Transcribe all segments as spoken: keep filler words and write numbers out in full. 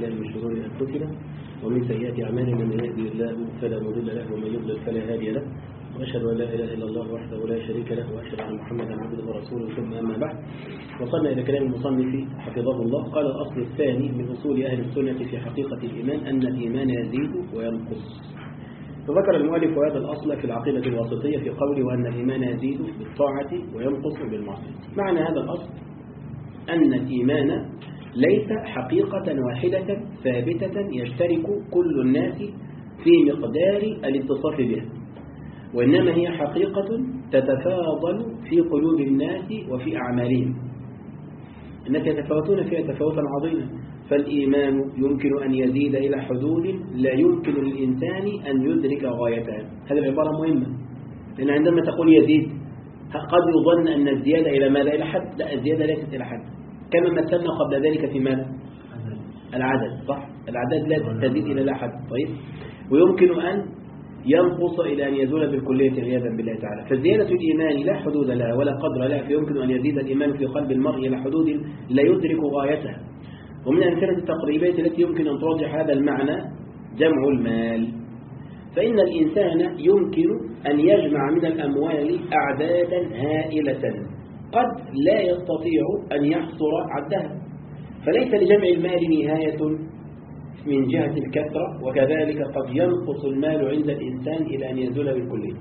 بالله من شرور أنفسنا ومن سيئات أعمالنا، من يهده الله فلا مضل له ومن يضلل فلا هادي له، وأشهد أن لا إله إلا الله وحده لا شريك له، وأشهد أن محمدا عبده ورسوله. ثم أما بعد، وصلنا إلى كلام المصنف حفظه الله. قال: الأصل الثاني من أصول أهل السنة في حقيقة الإيمان أن الإيمان يزيد وينقص. فذكر المؤلف هذا الأصل في العقيدة الواسطية في قوله: وأن الإيمان يزيد بالطاعة وينقص بالمعصية. معنى هذا الأصل أن الإيمان ليس حقيقة واحدة ثابتة يشترك كل الناس في مقدار الاتصاف بها، وإنما هي حقيقة تتفاضل في قلوب الناس وفي أعمالهم. الناس يتفاوتون فيها تفاوتا عظيما، فالإيمان يمكن أن يزيد إلى حدود لا يمكن للإنسان أن يدرك غايتها. هذه العبارة مهمة، لأن عندما تقول يزيد قد يظن أن الزيادة إلى ماذا؟ إلى حد. لا، الزيادة ليست إلى حد، كما مثلنا قبل ذلك في ماذا؟ العدد. صح، العدد لا تزيد إلى لا حد. طيب، ويمكن أن ينقص إلى أن يزول بالكلية عياذا بالله تعالى. فزيادة الإيمان لا حدود لها ولا قدر لها، فيمكن أن يزيد الإيمان في قلب المرء إلى حدود لا يدرك غايتها. ومن الأمثلة التقريبية التي يمكن أن توضح هذا المعنى جمع المال. فإن الإنسان يمكن أن يجمع من الأموال أعدادا هائلة قد لا يستطيع أن يحصر عدها، فليس لجمع المال نهاية من جهة الكثرة، وكذلك قد ينقص المال عند الإنسان إلى أن يزول بالكلية.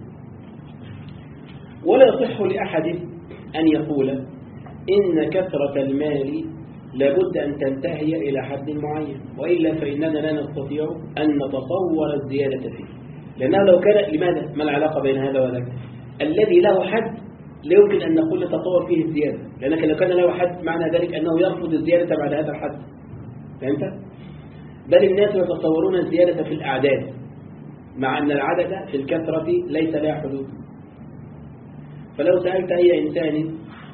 ولا يصح لأحد أن يقول إن كثرة المال لابد أن تنتهي إلى حد معين، وإلا فإننا لا نستطيع أن نتصور الزيادة فيه، لأنه لو كان لماذا؟ ما العلاقة بين هذا وذاك؟ الذي له حد لا يمكن أن نقول نتطور فيه الزيادة، لأنك لو كان له حد معنى ذلك أنه يرفض الزيادة بعد هذا الحد. فهمت؟ بل الناس يتصورون الزيادة في الأعداد، مع أن العدد في الكثرة ليس لها حدود. فلو سألت أي إنسان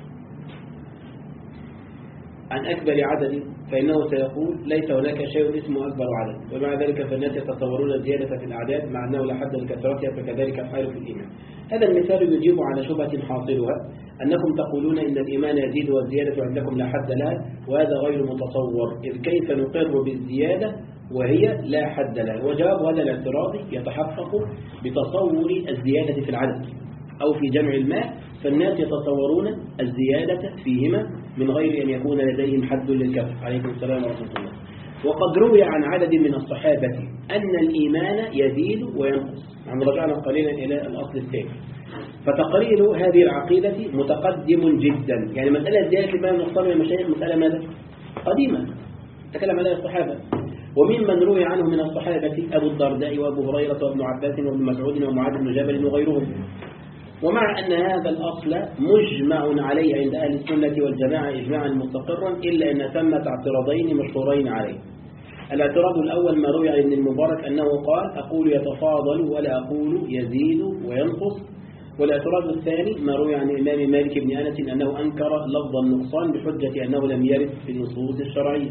عن أكبر عدد فإنه سيقول ليس هناك شيء اسمه أكبر عدد، ومع ذلك فالناس يتصورون الزيادة في الأعداد مع أنه لا حد لكثرتها، فكذلك الحال في الإيمان. هذا المثال يجيب على شبهة حاصلها أنكم تقولون إن الإيمان يزيد والزيادة عندكم لا حد لها، وهذا غير متصور، إذ كيف نقر بالزيادة وهي لا حد لها؟ وجواب هذا الاعتراض يتحقق بتصور الزيادة في العدد أو في جمع المال، فالناس يتصورون الزيادة فيهما من غير أن يكون لديهم حد للكفر. عليكم السلام ورحمة الله. وقد روي عن عدد من الصحابة أن الإيمان يزيد وينقص. عم رجعنا قليلا إلى الأصل الثاني. فتقرير هذه العقيدة متقدم جدا، يعني مسألة زيادة الإيمان والنقصان من المشايخ مسألة ماذا؟ قديمة تكلم عليها الصحابة. وممن روي عنه من الصحابة أبو الدرداء وأبو هريرة وابن عباس وابن مسعود ومعاذ بن جبل وغيرهم. ومع أن هذا الأصل مجمع عليه عند أهل السنة والجماعة إجماعا مستقرا، إلا أن ثمة اعتراضين مشهورين عليه. الاعتراض الأول ما روي عن ابن المبارك أنه قال: أقول يتفاضل ولا أقول يزيد وينقص. والاعتراض الثاني ما روي عن الإمام مالك بن أنس أنه أنكر لفظ النقصان بحجة أنه لم يرد في النصوص الشرعية.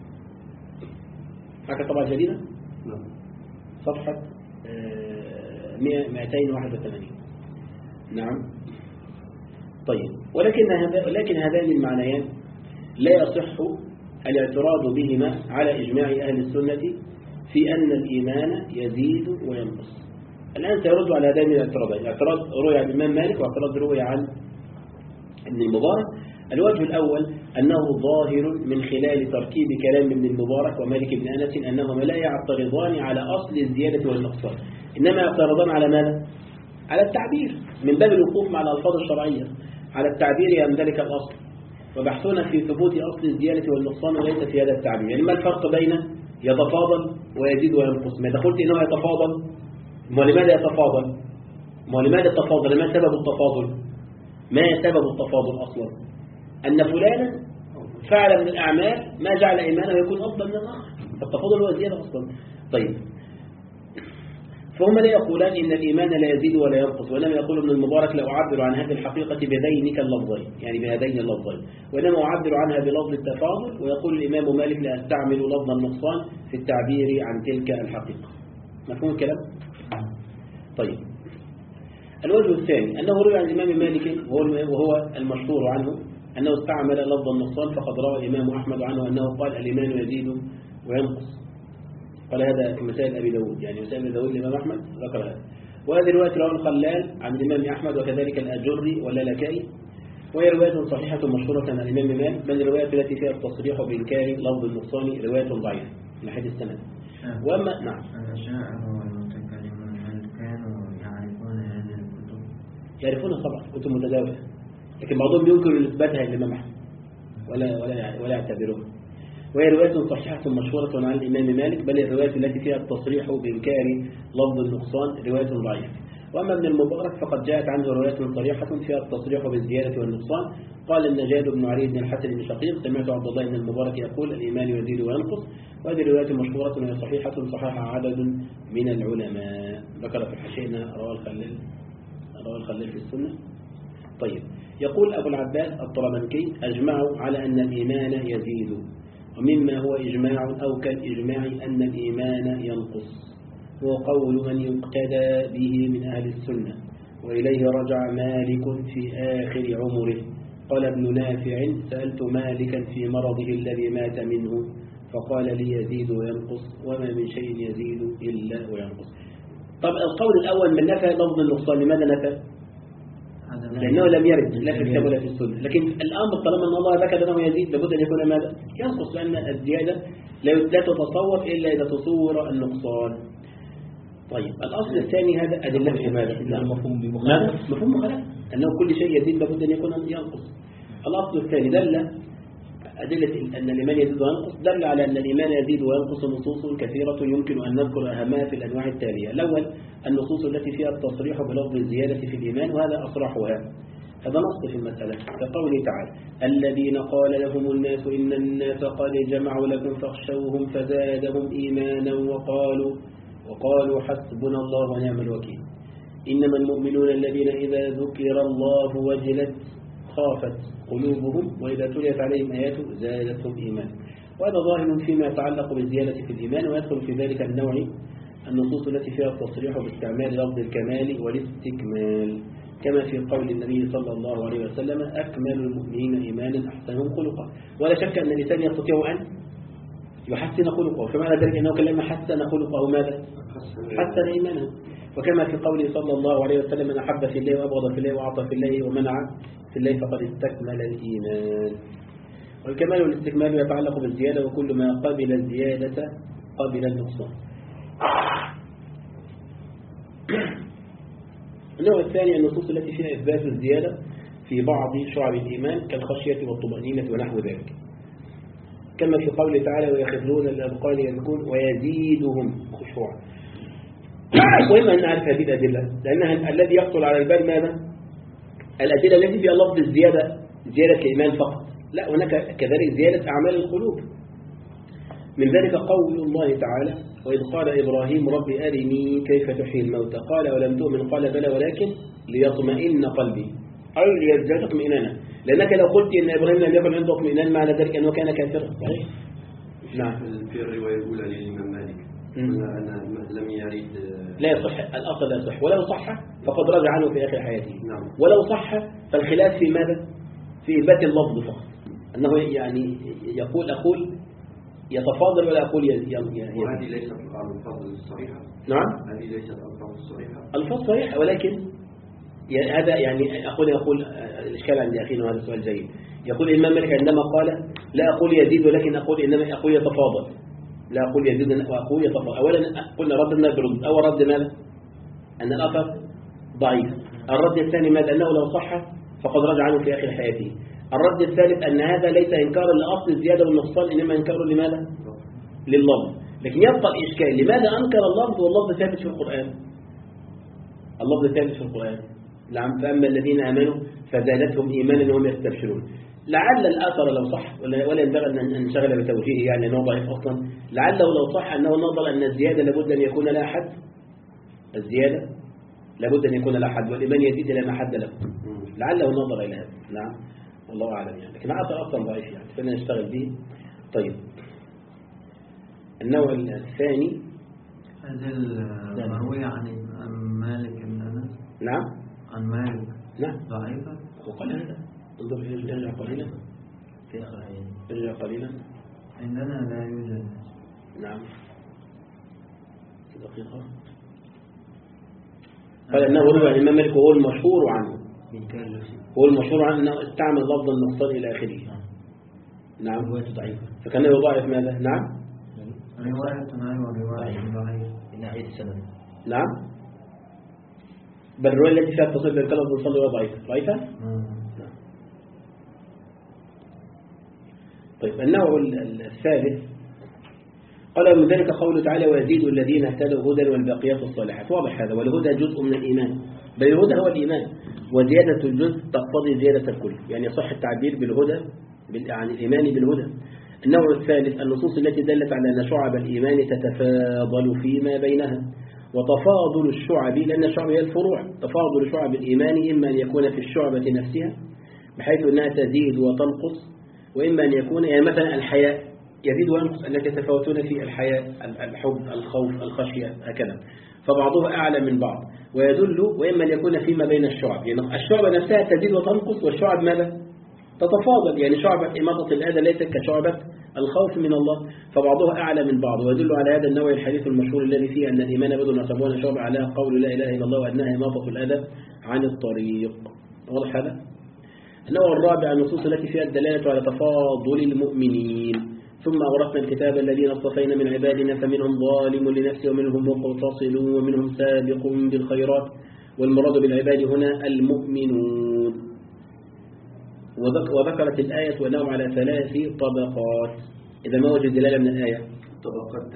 هكذا طبعا جديدة صفحة مئتين وواحد وثمانين. نعم. طيب، ولكن هذا ولكن هذان المعنيان لا يصح الاعتراض بهما على إجماع أهل السنة في أن الإيمان يزيد وينقص. الآن سيرد على هذين الاعتراضين. اعتراض روي عن الإمام مالك واعتراض روي عن ابن المبارك. الوجه الأول أنه ظاهر من خلال تركيب كلام ابن المبارك ومالك بن أنس أنهما لا يعترضان على أصل الزيادة والنقصان، إنما يعترضان على ماذا؟ على التعبير، من باب الوقوف مع الألفاظ الشرعية على التعبير عن ذلك الأصل، وبحثنا في ثبوت أصل الزيادة والنقصان وليس في هذا التعبير. يعني ما الفرق بين يتفاضل ويزيد وينقص؟ ما قلت إنه يتفاضل، ما لماذا يتفاضل؟ ما لماذا التفاضل؟ ما سبب التفاضل؟ ما سبب التفاضل أصلا؟ أن فلانا فعل من الأعمال ما جعل إيمانه يكون أفضل من الآخر، فالتفاضل هو زيادة أصلا. طيب، فهم لا يقولان إن الإيمان لا يزيد ولا ينقص، وإنما يقول ابن المبارك: لا أعبر عن هذه الحقيقة بذينك اللفظين، يعني بهذين اللفظين، وإنما أعبر عنها بلفظ التفاضل. ويقول الإمام مالك: لا أستعمل لفظ النقصان في التعبير عن تلك الحقيقة. مفهوم الكلام؟ طيب، الوجه الثاني أنه روي عن الإمام مالك وهو المشهور عنه أنه استعمل لفظ النقصان، فقد روى الإمام أحمد عنه أنه قال: الإيمان يزيد وينقص. قال هذا في مسائل أبي داود، يعني مسائل أبي داود الإمام أحمد ذكر هذا. وهذه رواية رواه الخلال عن الإمام أحمد وكذلك الأجري واللالكائي، وهي رواية صحيحة مشهورة عن الإمام مالك، بل الرواية التي فيها التصريح بإنكار لفظ النقصان رواية ضعيفة من حيث السند. وأما نعم الأشاعرة والمتكلمون هل كانوا يعرفون هذه الكتب؟ يعرفونها طبعا، كتب متداولة، لكن بعضهم ينكر إثباتها الإمام أحمد ولا ولا ولا يعتبروها. وهي رواية صحيحة مشهورة عن الإمام مالك، بل الرواية التي فيها التصريح بإنكار لفظ النقصان رواية ضعيفة. وأما ابن المبارك فقد جاءت عنه رواية صريحة فيها التصريح بالزيادة والنقصان. قال النجاد بن علي بن الحسن بن شقيق سمعت عبد الله بن المبارك يقول الإيمان يزيد وينقص، وهذه رواية مشهورة وهي صحيحة صححها عدد من العلماء. ذكر في الحاشية رواه الخلال رواه الخلال في السنة. طيب، يقول أبو العباس الطرابنكي أجمعوا على أن الإيمان يزيد، ومما هو إجماع أو كالإجماع أن الإيمان ينقص، هو قول من يقتدى به من أهل السنة، وإليه رجع مالك في آخر عمره. قال ابن نافع سألت مالكا في مرضه الذي مات منه فقال لي يزيد وينقص، وما من شيء يزيد إلا وينقص. طب القول الأول من نفى لفظ النقصان، لماذا نفى؟ لأنه لم يرد لا في الكتاب ولا في السنة. لكن الأمر طالما أن الله ذكر أنه يزيد لابد أن يكون ماذا؟ ينقص، لأن الزيادة لا تتصور إلا إذا تصور النقصان. طيب، الأصل الثاني هذا أدلة ماذا؟ لا مفهوم بمخالفة، مفهوم مخالفة، أنه كل شيء يزيد لابد أن يكون ينقص. الأصل الثاني دل أدلة أن الإيمان يزيد وينقص، دل على أن الإيمان يزيد وينقص نصوص كثيرة يمكن أن نذكر أهمها في الأنواع التالية. الأول النصوص التي فيها التصريح بلفظ الزيادة في الإيمان، وهذا أصرحها، هذا نص في المسألة كقوله تعالى الذين قال لهم الناس إن الناس قد جمعوا لكم فاخشوهم فزادهم إيمانا وقالوا وقالوا حسبنا الله ونعم الوكيل. إنما المؤمنون الذين إذا ذكر الله وجلت خافت قلوبهم وإذا تليت عليهم آياته زادتهم إيمانا. وهذا ظاهر فيما يتعلق بالزيادة في الإيمان، ويدخل في ذلك النوع النصوص التي فيها التصريح باستعمال لفظ الكمال والاستكمال، كما في قول النبي صلى الله عليه وسلم أكمل المؤمنين إيمانا أحسنهم خلقا. ولا شك أن الإنسان يستطيع أن يحسن خلقه، فمعنى ذلك أنه لما حسن خلقه ماذا؟ حسن إيمانه. وكما في قوله صلى الله عليه وسلم من أحب في الله وأبغض في الله وأعطى في الله ومنع في الله فقد استكمل الإيمان. والكمال والاستكمال يتعلق بالزيادة، وكل ما قبل الزيادة قبل النقصان. النوع الثاني النصوص التي فيها إثبات الزيادة في بعض شعب الإيمان كالخشية والطمأنينة ونحو ذلك، كما في قوله تعالى ويخرون الأذقان يبكون ويزيدهم خشوعا. مهم أن نعرف هذه الأدلة، لأنها الذي يحصل على البال ماذا؟ الأدلة التي فيها لفظ الزيادة زيادة الإيمان فقط، لا، هناك كذلك زيادة أعمال القلوب. من ذلك قول الله تعالى وإذ قال إبراهيم رب أرني كيف تحيي الموتى قال ولم تؤمن قال بلى ولكن ليطمئن قلبي، أو ليزداد اطمئنانا، لأنك لو قلت إن إبراهيم لم يكن عنده اطمئنان معنى ذلك أنه كان كافرا. صحيح؟ نعم. في الرواية الأولى للإمام مالك قلنا أن لم يرد، لا يصح، الأصل لا يصح، ولو صح فقد رجع عنه في آخر حياته. نعم. ولو صح فالخلاف في ماذا؟ في إثبات اللفظ فقط، أنه يعني يقول أقول يتفاضل ولا أقول يزيد. وهذه ليست الألفاظ الصريحة. نعم، هذه ليست الألفاظ الصريحة. الفاظ صريحة، ولكن هذا يعني أقول يقول الإشكال عند أخينا وهذا سؤال جيد. يقول الإمام مالك عندما قال لا أقول يزيد ولكن أقول إنما أقول يتفاضل، لا أقول يزيد وأقول يتفاضل. أولا قلنا ردنا برد، أول رد ماذا؟ أن الأثر ضعيف. الرد الثاني ماذا؟ أنه لو صح فقد رجع عنه في آخر حياته. الرد الثالث أن هذا ليس إنكارا لأصل الزيادة والنقصان، إنما إنكار لماذا؟ لللفظ. لكن يبقى الإشكال لماذا أنكر اللفظ واللفظ ثابت في القرآن؟ اللفظ ثابت في القرآن. نعم، فأما الذين آمنوا فزادتهم إيمانا وهم يستبشرون. لعل الأثر لو صح، ولا ينبغي أن نشغل بتوجيهه يعني أنه ضعيف أصلا، لعله لو صح أنه نظر أن الزيادة لابد أن يكون لها حد، الزيادة لابد أن يكون لها حد، والإيمان يزيد إلى ما حد له، لعله نظر إلى هذا. نعم، والله أعلم يعني، لكن الأثر أصلا ضعيف يعني، فلنا نشتغل به. طيب، النوع الثاني هذا المروي عن مالك بن أنس. نعم، عن مالك. نعم، ضعيفة. وقال هذا انظر ارجع قليلا في آخر عين. ارجع قليلا. عندنا لا يوجد. نعم دقيقة. قال أنه روى الإمام مالك وهو المشهور عنه هو المشهور عنه أنه استعمل لفظ النقصان إلى آخره. نعم رواية ضعيفة فكان يضاعف ماذا؟ نعم رواية معي ورواية ضعيفة من ناحية السند. نعم بل الرواية التي فيها التصريف بالكلام بالصلي وضعيفة ضعيفة. نعم. طيب النوع الثالث قال من ذلك قوله تعالى ويزيد الذين اهتدوا هدى والباقيات الصالحات. واضح هذا، والهدى جزء من الإيمان، بل الهدى هو الإيمان، وزيادة الجزء تقتضي زيادة الكل، يعني صح التعبير بالهدى عن الإيمان بالهدى. النوع الثالث النصوص التي دلت على أن شعب الإيمان تتفاضل فيما بينها، وتفاضل الشعب لأن الشعب هي الفروع، تفاضل شعب الإيمان إما أن يكون في الشعبة نفسها بحيث أنها تزيد وتنقص، وإما أن يكون يعني مثلا الحياء يزيد وينقص التي يتفاوتون في الحياء، الحب، الخوف، الخشية، هكذا، فبعضها أعلى من بعض ويدل، وإما أن يكون فيما بين الشعب، يعني الشعبة نفسها تزيد وتنقص والشعب ماذا؟ تتفاضل، يعني شعبة إماطة الأذى ليست كشعبة الخوف من الله، فبعضها أعلى من بعض، ويدل على هذا النوع الحديث المشهور الذي فيه أن الإيمان بدون سبعون شعبة على قول لا إله إلا الله وأنها إماطة الأذى عن الطريق. واضح هذا؟ النوع الرابع النصوص التي فيها الدلالة على تفاضل المؤمنين. ثم أورثنا الكتاب الذين اصطفينا من عبادنا فمنهم ظالم لنفسه ومنهم مقتصد ومنهم سابق بالخيرات، والمراد بالعباد هنا المؤمنون. وذكرت الآية وأنهم على ثلاث طبقات. إذا ما وجد دلالة من الآية طبقات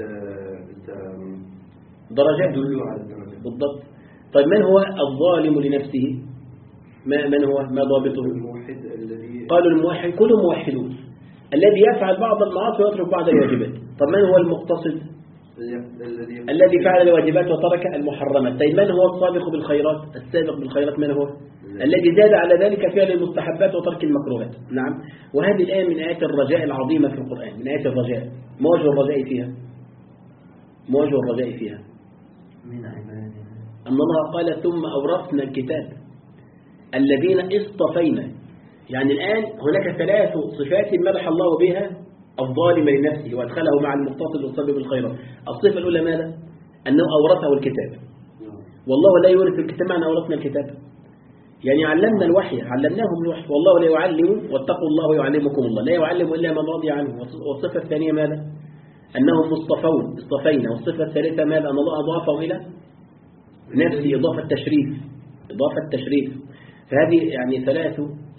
درجات بالضبط. طيب من هو الظالم لنفسه؟ ما من هو ما ضابطه؟ الموحد الذي قالوا الموحد كلهم موحدون، الذي يفعل بعض المعاصي ويترك بعض الواجبات. طب من هو المقتصد؟ الذي فعل الواجبات وترك المحرمات. طيب من هو السابق بالخيرات؟ السابق بالخيرات من هو؟ الذي زاد على ذلك فعل المستحبات وترك المكروهات. نعم. وهذه الآية من آيات الرجاء العظيمة في القرآن، من آيات الرجاء. ما وجه الرجاء فيها؟ ما وجه الرجاء فيها؟ من عبادنا أن الله قال ثم أورثنا الكتاب الذين اصطفينا، يعني الآن هناك ثلاث صفات مدح الله بها الظالم لنفسه وادخله مع المقتصد والسبب بالخيرات. الصفة الأولى ماذا؟ أنه أورثه الكتاب، والله لا يورث الكتاب معنى أورثنا الكتاب، يعني علمنا الوحي، علمناهم الوحي، والله لا يعلم واتقوا الله يعلمكم الله، لا يعلم إلا من رضي عنه. والصفة الثانية ماذا؟ أنهم مصطفون اصطفينا. والصفة الثالثة ماذا؟ أن الله أضافه إلى نفسه إضافة تشريف، إضافة تشريف. فهذه يعني ثلاث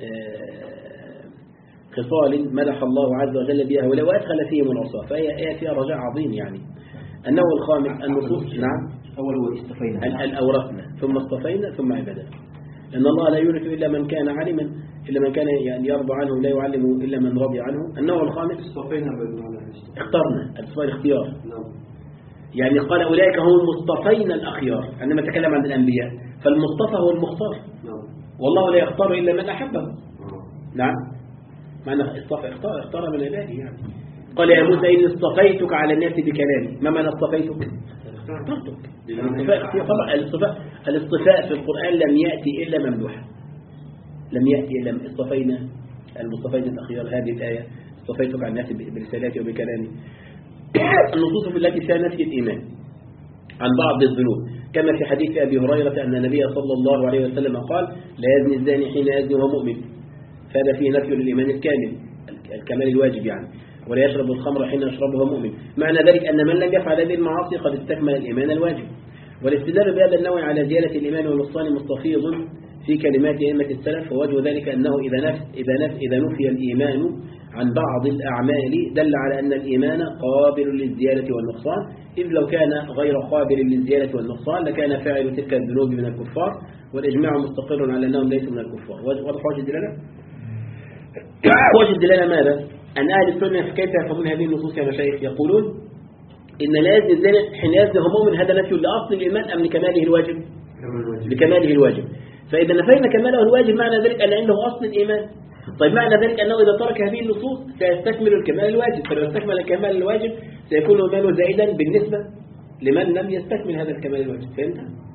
خصال مدح الله عز وجل بها ولو أدخل فيهم العصاة، فهي آية فيها رجاء عظيم. يعني النوع الخامس النصوص. نعم. أول هو اصطفينا، الأورثنا ثم اصطفينا ثم عبادنا، لأن الله لا يورث إلا من كان عالما، إلا من كان يعني يرضى عنه، لا يعلم إلا من رضي عنه. النوع الخامس اصطفينا اخترنا، الاصطفاء الاختيار. نعم. يعني قال أولئك هم المصطفين الأخيار، عندما تكلم عن الأنبياء فالمصطفى هو المختار. نعم. والله لا يختار إلا من أحبه. نعم. معنى اصطفى اختار اختار من عباده يعني. قال يا موسى إني اصطفيتك على الناس بكلامي. ما معنى اصطفيتك؟ اخترتك. الاصطفاء طبعا الاصطفاء الاصطفاء في القرآن لم يأتي إلا ممدوحا، لم يأتي إلا اصطفينا المصطفين الأخيار. هذه الآية اصطفيتك على الناس برسالاتي وبكلامي. النصوص التي فيها نفي الإيمان عن بعض الذنوب، كما في حديث أبي هريرة أن النبي صلى الله عليه وسلم قال لا يزني الزاني حين يزني وهو مؤمن، فهذا فيه نفي للإيمان الكامل، الكمال الواجب يعني. ولا يشرب الخمر حين يشربه وهو مؤمن، معنى ذلك أن من لم يفعل هذه المعاصي قد استكمل الإيمان الواجب. والاستدلال بهذا النوع على زيادة الإيمان والنقصان مستفيض في كلمات أئمة السلف، ووجه ذلك أنه إذا نفي إذا نفي إذا نفي الإيمان عن بعض الأعمال دل على أن الإيمان قابل للزيادة والنقصان، إذ لو كان غير قابل للزيادة والنقصان لكان فاعل تلك الذنوب من الكفار، والإجماع مستقر على أنهم ليسوا من الكفار. واضح وجه الدلالة؟ وجه الدلالة ماذا؟ أن أهل السنة كيف يفهمون هذه النصوص يا مشايخ؟ يقولون إن لا يزني الزاني حين يزني هو مؤمن، هذا نفي لأصل الإيمان أم لكماله الواجب؟ لكماله الواجب. فإذا نفينا كماله الواجب معنى ذلك أن عنده أصل الإيمان. طيب معنى ذلك أنه إذا ترك هذه النصوص سيستكمل الكمال الواجب، فلو استكمل الكمال الواجب سيكون إيمانه زائدا بالنسبة لمن لم يستكمل هذا الكمال الواجب. فهمت؟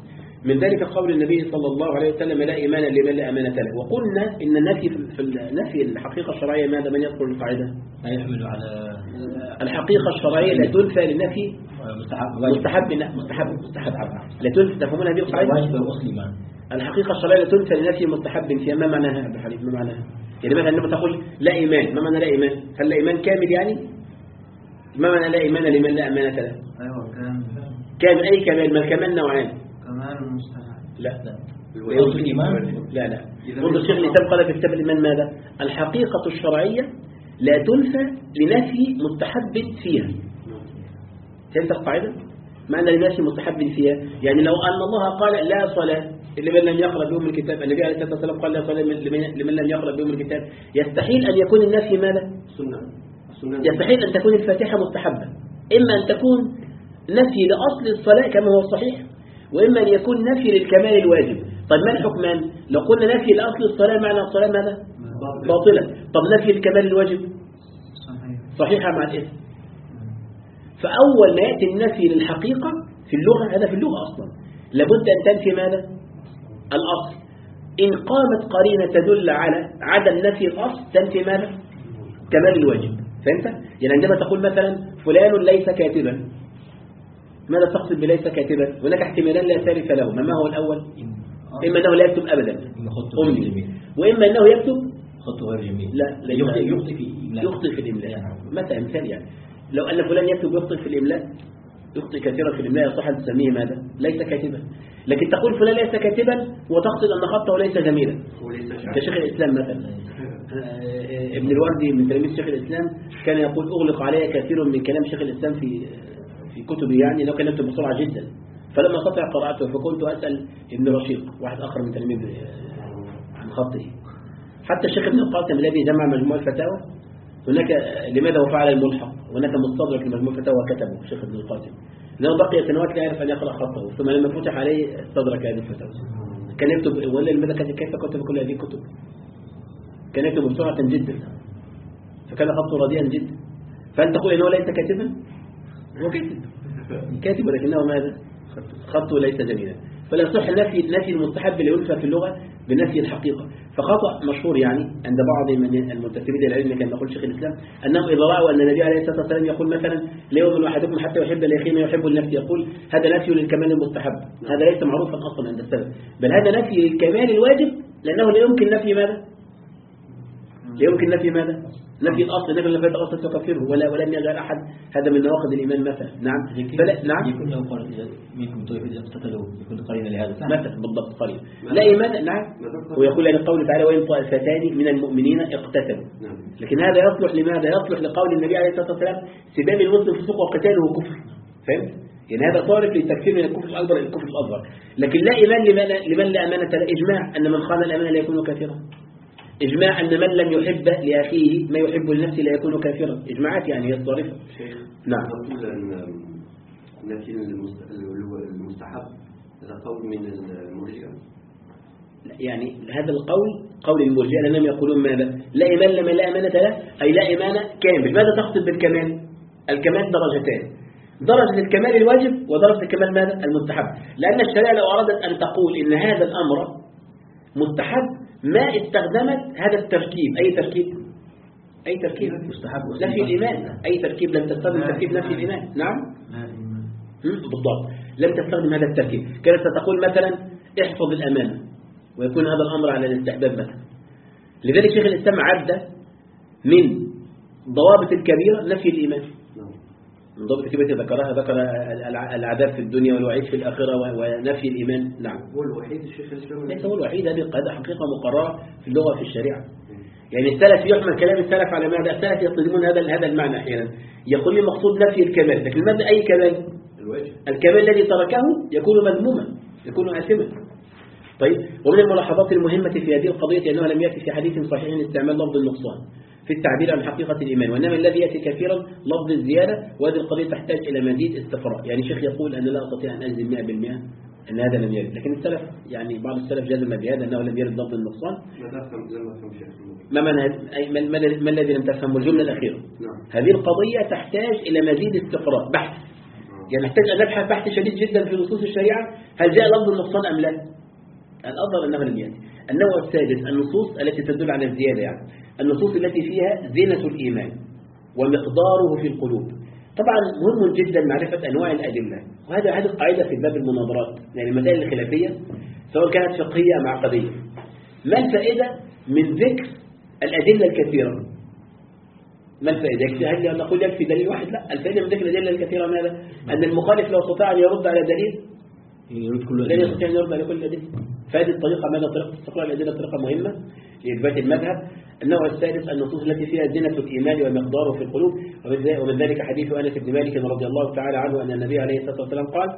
من ذلك قول النبي صلى الله عليه وسلم لا إيمان لمن لا أمانة له. وقلنا إن النفي في النفي الحقيقة الشرعية ماذا من يذكر القاعدة؟ ما يحمل على الحقيقة الشرعية لا تنفى للنفي مستحب مستحب مستحب مستحب لا تنفى. تفهمون هذه القاعدة؟ واجب وأصلي. الحقيقة الشرعية لا تنفى لنفي مستحب فيها. ما معناها يا أبو حليف؟ ما معناها؟ يعني مثلا لما تقول لا إيمان، ما معنى لا إيمان؟ هل لا إيمان كامل يعني؟ ما معنى لا إيمان لمن لا أمانة له؟ أيوة كامل. كامل أي كمال؟ ما الكمال نوعان. كمال مستحب. لا لا يوصل الإيمان. لا لا منذ الشيخ الإسلام قال في كتاب الإيمان ماذا؟ الحقيقة الشرعية لا تنفى لنفي مستحب فيها. فهمت القاعدة؟ معنى لنفي مستحب فيها يعني لو أن الله قال لا صلاة لمن لم يقرأ بهم الكتاب، النبي عليه الصلاة والسلام قال لا صلاة لمن لم يقرأ بهم الكتاب، يستحيل أن يكون النفي ماذا؟ السنة. يستحيل أن تكون الفاتحة مستحبة. إما أن تكون نفي لأصل الصلاة كما هو الصحيح، وإما أن يكون نفي للكمال الواجب. طيب ما الحكمان؟ لو قلنا نفي لأصل الصلاة معنى الصلاة ماذا؟ باطلة. طب نفي الكمال الواجب؟ صحيح. صحيحة مع الإثم. فأول ما يأتي النفي للحقيقة في اللغة، هذا في اللغة أصلا لابد أن تنفي ماذا؟ الأصل. إن قامت قرينة تدل على عدم نفي الأصل تنفي ماذا؟ كمال الواجب. فهمت؟ يعني عندما تقول مثلا فلان ليس كاتبا، ماذا تقصد بليس كاتبا؟ هناك احتمالان لا ثالث له. ما هو الأول؟ إما أنه لا يكتب أبدا أمي، وإما أنه يكتب خطه غير جميل. لا لا يخطئ يخطئ في الإملاء. يخطئ في الإملاء مثلا مثال يعني لو أن فلان يكتب يخطئ في الإملاء، يخطئ كثيرا في الإملاء، يصح أن تسميه ماذا؟ ليس كاتبا. لكن تقول فلان ليس كاتبا وتقصد أن خطه ليس جميلا. كشيخ الإسلام مثلا ابن الوردي من تلاميذ شيخ الإسلام كان يقول أغلق علي كثير من كلام شيخ الإسلام في في كتبه، يعني لو كان يكتب بسرعة جدا، فلما استطع قراءته فكنت أسأل ابن رشيق واحد آخر من تلاميذ عن خطه. حتى الشيخ ابن القاسم الذي جمع مجموع الفتاوى، هناك لماذا هو فعل الملحق، هناك مستدرك لمجموع الفتاوى كتبه الشيخ ابن القاسم، لأنه بقي سنوات لا يعرف أن يقرأ خطه، ثم لما فتح عليه استدرك هذه الفتاوى. كان يكتب ولا لماذا كيف كتب كل هذه الكتب؟ كان يكتب بسرعة جدا، فكان خطه رديئا جدا. فهل تقول إنه ليس كاتبا؟ هو كاتب كاتب ولكنه ماذا؟ خطه ليس جميلا. فلا يصح نفي نفي المستحب لينفى في اللغة بنفي الحقيقة. فخطأ مشهور يعني عند بعض من المنتسبين إلى العلم كما يقول شيخ الإسلام أنهم إذا رأوا أن النبي عليه الصلاة والسلام يقول مثلا لا يؤمن أحدكم حتى يحب لأخيه ما يحب لنفسه، يقول هذا نفي للكمال المستحب. هذا ليس معروفا أصلا عند السلف، بل هذا نفي للكمال الواجب، لأنه لا يمكن نفي ماذا؟ لا يمكن نفي ماذا؟ نفي الأصل. نفي الأصل الأصل تكفره ولا ولم يجعل أحد هذا من نواقض الإيمان مثلا. نعم فلا نعم يكون له قرين منكم طيب إذا اقتتلوا يكون قرين لهذا مثلا بالضبط قرين لا إيمان. نعم ويقول لك قوله تعالى وإن طائفتان من المؤمنين اقتتلوا. لكن هذا يصلح لماذا؟ يصلح لقول النبي عليه الصلاة والسلام سباب المسلم فسوق وقتاله كفر. فهمت؟ يعني هذا صارف للتكفير من الكفر الأكبر إلى الكفر الأصغر. لكن لا إيمان لمن, لمن لا أمانة لا. إجماع أن من خان الأمانة لا يكون كافرا. إجماع أن من لم يحب لأخيه ما يحب لنفسه لا يكون كافرا. إجماعات يعني هي الصارفة. نعم. نقول أن نفي المستحب هذا قول من المرجئة. يعني هذا القول قول المرجئة لأنهم يقولون ماذا؟ لا إيمان لمن لا أمانة له، أي لا إيمان كامل. ماذا تقصد بالكمال؟ الكمال درجتان، درجة الكمال الواجب ودرجة الكمال ماذا؟ المستحب. لأن الشريعة لو أرادت أن تقول إن هذا الأمر مستحب ما استخدمت هذا التركيب. أي تركيب؟ أي تركيب؟ مستحب نفي الإيمان. أي تركيب لم تستخدم تركيب نفي الإيمان. نعم بالضبط لم تستخدم هذا التركيب. كانت ستقول مثلا احفظ الأمانة ويكون هذا الأمر على الاستحباب مثلا. لذلك شيخ الإسلام عد من ضوابط الكبيرة نفي الإيمان. من ضابط الكبيرة ذكرها ذكر العذاب في الدنيا والوعيد في الآخرة ونفي الإيمان. نعم هو الوحيد الشيخ الإسلام ليس هو الوحيد، هذه قاعدة حقيقة مقررة في اللغة في الشريعة. يعني السلف يحمل كلام السلف على ماذا؟ السلف يصدمون هذا هذا المعنى أحيانا، يقول لي مقصود نفي الكمال، لكن ماذا أي كمال؟ الواجب. الكمال الذي تركه يكون مذموما يكون آثما. طيب ومن الملاحظات المهمة في هذه القضية أنه لم يأتي في حديث صحيح استعمال لفظ النقصان في التعبير عن حقيقة الإيمان، وإنما الذي يأتي كثيرا لفظ الزيادة، وهذه القضية تحتاج إلى مزيد استقراء. يعني شيخ يقول أنا لا أستطيع أن أجزم مئة بالمئة أن هذا لم يرد، لكن السلف يعني بعض السلف جزم بهذا أنه لم يرد لفظ النقصان. ما تفهم زي ما تفهم شيخ ما معنى ما الذي لم تفهم الجملة الأخيرة؟ نعم. هذه القضية تحتاج إلى مزيد استقراء بحث. يعني نحتاج أن نبحث بحث شديد جدا في نصوص الشريعة هل جاء لفظ النقصان أم لا. الأظهر أنه لم يأتي. النوع السادس النصوص التي تدل على الزيادة، يعني النصوص التي فيها زينة الإيمان ومقداره في القلوب. طبعا مهم جدا معرفة أنواع الأدلة، وهذا هذه قاعدة في باب المناظرات، يعني المسائل الخلافية سواء كانت فقهية أم عقدية. ما الفائدة من ذكر الأدلة الكثيرة؟ ما الفائدة؟ هل نقول يكفي دليل واحد؟ لا، الفائدة من ذكر الأدلة الكثيرة ماذا؟ أن المخالف لو استطاع أن يرد على دليل لن يستطيع أن يرد على كل الأدلة. فهذه الطريقة ماذا؟ طريقة استقراء الأدلة طريقة مهمة لإثبات المذهب. النوع الثالث النصوص التي فيها زينة الإيمان ومقداره في القلوب، ومن ذلك حديث أنس بن مالك رضي الله تعالى عنه أن النبي عليه الصلاة والسلام قال: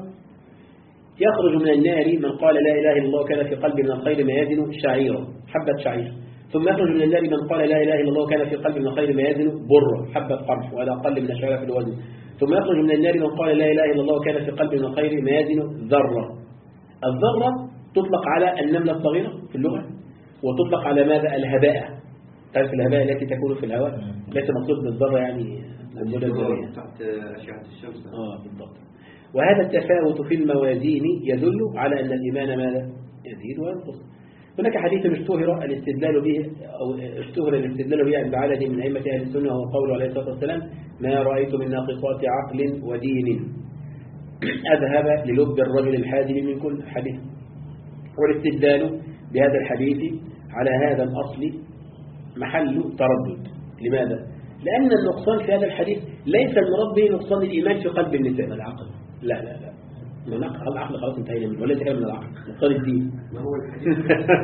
يخرج من النار من قال لا إله إلا الله كان في قلبه من الخير ما يزن شعيرا، حبة شعير. ثم يخرج من النار من قال لا إله إلا الله كان في قلبه من الخير ما يزن برة، حبة قمح، وهذا أقل من الشعير في الوزن. ثم يخرج من النار من قال لا إله إلا الله كان في قلبه من الخير ما يزن ذرة. الذرة تطلق على النملة الصغيرة في اللغة، وتطلق على ماذا؟ الهباء. تعرف الهباء التي تكون في الهواء، ليس مقصود بالذرة يعني الذرية تحت أشعة الشمس. اه بالضبط. وهذا التفاوت في الموازين يدل على أن الإيمان ماذا؟ يزيد وينقص. هناك حديث اشتهر الاستدلال به أو اشتهر الاستدلال به عند عدد من أئمة أهل السنة، وهو قوله عليه الصلاة والسلام: ما رأيت من ناقصات عقل ودين أذهب للب الرجل الحازم من كل حديث. والاستدلال بهذا الحديث على هذا الأصل محل تردد. لماذا؟ لأن النقصان في هذا الحديث ليس المراد به نقصان الإيمان في قلب النساء. العقل لا لا لا من العقل، العقل خلاص انتهينا منه، ولا كلام من العقل، نقصان الدين. ما هو الحديث؟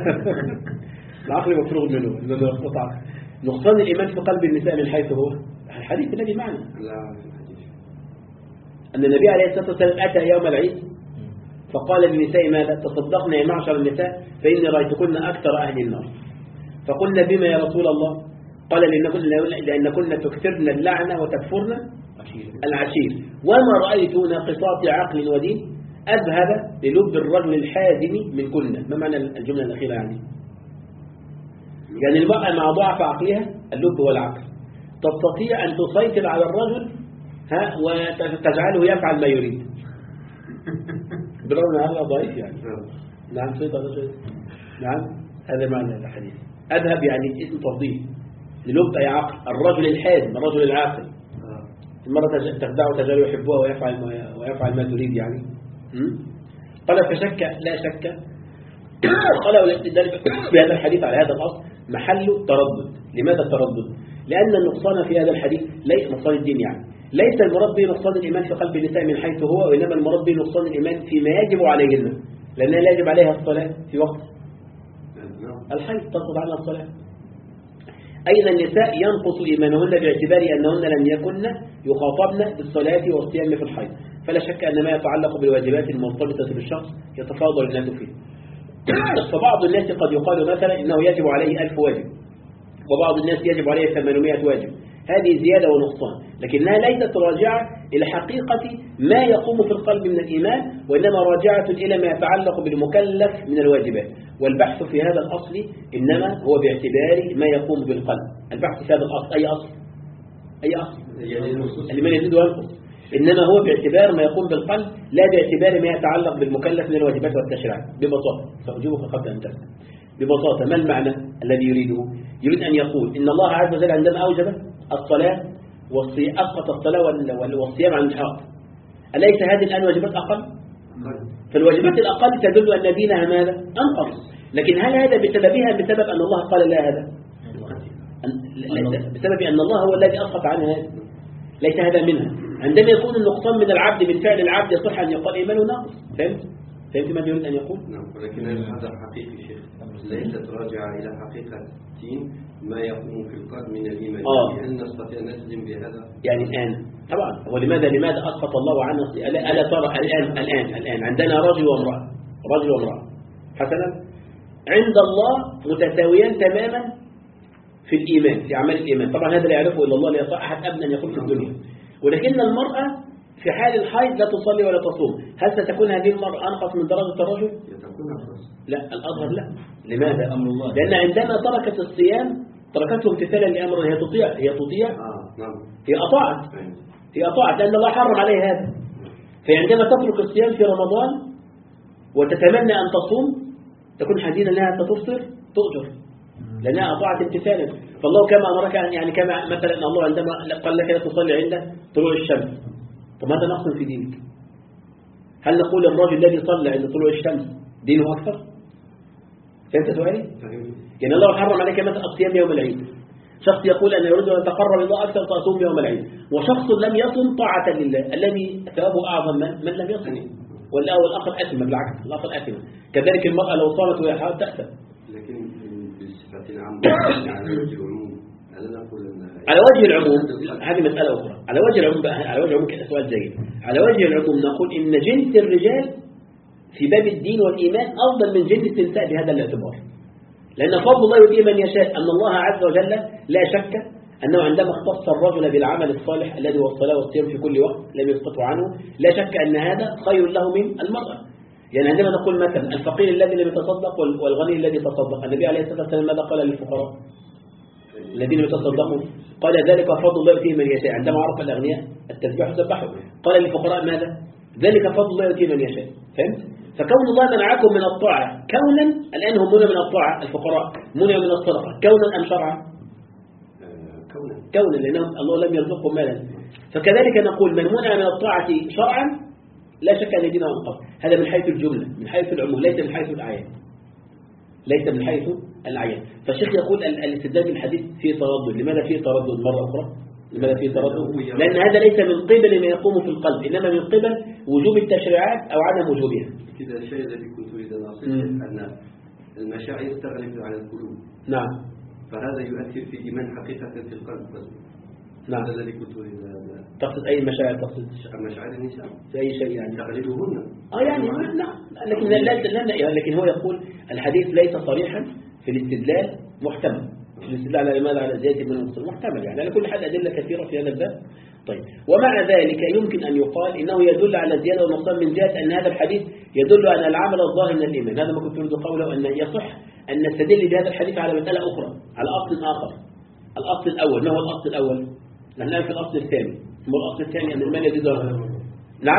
العقل مفروغ منه، إذا قطع. نقصان الإيمان في قلب النساء من حيث هو الحديث الذي معنا. لا في الحديث أن النبي عليه الصلاة والسلام أتى يوم العيد فقال للنساء: ماذا؟ تصدقن يا معشر النساء فإني رأيتكن أكثر أهل النار. فقلنا: بما يا رسول الله؟ قال: لأنكن تكثرن اللعنة وتكفرن العشير، وما رأيت ناقصات عقل ودين أذهب للب الرجل الحازم من كنا. ما معنى الجملة الأخيرة يعني؟ يعني المرأة مع ضعف عقلها اللب والعقل تستطيع أن تسيطر على الرجل ها وتجعله يفعل ما يريد بالرغم من هذا ضعيف يعني. نعم سيطر على الرجل. نعم هذا معنى الحديث. أذهب يعني اسم تفضيل، للب أي عقل، الرجل الحازم الرجل العاقل. المرة تخدعه تجعله يحبها ويفعل ما ويفعل ما تريد يعني. قال: فشك لا شك قال: والاستدلال بهذا الحديث على هذا الأصل محل تردد. لماذا التردد؟ لأن النقصان في هذا الحديث ليس نقصان الدين، يعني ليس المراد به نقصان الإيمان في قلب النساء من حيث هو، وإنما المراد به نقصان الإيمان فيما يجب عليهن، لأنها لا يجب عليها الصلاة في وقت الحيض، تنقض عنها الصلاة. أيضا النساء ينقص إيمانهن باعتبار أنهن لم يكن يخاطبن بالصلاة والصيام في الحيض، فلا شك أن ما يتعلق بالواجبات المرتبطة بالشخص يتفاضل الناس فيه. فبعض الناس قد يقال مثلا إنه يجب عليه ألف واجب، وبعض الناس يجب عليه ثمانمائة واجب. هذه زيادة ونقصان، لكنها ليست راجعة إلى حقيقة ما يقوم في القلب من الإيمان، وإنما راجعة إلى ما يتعلق بالمكلف من الواجبات. والبحث في هذا الأصل إنما هو باعتبار ما يقوم بالقلب. البحث في هذا الأصل أي أصل؟ أي أصل؟ اللي من يزيد وينقص. إنما هو باعتبار ما يقوم بالقلب، لا باعتبار ما يتعلق بالمكلف من الواجبات والتشريعات. ببساطة سأجيبك قبل أن تسأل. ببساطة ما المعنى الذي يريده؟ يريد أن يقول إن الله عز وجل عندما أوجب الصلاة والصيام، أسقط الصلاة والصيام عن الحق، أليس هذه الآن واجبات أقل؟ فالواجبات الأقل تدل أن دينها ماذا؟ أنقص. لكن هل هذا بسببها بسبب أن الله قال لا هذا؟ بسبب أن الله هو الذي أسقط عنها هذا، ليس هذا منها. عندما يكون النقصان من العبد من فعل العبد يصح أن يقال إيمانه ناقص. فهمت؟ فهمت ما يريد أن يقول؟ نعم، ولكن هذا حقيقي شيخ، ليست راجعة إلى حقيقة الدين ما يقوم في القلب من الإيمان. آه. هل نستطيع أن نجزم بهذا؟ يعني الآن طبعا ولماذا لماذا أسقط الله عنه؟ ألا, ألا ترى الآن الآن الآن عندنا رجل وامرأة، رجل وامرأة حسنا عند الله متساويان تماما في الإيمان، في أعمال الإيمان. طبعا هذا لا يعرفه إلا الله، لا يستطيع أحد أبدا أن يقول في الدنيا. ولكن المرأة في حال الحيض لا تصلي ولا تصوم، هل ستكون هذه المرأة أنقص من درجة الرجل؟ لا، الأظهر لا. لماذا؟ أمر الله. لأن عندما تركت الصيام تركته امتثالا لأمر، هي تطيع هي تطيع آه. نعم. هي أطاعت هي أطاعت لأن الله حرم عليه هذا. فعندما تترك الصيام في رمضان وتتمنى أن تصوم تكون حزينا لها ستفطر تؤجر لأنها أطاعت امتثالا. فالله كما أمرك يعني كما مثلا الله عندما قال لك لا تصلي عند طلوع الشمس، طب ماذا نقصد في دينك؟ هل نقول الرجل الذي صلى عند طلوع الشمس دينه أكثر؟ فهمت سؤالي؟ يعني الله حرم عليك مثلا الصيام يوم العيد، شخص يقول أن يريد أن يتقرب الله أكثر فأصوم يوم العيد، وشخص لم يصم طاعة لله الذي ثوابه أعظم من, من لم يصم، والآخر أثم بالعكس الآخر أثم. كذلك المرأة لو صامت وهي حائض تأثم. لكن بالصفة العامة على وجه العموم هل نقول أن على وجه العموم هذه مسألة أخرى. على وجه العموم على وجه العموم كده سؤال جيد. على وجه العموم نقول إن جنس الرجال في باب الدين والإيمان أفضل من جنس النساء بهذا الاعتبار، لأن فضل الله يؤتيه من يشاء. أن الله عز وجل لا شك أنه عندما اختص الرجل بالعمل الصالح الذي هو الصلاة والصيام في كل وقت لم يسقطه عنه، لا شك أن هذا خير له من المرأة. يعني عندما نقول مثلا الفقير الذي لم يتصدق والغني الذي تصدق، النبي عليه الصلاة والسلام ماذا قال للفقراء الذين يتصدقون؟ قال ذلك فضل الله يؤتيه من يشاء. عندما عرف الأغنياء التسبيح سبحوا، قال للفقراء ماذا؟ ذلك فضل الله يؤتيه من يشاء. فهمت؟ فكون الله منعكم من الطاعة كونا، الآن هم منع من الطاعة الفقراء، منع من الصدقة كونا أم شرعا؟ كونا كونا لأنهم الله لم يرزقهم مالا. فكذلك نقول من منع من الطاعة شرعا لا شك أن دينه أنقص. هذا من حيث الجملة، من حيث العموم، ليس من حيث الأعيان، ليس من حيث الأعيان. فالشيخ يقول الاستدلال بالحديث فيه تردد. لماذا فيه تردد مرة أخرى؟ لماذا فيه تردد؟ لأن هذا ليس من قبل ما يقوم في القلب، إنما من قبل وجوب التشريعات أو عدم وجوبها. كذا الشيء الذي كنت أريد أن أصل أن المشاعر تغلب على القلوب. نعم. فهذا يؤثر في إيمان حقيقة في القلب. نعم. هذا الذي كنت أريد أن تقصد أي مشاعر؟ تقصد مشاعر النساء في أي شيء يعني تغلبهن. آه يعني نعم، لكن لا لا لا لكن هو يقول الحديث ليس صريحا في الاستدلال، محتمل في الاستدلال على ماذا على زيادة من المقصود محتمل، يعني على كل حال أدلة كثيرة في هذا الباب. طيب، ومع ذلك يمكن أن يقال إنه يدل على زيادة والنقصان من جهة أن هذا الحديث يدل على العمل الظاهر من الإيمان. هذا ما كنت أريد قوله، أن يصح أن نستدل بهذا الحديث على مسألة أخرى، على أصل آخر. الأصل الأول، ما هو الأصل الأول؟ نحن الآن في الأصل الثاني. ما الأصل الثاني؟ أن الإيمان يزيد ولا ينقص. نعم؟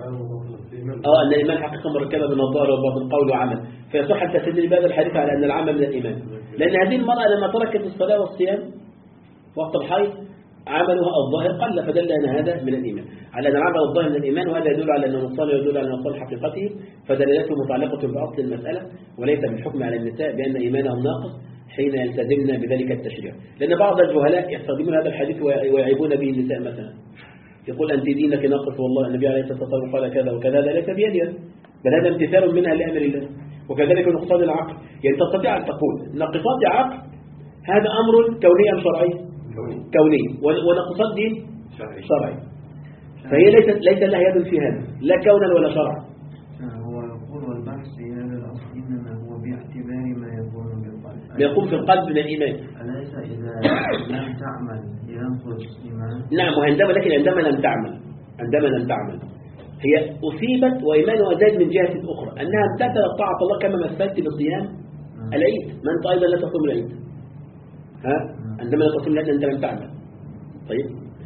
آه أن الإيمان حقيقة مركبة من الظاهر والباطن، قول وعمل. فيصح أن تستدل بهذا الحديث على أن العمل من الإيمان، لأن هذه المرأة لما تركت الصلاة والصيام وقت الحيض عملها الظاهر قل، فدل أن هذا من الإيمان، على أن العمل الظاهر من الإيمان، وهذا يدل على أن النصان يدل على نصان حقيقته، فدلالته متعلقة بأصل المسألة وليس بالحكم على النساء بأن إيمانهم ناقص حين يلتزمن بذلك التشريع. لأن بعض الجهلاء يستخدمون هذا الحديث ويعيبون به النساء، مثلا يقول أنت دينك ناقص، والله النبي عليه الصلاة والسلام قال كذا وكذا، هذا ليس بيدها، بل هذا امتثال منها لأمر الله. وكذلك نقصان العقل، يعني تستطيع أن تقول ناقصات عقل هذا أمر كوني أم شرعي؟ كوني. ونقصات دين شرعي. فهي ليست ليس لها يد في هذا، لا كونا ولا شرعا. هو يقول والبحث في هذا الأصل إنما هو باعتبار ما يكون بالقلب، ما يكون في القلب من الإيمان. أليس إذا لم تعمل ينقص إيمان؟ نعم، وعندما لكن عندما لم تعمل عندما لم تعمل هي أصيبت وإيمانها زاد من جهة أخرى، أنها امتثلت طاعة الله كما مثلت بصيام العيد. ما أنت أيضا لا تصوم العيد، ها؟ عندما لا تصوم العيد أنت لم تعمل. طيب،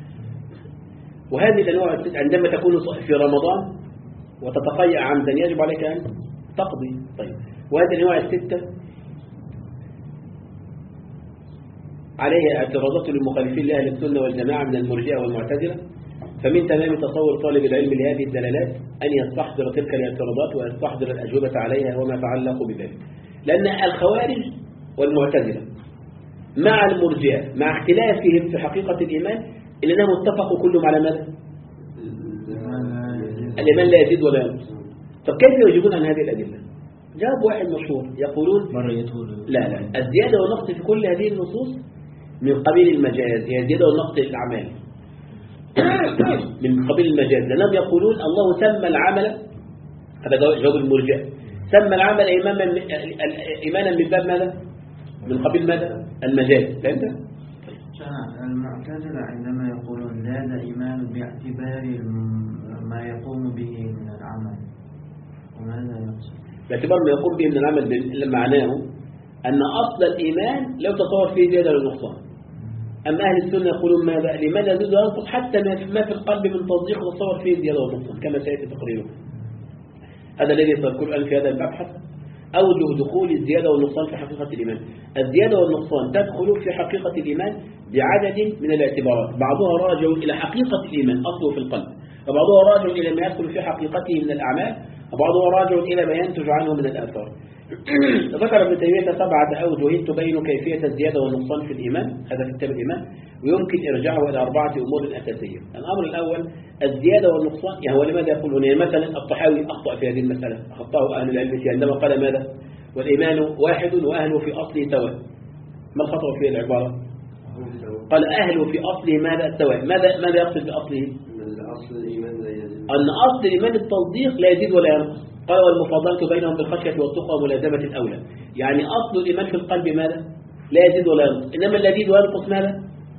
وهذه الأنواع عندما تكون في رمضان وتتقيأ عمدا يجب عليك أن تقضي. طيب، وهذه الأنواع الستة عليها اعتراضات للمخالفين لأهل السنة والجماعة من المرجئة والمعتزلة. فمن تمام تصور طالب العلم لهذه الدلالات أن يستحضر تلك الاعتراضات ويستحضر الأجوبة عليها وما تعلق بذلك، لأن الخوارج والمعتزلة مع المرجئة مع اختلافهم في حقيقة الإيمان إلا أنهم اتفقوا كلهم على ماذا؟ الإيمان لا يزيد ولا ينقص. طب كيف يجيبون عن هذه الأدلة؟ جاب واحد مشهور يقولون لا لا الزيادة والنقص في كل هذه النصوص من قبيل المجاز، هي الزيادة والنقص الأعمال من قبيل المجاز، لأنهم يقولون الله سمى العمل، هذا جواب المرجئة، سمى العمل إيمانا إيمانا من باب ماذا؟ من قبيل ماذا؟ المجاز. فهمت؟ المعتزلة عندما يقولون لا إيمان باعتبار ما يقوم به من العمل، وماذا يقصد؟ باعتبار ما يقوم به من العمل معناه أن أصل الإيمان لو تصور فيه زيادة للنقصان، أما أهل السنة يقولون ماذا؟ لماذا يزيد وينقص حتى ما في القلب من تصديق وتصور فيه زيادة ونقصان كما سيأتي تقريره. هذا الذي سأذكر الآن في هذا المبحث أوجه دخول الزيادة والنقصان في حقيقة الإيمان. الزيادة والنقصان تدخل في حقيقة الإيمان بعدد من الاعتبارات، بعضها راجع إلى حقيقة الإيمان أصله في القلب، وبعضها راجع إلى ما يدخل في حقيقته من الأعمال، وبعضها راجع إلى ما ينتج عنه من الآثار. ذكر ابن تيمية سبعة أوجه تبين كيفية الزيادة والنقصان في الإيمان، هذا في كتاب الإيمان، ويمكن إرجاعه إلى أربعة أمور أساسية. الأمر الأول الزيادة والنقصان، يعني هو لماذا يقول هنا؟ مثلا الطحاوي أخطأ في هذه المسألة، أخطأه أهل العلم فيها عندما قال ماذا؟ والإيمان واحد وأهله في أصله سواء. ما الخطأ في العبارة؟ قال أهله في أصله ماذا؟ سواء. ماذا ماذا يقصد بأصله؟ أصل الإيمان لا يزيد، أن أصل الإيمان التصديق لا يزيد ولا ينقص. قال والمفاضلة بينهم بالخشية والتقوى وملازمة الأولى. يعني أصل الإيمان في القلب ماذا؟ لا يزيد ولا ينقص، إنما الذي يزيد وينقص ماذا؟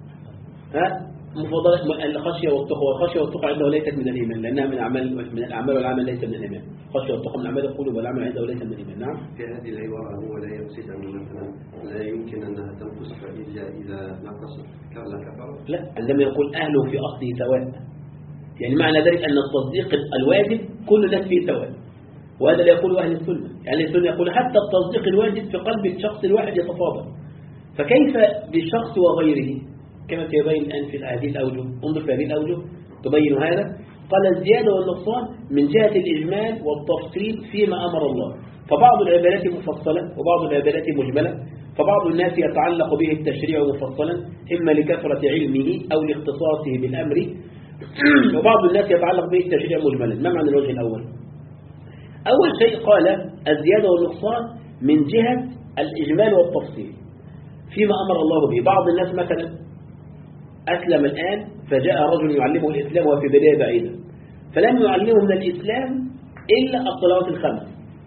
ها؟ مفاضلة الخشية والتقوى. والخشية والتقوى عنده ليست من الإيمان، لأنها من الأعمال من الأعمال والعمل ليس من الإيمان. الخشية والتقوى من أعمال القلوب والعمل عنده ليس من الإيمان. نعم. في هذه العبارة هو لا يقصد أن مثلا لا يمكن أنها تنقص إلا إذا نقصت كلا كفر. لا، عندما يقول أهله في أصله سواء، يعني معنى ذلك أن التصديق الواجب كل الناس فيه سواء، وهذا لا يقوله أهل السنة. يعني السنة يقول حتى التصديق الواجب في قلب الشخص الواحد يتفاضل، فكيف بالشخص وغيره؟ كما سيبين الآن في هذه الأوجه. انظر في هذه الأوجه تبين هذا. قال الزيادة والنقصان من جهة الإجمال والتفصيل فيما أمر الله، فبعض العبادات مفصلة وبعض العبادات مجملة، فبعض الناس يتعلق به التشريع مفصلا إما لكثرة علمه أو لاختصاصه بالأمر، وبعض الناس يتعلق به التشريع مجملا. ما معنى الوجه الأول؟ أول شيء قال الزيادة والنقصان من جهة الإجمال والتفصيل فيما أمر الله به. بعض الناس مثلا أسلم الآن فجاء رجل يعلمه الإسلام وفي بداية بعيدة، فلم يعلمه من الإسلام إلا الصلوات الخمس،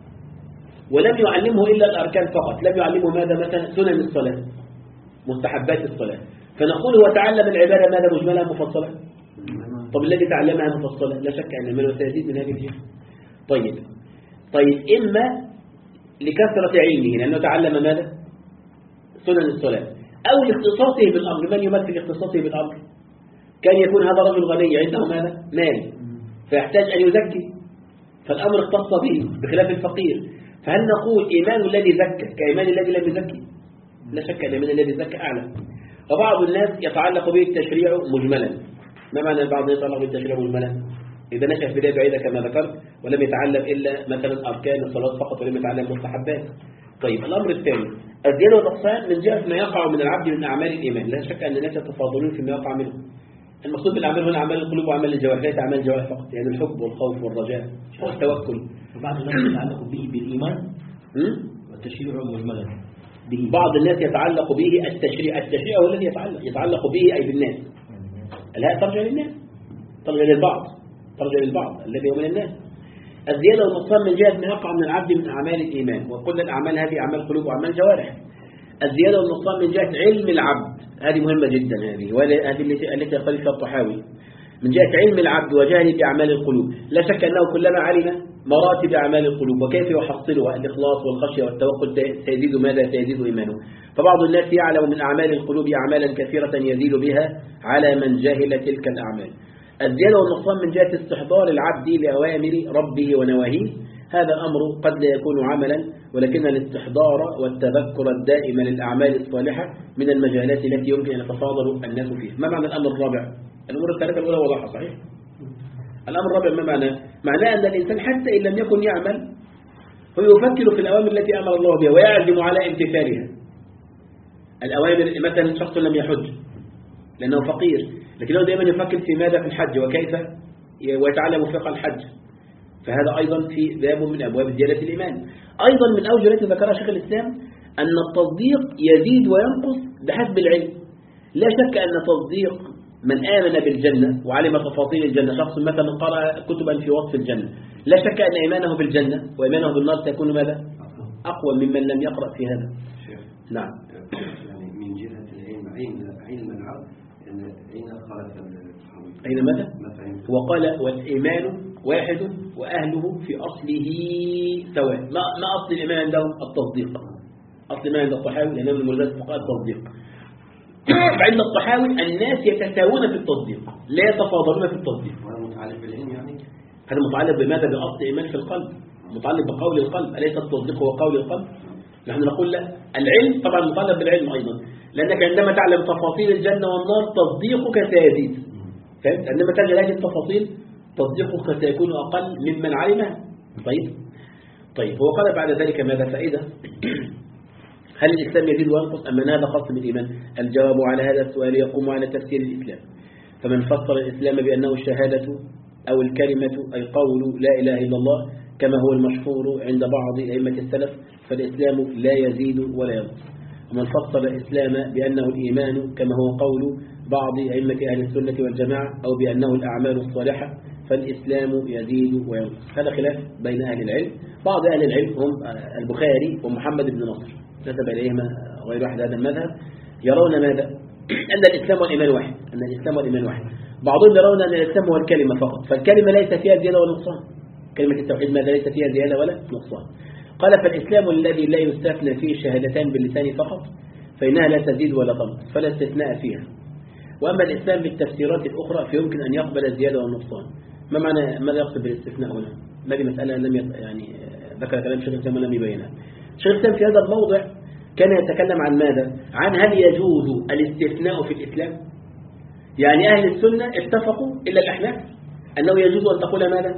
ولم يعلمه إلا الأركان فقط، لم يعلمه ماذا مثلا؟ سنن الصلاة، مستحبات الصلاة. فنقول هو تعلم العبادة ماذا؟ مجملة مفصلة؟ طب الذي تعلمها مفصلة لا شك أن المال سيزيد من هذه الجهة. طيب طيب إما لكثرة علمه لأنه تعلم ماذا؟ سنن الصلاة، أو لاختصاصه بالأمر. من يمثل اختصاصه بالأمر؟ كان يكون هذا رجل غني عنده ماذا؟ مال، فيحتاج أن يزكي، فالأمر اختص به بخلاف الفقير. فهل نقول إيمان الذي زكى كإيمان الذي لم يزكي؟ لا شك أن إيمان الذي زكى أعلى. وبعض الناس يتعلق به التشريع مجملا. ما معنى البعض يتعلق بالتشريع مجملا؟ إذا نشأ في بداية بعيدة كما ذكرت ولم يتعلم إلا مثلا أركان الصلاة فقط ولم يتعلم مستحبات. طيب الأمر الثاني الزيادة والنقصان من جهة ما يقع من العبد من أعمال الإيمان. لا شك أن الناس يتفاضلون فيما يقع منه. المقصود بالأعمال هنا أعمال القلوب وأعمال الجوارح، ليس أعمال الجوارح فقط، يعني الحب والخوف والرجاء والتوكل. وبعض الناس يتعلق به بالإيمان والتشريع مجملا به. بعض الناس يتعلق به التشريع، التشريع هو الذي يتعلق يتعلق به أي بالناس. الهاء ترجع للناس، ترجع للبعض، ترجع للبعض الذي هو من الناس. الزيادة والنقصان من جهة ما يقع من العبد من أعمال الإيمان، وكل الأعمال هذه أعمال قلوب وأعمال جوارح. الزيادة والنقصان من جهة علم العبد، هذه مهمة جدا، هذه وهذه التي التي يقول فيها الطحاوي، من جهة علم العبد وجهله بأعمال القلوب. لا شك أنه كلما علم مراتب أعمال القلوب وكيف يحصلها الإخلاص والخشية والتوكل سيزيد ماذا؟ سيزيد إيمانه. فبعض الناس يعلم من أعمال القلوب أعمالا كثيرة يزيد بها على من جهل تلك الأعمال. الزيادة والنقصان من جهة استحضار العبد لأوامر ربه ونواهيه، هذا أمر قد لا يكون عملا، ولكن الاستحضار والتذكر الدائم للأعمال الصالحة من المجالات التي يمكن أن يتفاضل الناس فيها. ما معنى الأمر الرابع؟ الأمور الثلاثة الأولى واضحة صحيح؟ الأمر الرابع ما معناه؟ معناه أن الإنسان حتى إن لم يكن يعمل هو يفكر في الأوامر التي أمر الله بها ويعزم على امتثالها. الأوامر مثلا شخص لم يحج لأنه فقير، لكنه دائما يفكر في ماذا في الحج وكيف ويتعلم فقه الحج، فهذا أيضا في باب من أبواب زيادة الإيمان. أيضا من أوجه التي ذكرها شيخ الإسلام أن التصديق يزيد وينقص بحسب العلم. لا شك أن تصديق من آمن بالجنة وعلم تفاصيل الجنة، شخص مثلا قرأ كتبا في وصف الجنة، لا شك أن إيمانه بالجنة وإيمانه بالنار سيكون ماذا؟ أقوى ممن لم يقرأ في هذا. نعم. يعني من جهة العلم علم علم العبد أين خالف التحويل؟ أين ماذا؟ هو قال والإيمان واحد وأهله في أصله سواء. ما ما أصل الإيمان عندهم؟ التصديق. أصل الإيمان عند الطحاوي لأنه من ملزمات فقهاء التصديق. فعند الطحاوي الناس يتساوون في التصديق لا يتفاضلون في التصديق. وهذا متعلق بالعلم يعني؟ هذا متعلق بماذا؟ بأصل إيمان في القلب، متعلق بقول القلب. أليس التصديق هو قول القلب؟ نحن نقول لا، العلم طبعا متعلق بالعلم أيضا، لأنك عندما تعلم تفاصيل الجنة والنار تصديقك سيزيد، فهمت؟ عندما تجد هذه التفاصيل تصديقك سيكون أقل ممن علمها. طيب طيب هو قال بعد ذلك ماذا؟ فائدة هل الإسلام يزيد وينقص أم أن هذا خاص بالإيمان؟ الجواب على هذا السؤال يقوم على تفسير الإسلام. فمن فسر الإسلام بأنه الشهادة أو الكلمة أي قول لا إله إلا الله كما هو المشهور عند بعض أئمة السلف فالإسلام لا يزيد ولا ينقص. ومن فسر الإسلام بأنه الإيمان كما هو قول بعض أئمة أهل السنة والجماعة أو بأنه الأعمال الصالحة فالإسلام يزيد وينقص. هذا خلاف بين أهل العلم. بعض أهل العلم هم البخاري ومحمد بن نصر نسب إليهما غير واحد هذا المذهب يرون ماذا؟ أن الإسلام والإيمان واحد، أن الإسلام والإيمان واحد. بعضهم يرون أن الإسلام هو الكلمة فقط، فالكلمة ليس فيها زيادة ولا نقصان. كلمة التوحيد ماذا؟ ليس فيها زيادة ولا نقصان. قال فالإسلام الذي لا يستثنى فيه الشهادتان باللسان فقط فإنها لا تزيد ولا تنقص فلا استثناء فيها. وأما الإسلام بالتفسيرات الأخرى فيمكن أن يقبل الزيادة والنقصان. ما معنى ماذا يقصد بالاستثناء هنا؟ هذه مسألة لم يط... يعني ذكر كلام شيخ الإسلام ولم يبينها. شيخ الإسلام في هذا الموضع كان يتكلم عن ماذا؟ عن هل يجوز الاستثناء في الإسلام؟ يعني أهل السنة اتفقوا إلا الأحناف أنه يجوز أن تقول ماذا؟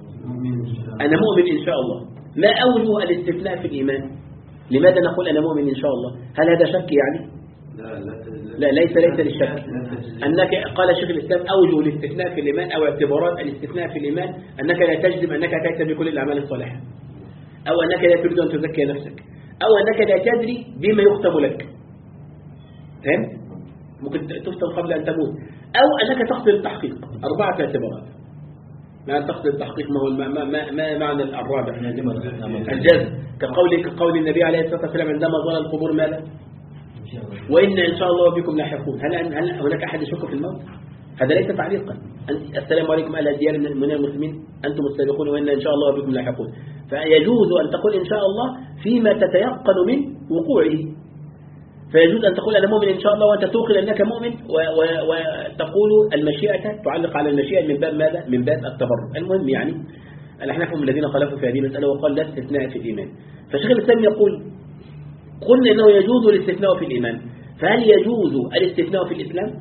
أنا مؤمن إن شاء الله. ما أوجه الاستثناء في الإيمان؟ لماذا نقول أنا مؤمن إن شاء الله؟ هل هذا شك يعني؟ لا لا, لا ليس ليس للشك. أنك قال شيخ الإسلام أوجه الاستثناء في الإيمان أو اعتبارات الاستثناء في الإيمان أنك لا تجزم أنك أتيت بكل الأعمال الصالحة أو أنك لا تريد أن تزكي نفسك أو أنك لا تدري بما يختم لك. فهم؟ ممكن تفتن قبل أن تموت أو أنك تقصد التحقيق. أربعة اعتبارات. ما تقصد التحقيق ما هو ما ما ما معنى الرابع؟ الجزم. كقول كقول النبي عليه الصلاة والسلام عندما زار القبور ماذا؟ وإن إن شاء الله بكم لاحقون. هل هل هناك أحد يشك في الموت؟ هذا ليس تعليقا. السلام عليكم أهل الديار من المسلمين أنتم السابقون وإن إن شاء الله بكم لاحقون. فيجوز أن تقول إن شاء الله فيما تتيقن من وقوعه. فيجوز أن تقول أنا مؤمن إن شاء الله وأنت توقن أنك مؤمن وتقول المشيئة تعلق على المشيئة من باب ماذا؟ من باب التبرع. المهم يعني الأحناف هم الذين خالفوا في هذه المسألة وقال لا استثناء في الإيمان. فشيخ الإسلام يقول قلنا أنه يجوز الاستثناء في الإيمان فهل يجوز الاستثناء في الإسلام؟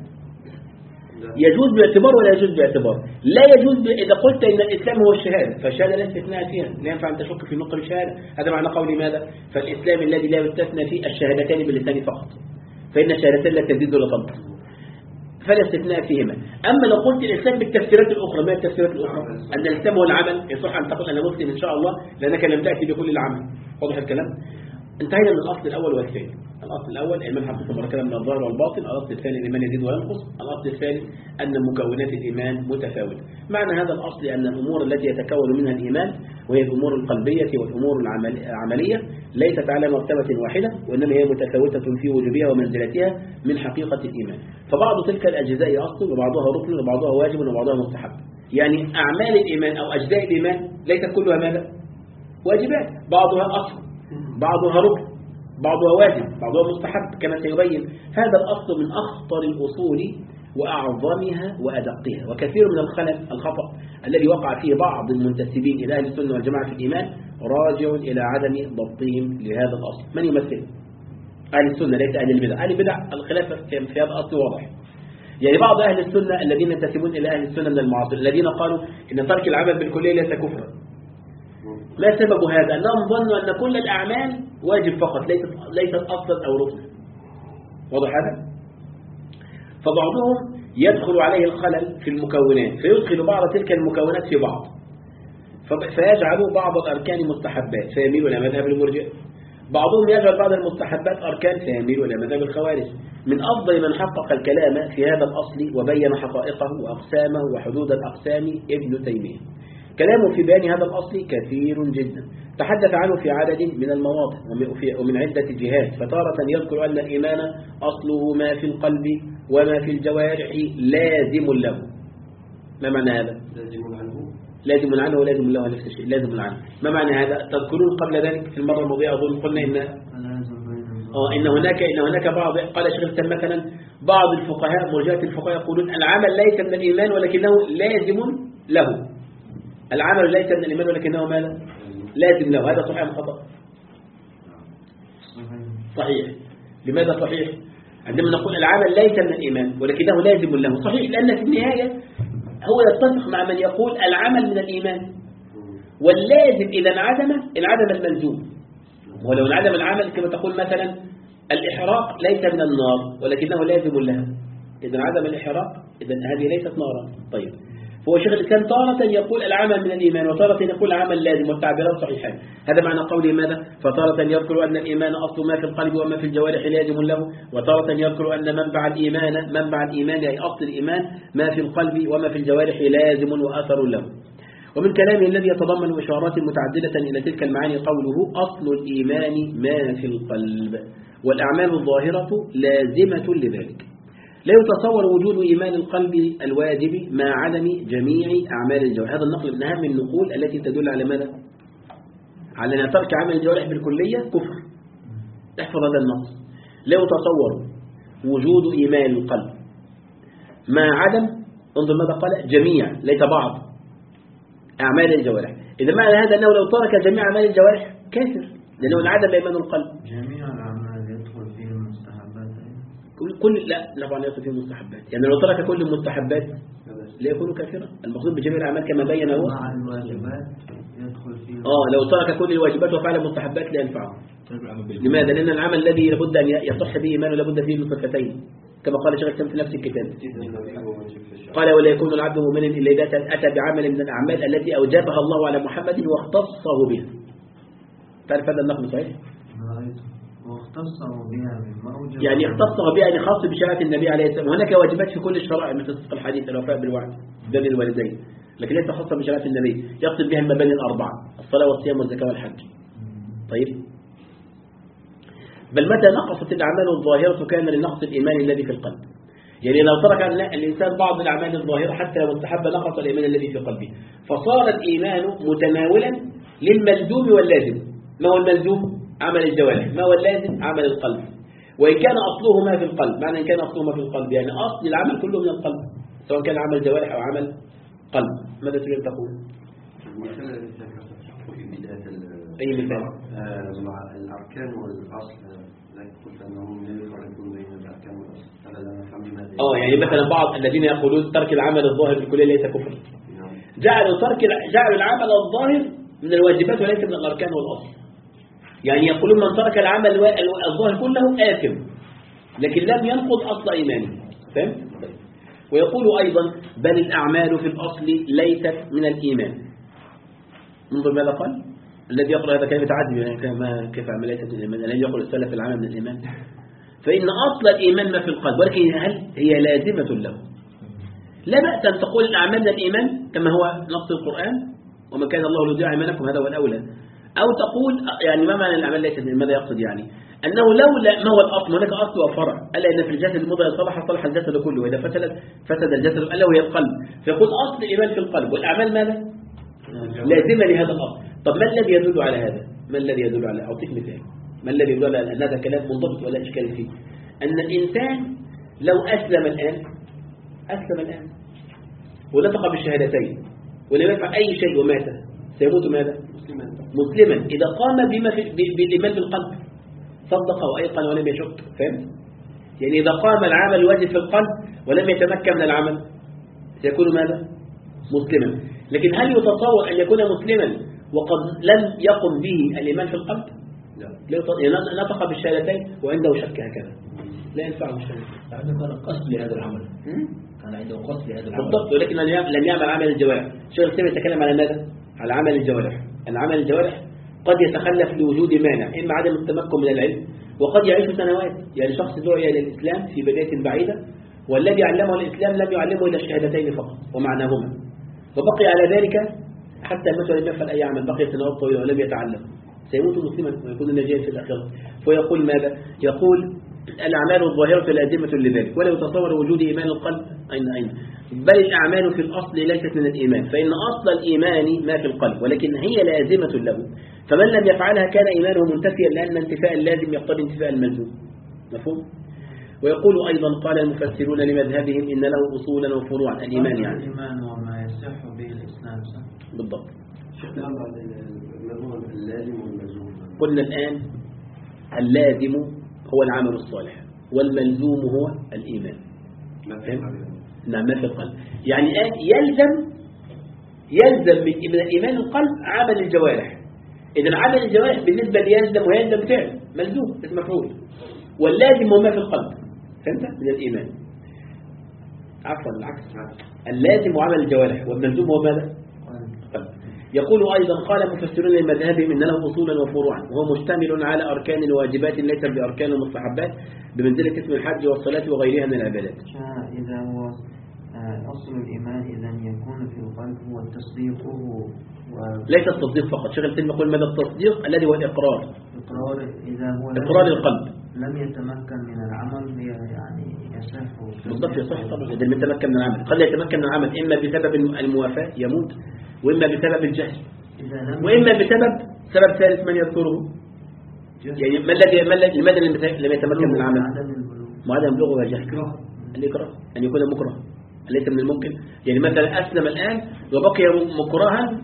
يجوز باعتبار ولا يجوز باعتبار؟ لا يجوز إذا قلت إن الإسلام هو الشهادة فالشهادة لا استثناء فيها لا ينفع أن تشك في نقطة الشهادة. هذا معنى قولي ماذا؟ فالإسلام الذي لا يستثنى فيه الشهادتان باللسان فقط فإن الشهادتين لا تزيد ولا تنقص فلا استثناء فيهما. أما لو قلت الإسلام بالتفسيرات الأخرى ما التفسيرات الأخرى؟ أن الإسلام هو العمل يصح أن تقول أنا مسلم إن شاء الله لأنك لم تأتي بكل العمل. واضح الكلام؟ انتهينا من الأصل الأول والثاني. الأصل الأول الإيمان حقيقة مركبة من الظاهر والباطن. الأصل الثاني الإيمان يزيد وينقص. الأصل الثالث أن مكونات الإيمان متفاوتة. معنى هذا الأصل أن الأمور التي يتكون منها الإيمان وهي الأمور القلبية والأمور العملية ليست على مرتبة واحدة وإنما هي متفاوتة في وجوبها ومنزلتها من حقيقة الإيمان. فبعض تلك الأجزاء أصل وبعضها ركن وبعضها واجب وبعضها مستحب. يعني أعمال الإيمان أو أجزاء الإيمان ليست كلها ماذا؟ واجبات. بعضها أصل بعضها ركن بعضها واجب بعضها مستحب كما سيبين. هذا الأصل من أخطر الأصول وأعظمها وأدقها. وكثير من الخلل الخطأ الذي وقع فيه بعض المنتسبين إلى أهل السنة والجماعة في الإيمان راجع إلى عدم ضبطهم لهذا الأصل. من يمثل؟ أهل السنة ليس أهل البدع. أهل البدع الخلاف في هذا الأصل واضح. يعني بعض أهل السنة الذين ينتسبون إلى أهل السنة من المعاصرين الذين قالوا إن ترك العمل بالكلية ليس كفرا. ما سبب هذا؟ أنهم ظنوا أن كل الأعمال واجب فقط ليست ليست أصلا أو ركنا. واضح هذا؟ فبعضهم يدخل عليه الخلل في المكونات فيدخل بعض تلك المكونات في بعض فيجعل بعض الأركان مستحبات فيميل إلى مذهب المرجئة. بعضهم يجعل بعض المستحبات أركان فيميل إلى مذهب الخوارج. من أفضل من حقق الكلام في هذا الأصل وبين حقائقه وأقسامه وحدود الأقسام ابن تيمية. كلامه في بيان هذا الأصل كثير جدا تحدث عنه في عدد من المواضع ومن عدة جهات. فتارة يذكر أن الإيمان أصله ما في القلب وما في الجوارح لازم له. ما معنى هذا؟ لازم عنه لازم عنه ولازم له نفس الشيء. لازم عنه ما معنى هذا؟ تذكرون قبل ذلك في المرة الماضية أظن قلنا إن اه ان هناك ان هناك بعض قال شيخ الاسلام مثلا بعض الفقهاء مرجئة الفقهاء يقولون العمل ليس من الايمان ولكنه لازم له. العمل ليس من الايمان ولكنه ماذا؟ لازم له. هذا صحيح ام خطأ؟ صحيح. لماذا صحيح؟ عندما نقول العمل ليس من الايمان ولكنه لازم له، صحيح لان في النهايه هو يتفق مع من يقول العمل من الايمان، واللازم اذا انعدم انعدم الملزوم. ولو انعدم العمل كما تقول مثلا الإحراق ليس من النار ولكنه لازم لها، إذا انعدم الإحراق إذا هذه ليست نارا. طيب هو شيخ الإسلام تارة يقول العمل من الإيمان وتارة يقول العمل لازم، والتعبيرات صحيحان. هذا معنى قوله ماذا؟ فتارة يذكر أن الإيمان أصل ما في القلب وما في الجوارح لازم له، وتارة يذكر أن منبع الإيمان منبع الإيمان أي أصل الإيمان ما في القلب وما في الجوارح لازم وأثر له. ومن كلامه الذي يتضمن إشارات متعددة إلى تلك المعاني قوله أصل الإيمان ما في القلب والأعمال الظاهرة لازمة لذلك. لا يتصور وجود إيمان القلب الواجب مع عدم جميع أعمال الجوارح. هذا النقل من أهم النقول التي تدل على ماذا؟ على أن ترك عمل الجوارح بالكلية كفر. احفظ هذا النص. لا يتصور وجود إيمان القلب مع عدم، انظر ماذا قال، جميع ليس بعض أعمال الجوارح. إذا معنى هذا أنه لو ترك جميع أعمال الجوارح كافر، لأنه انعدم إيمان القلب. جميع الأعمال يدخل فيه المستحبات كل كل لا طبعا يدخل فيه المستحبات، يعني لو ترك كل المستحبات لا يكون كافرا. المقصود بجميع الأعمال كما بين هو مع الواجبات يدخل فيه. آه لو ترك كل الواجبات وفعل المستحبات لا ينفعه. لماذا؟ لأن العمل الذي لابد أن يصح به إيمانه لابد فيه من صفتين كما قال شيخ الإسلام في نفس الكتاب. قال ولا يكون العبد مؤمنا إلا إذا أتى بعمل من الأعمال التي أوجبها الله على محمد واختصه بها. تعرف هذا النقل صحيح؟ واختصه بها بما يعني اختصه بها يعني خاص بشريعة النبي عليه السلام. وهناك واجبات في كل الشرائع مثل صدق الحديث الوفاء بالوعد بر الوالدين، لكن ليس خاصة بشريعة النبي، يقصد بها المباني الأربعة الصلاة والصيام والزكاة والحج. طيب بل متى نقصت الأعمال الظاهرة كان لنقص الإيمان الذي في القلب. يعني لو ترك الإنسان بعض الأعمال الظاهرة حتى لو مستحبة نقص الإيمان الذي في قلبه، فصار الإيمان متناولا للملزوم واللازم. ما هو الملزوم؟ عمل الجوارح. ما هو اللازم؟ عمل القلب. وإن كان أصله ما في القلب، معنى إن كان أصله ما في القلب يعني أصل العمل كله من القلب، سواء كان عمل جوارح أو عمل قلب. ماذا تريد أن تقول؟ أي مثال؟ مع الأركان والأصل لا يقول أنهم لا يفرقون بين الأركان والأصل. اه يعني مثلا بعض الذين يقولون ترك العمل الظاهر بالكلية ليس كفر، جعلوا ترك جعلوا العمل الظاهر من الواجبات وليس من الأركان والأصل. يعني يقولون من ترك العمل الظاهر كله آثم لكن لم ينقض أصل إيمانه. فهمت؟ ويقول أيضا بل الأعمال في الأصل ليست من الإيمان. منظر ماذا قال؟ الذي يقرأ هذا كلمة عدل يعني كيف عمل ليست من الإيمان، الذي يقول السلف العمل من الإيمان. فإن أصل الإيمان ما في القلب، ولكن هل هي لازمة له؟ لا بأس أن تقول الأعمال من الإيمان كما هو نص القرآن وما كان الله ليضيع إيمانكم، هذا هو الأولى. أو تقول يعني ما معنى الأعمال ليست من، ماذا يقصد يعني؟ أنه لولا ما هو الأصل، هناك أصل وفرع، ألا إن في الجسد المضغ صلح صلح الجسد كله، وإذا فسد فسد الجسد ألا وهي القلب. فيقول أصل الإيمان في القلب والأعمال ماذا؟ لازمة لهذا الأصل. طب ما الذي يدل على هذا؟ ما الذي يدل على؟ أعطيك مثال. ما الذي يدل على أن هذا كلام منضبط ولا إشكال فيه؟ أن الإنسان لو أسلم الآن أسلم الآن ونطق بالشهادتين ولم يفعل أي شيء ومات سيموت ماذا؟ مسلما. مسلما إذا قام بما في بالإيمان بالقلب صدق وأيقن ولم يشك. فهمت؟ يعني إذا قام العمل الواجب في القلب ولم يتمكن من العمل سيكون ماذا؟ مسلما. لكن هل يتصور أن يكون مسلما وقد لم يقم به الإيمان في القلب؟ لا. نطق بالشهادتين وعنده شك هكذا لا ينفعه الشهادتين. عنده كان قصد لهذا العمل، كان عنده قصد لهذا العمل بالضبط، ولكن لم يعمل عمل الجوارح. شيخ الإسلام يتكلم على ماذا؟ على عمل الجوارح. أن عمل الجوارح قد يتخلف لوجود مانع، إما عدم التمكن من العلم وقد يعيش سنوات. يعني شخص دعي إلى الإسلام في بداية بعيدة والذي علمه الإسلام لم يعلمه إلا الشهادتين فقط ومعناهما، وبقي على ذلك حتى مات ولم يفعل أي عمل، بقي سنوات طويلة ولم يتعلم، سيموت مسلما ويكون ناجيا في الآخرة. فيقول ماذا؟ يقول الأعمال الظاهرة لازمة لذلك ولا يتصور وجود إيمان القلب. أين أين بل الأعمال في الأصل ليست من الإيمان، فإن أصل الإيمان ما في القلب ولكن هي لازمة له فمن لم يفعلها كان إيمانه منتفيا لأن انتفاء اللازم يقتضي انتفاء الملزوم. مفهوم؟ ويقول أيضا قال المفسرون لمذهبهم إن له أصولا وفروعا، الإيمان يعني الإيمان وما يصح به الإسلام. بالضبط. المذموم اللازم والملزوم. قلنا الآن اللازم هو العمل الصالح والملزوم هو الإيمان. ما في القلب. نعم ما في القلب. يعني الآن يلزم يلزم من الإيمان القلب عمل الجوارح. إذا عمل الجوارح بالنسبة ليلزم ويلزم فعل ملزوم اسم مفعول، واللازم هو ما في القلب. فهمت؟ من الإيمان. عفوا العكس، اللازم عمل الجوارح والملزوم هو ماذا؟ القلب. يقول أيضا قال مفسرون لمذهبهم إن له أصولا وفروعا وهو مشتمل على أركان وواجبات ليس بأركان ومستحبات بمنزلة اسم الحج والصلاة وغيرها من العبادات. إذا هو أصل الإيمان إذا يكون في القلب هو التصديق و... ليس التصديق فقط، شغل تلم يقول ماذا التصديق الذي هو الإقرار. إقرار إذا هو إقرار القلب لم يتمكن من العمل هي يعني يصح. بالضبط يصح طبعا إذا لم يتمكن من العمل. قد يتمكن من العمل إما بسبب الموافاة يموت، وإما بسبب الجهل، وإما بسبب سبب ثالث من يذكره. يعني ما الذي ما الذي لماذا لم يتمكن من العمل؟ ما عدم بلوغه وجهل. الإكراه أن يكون مكره ليس من الممكن. يعني مثلا أسلم الآن وبقي مكرها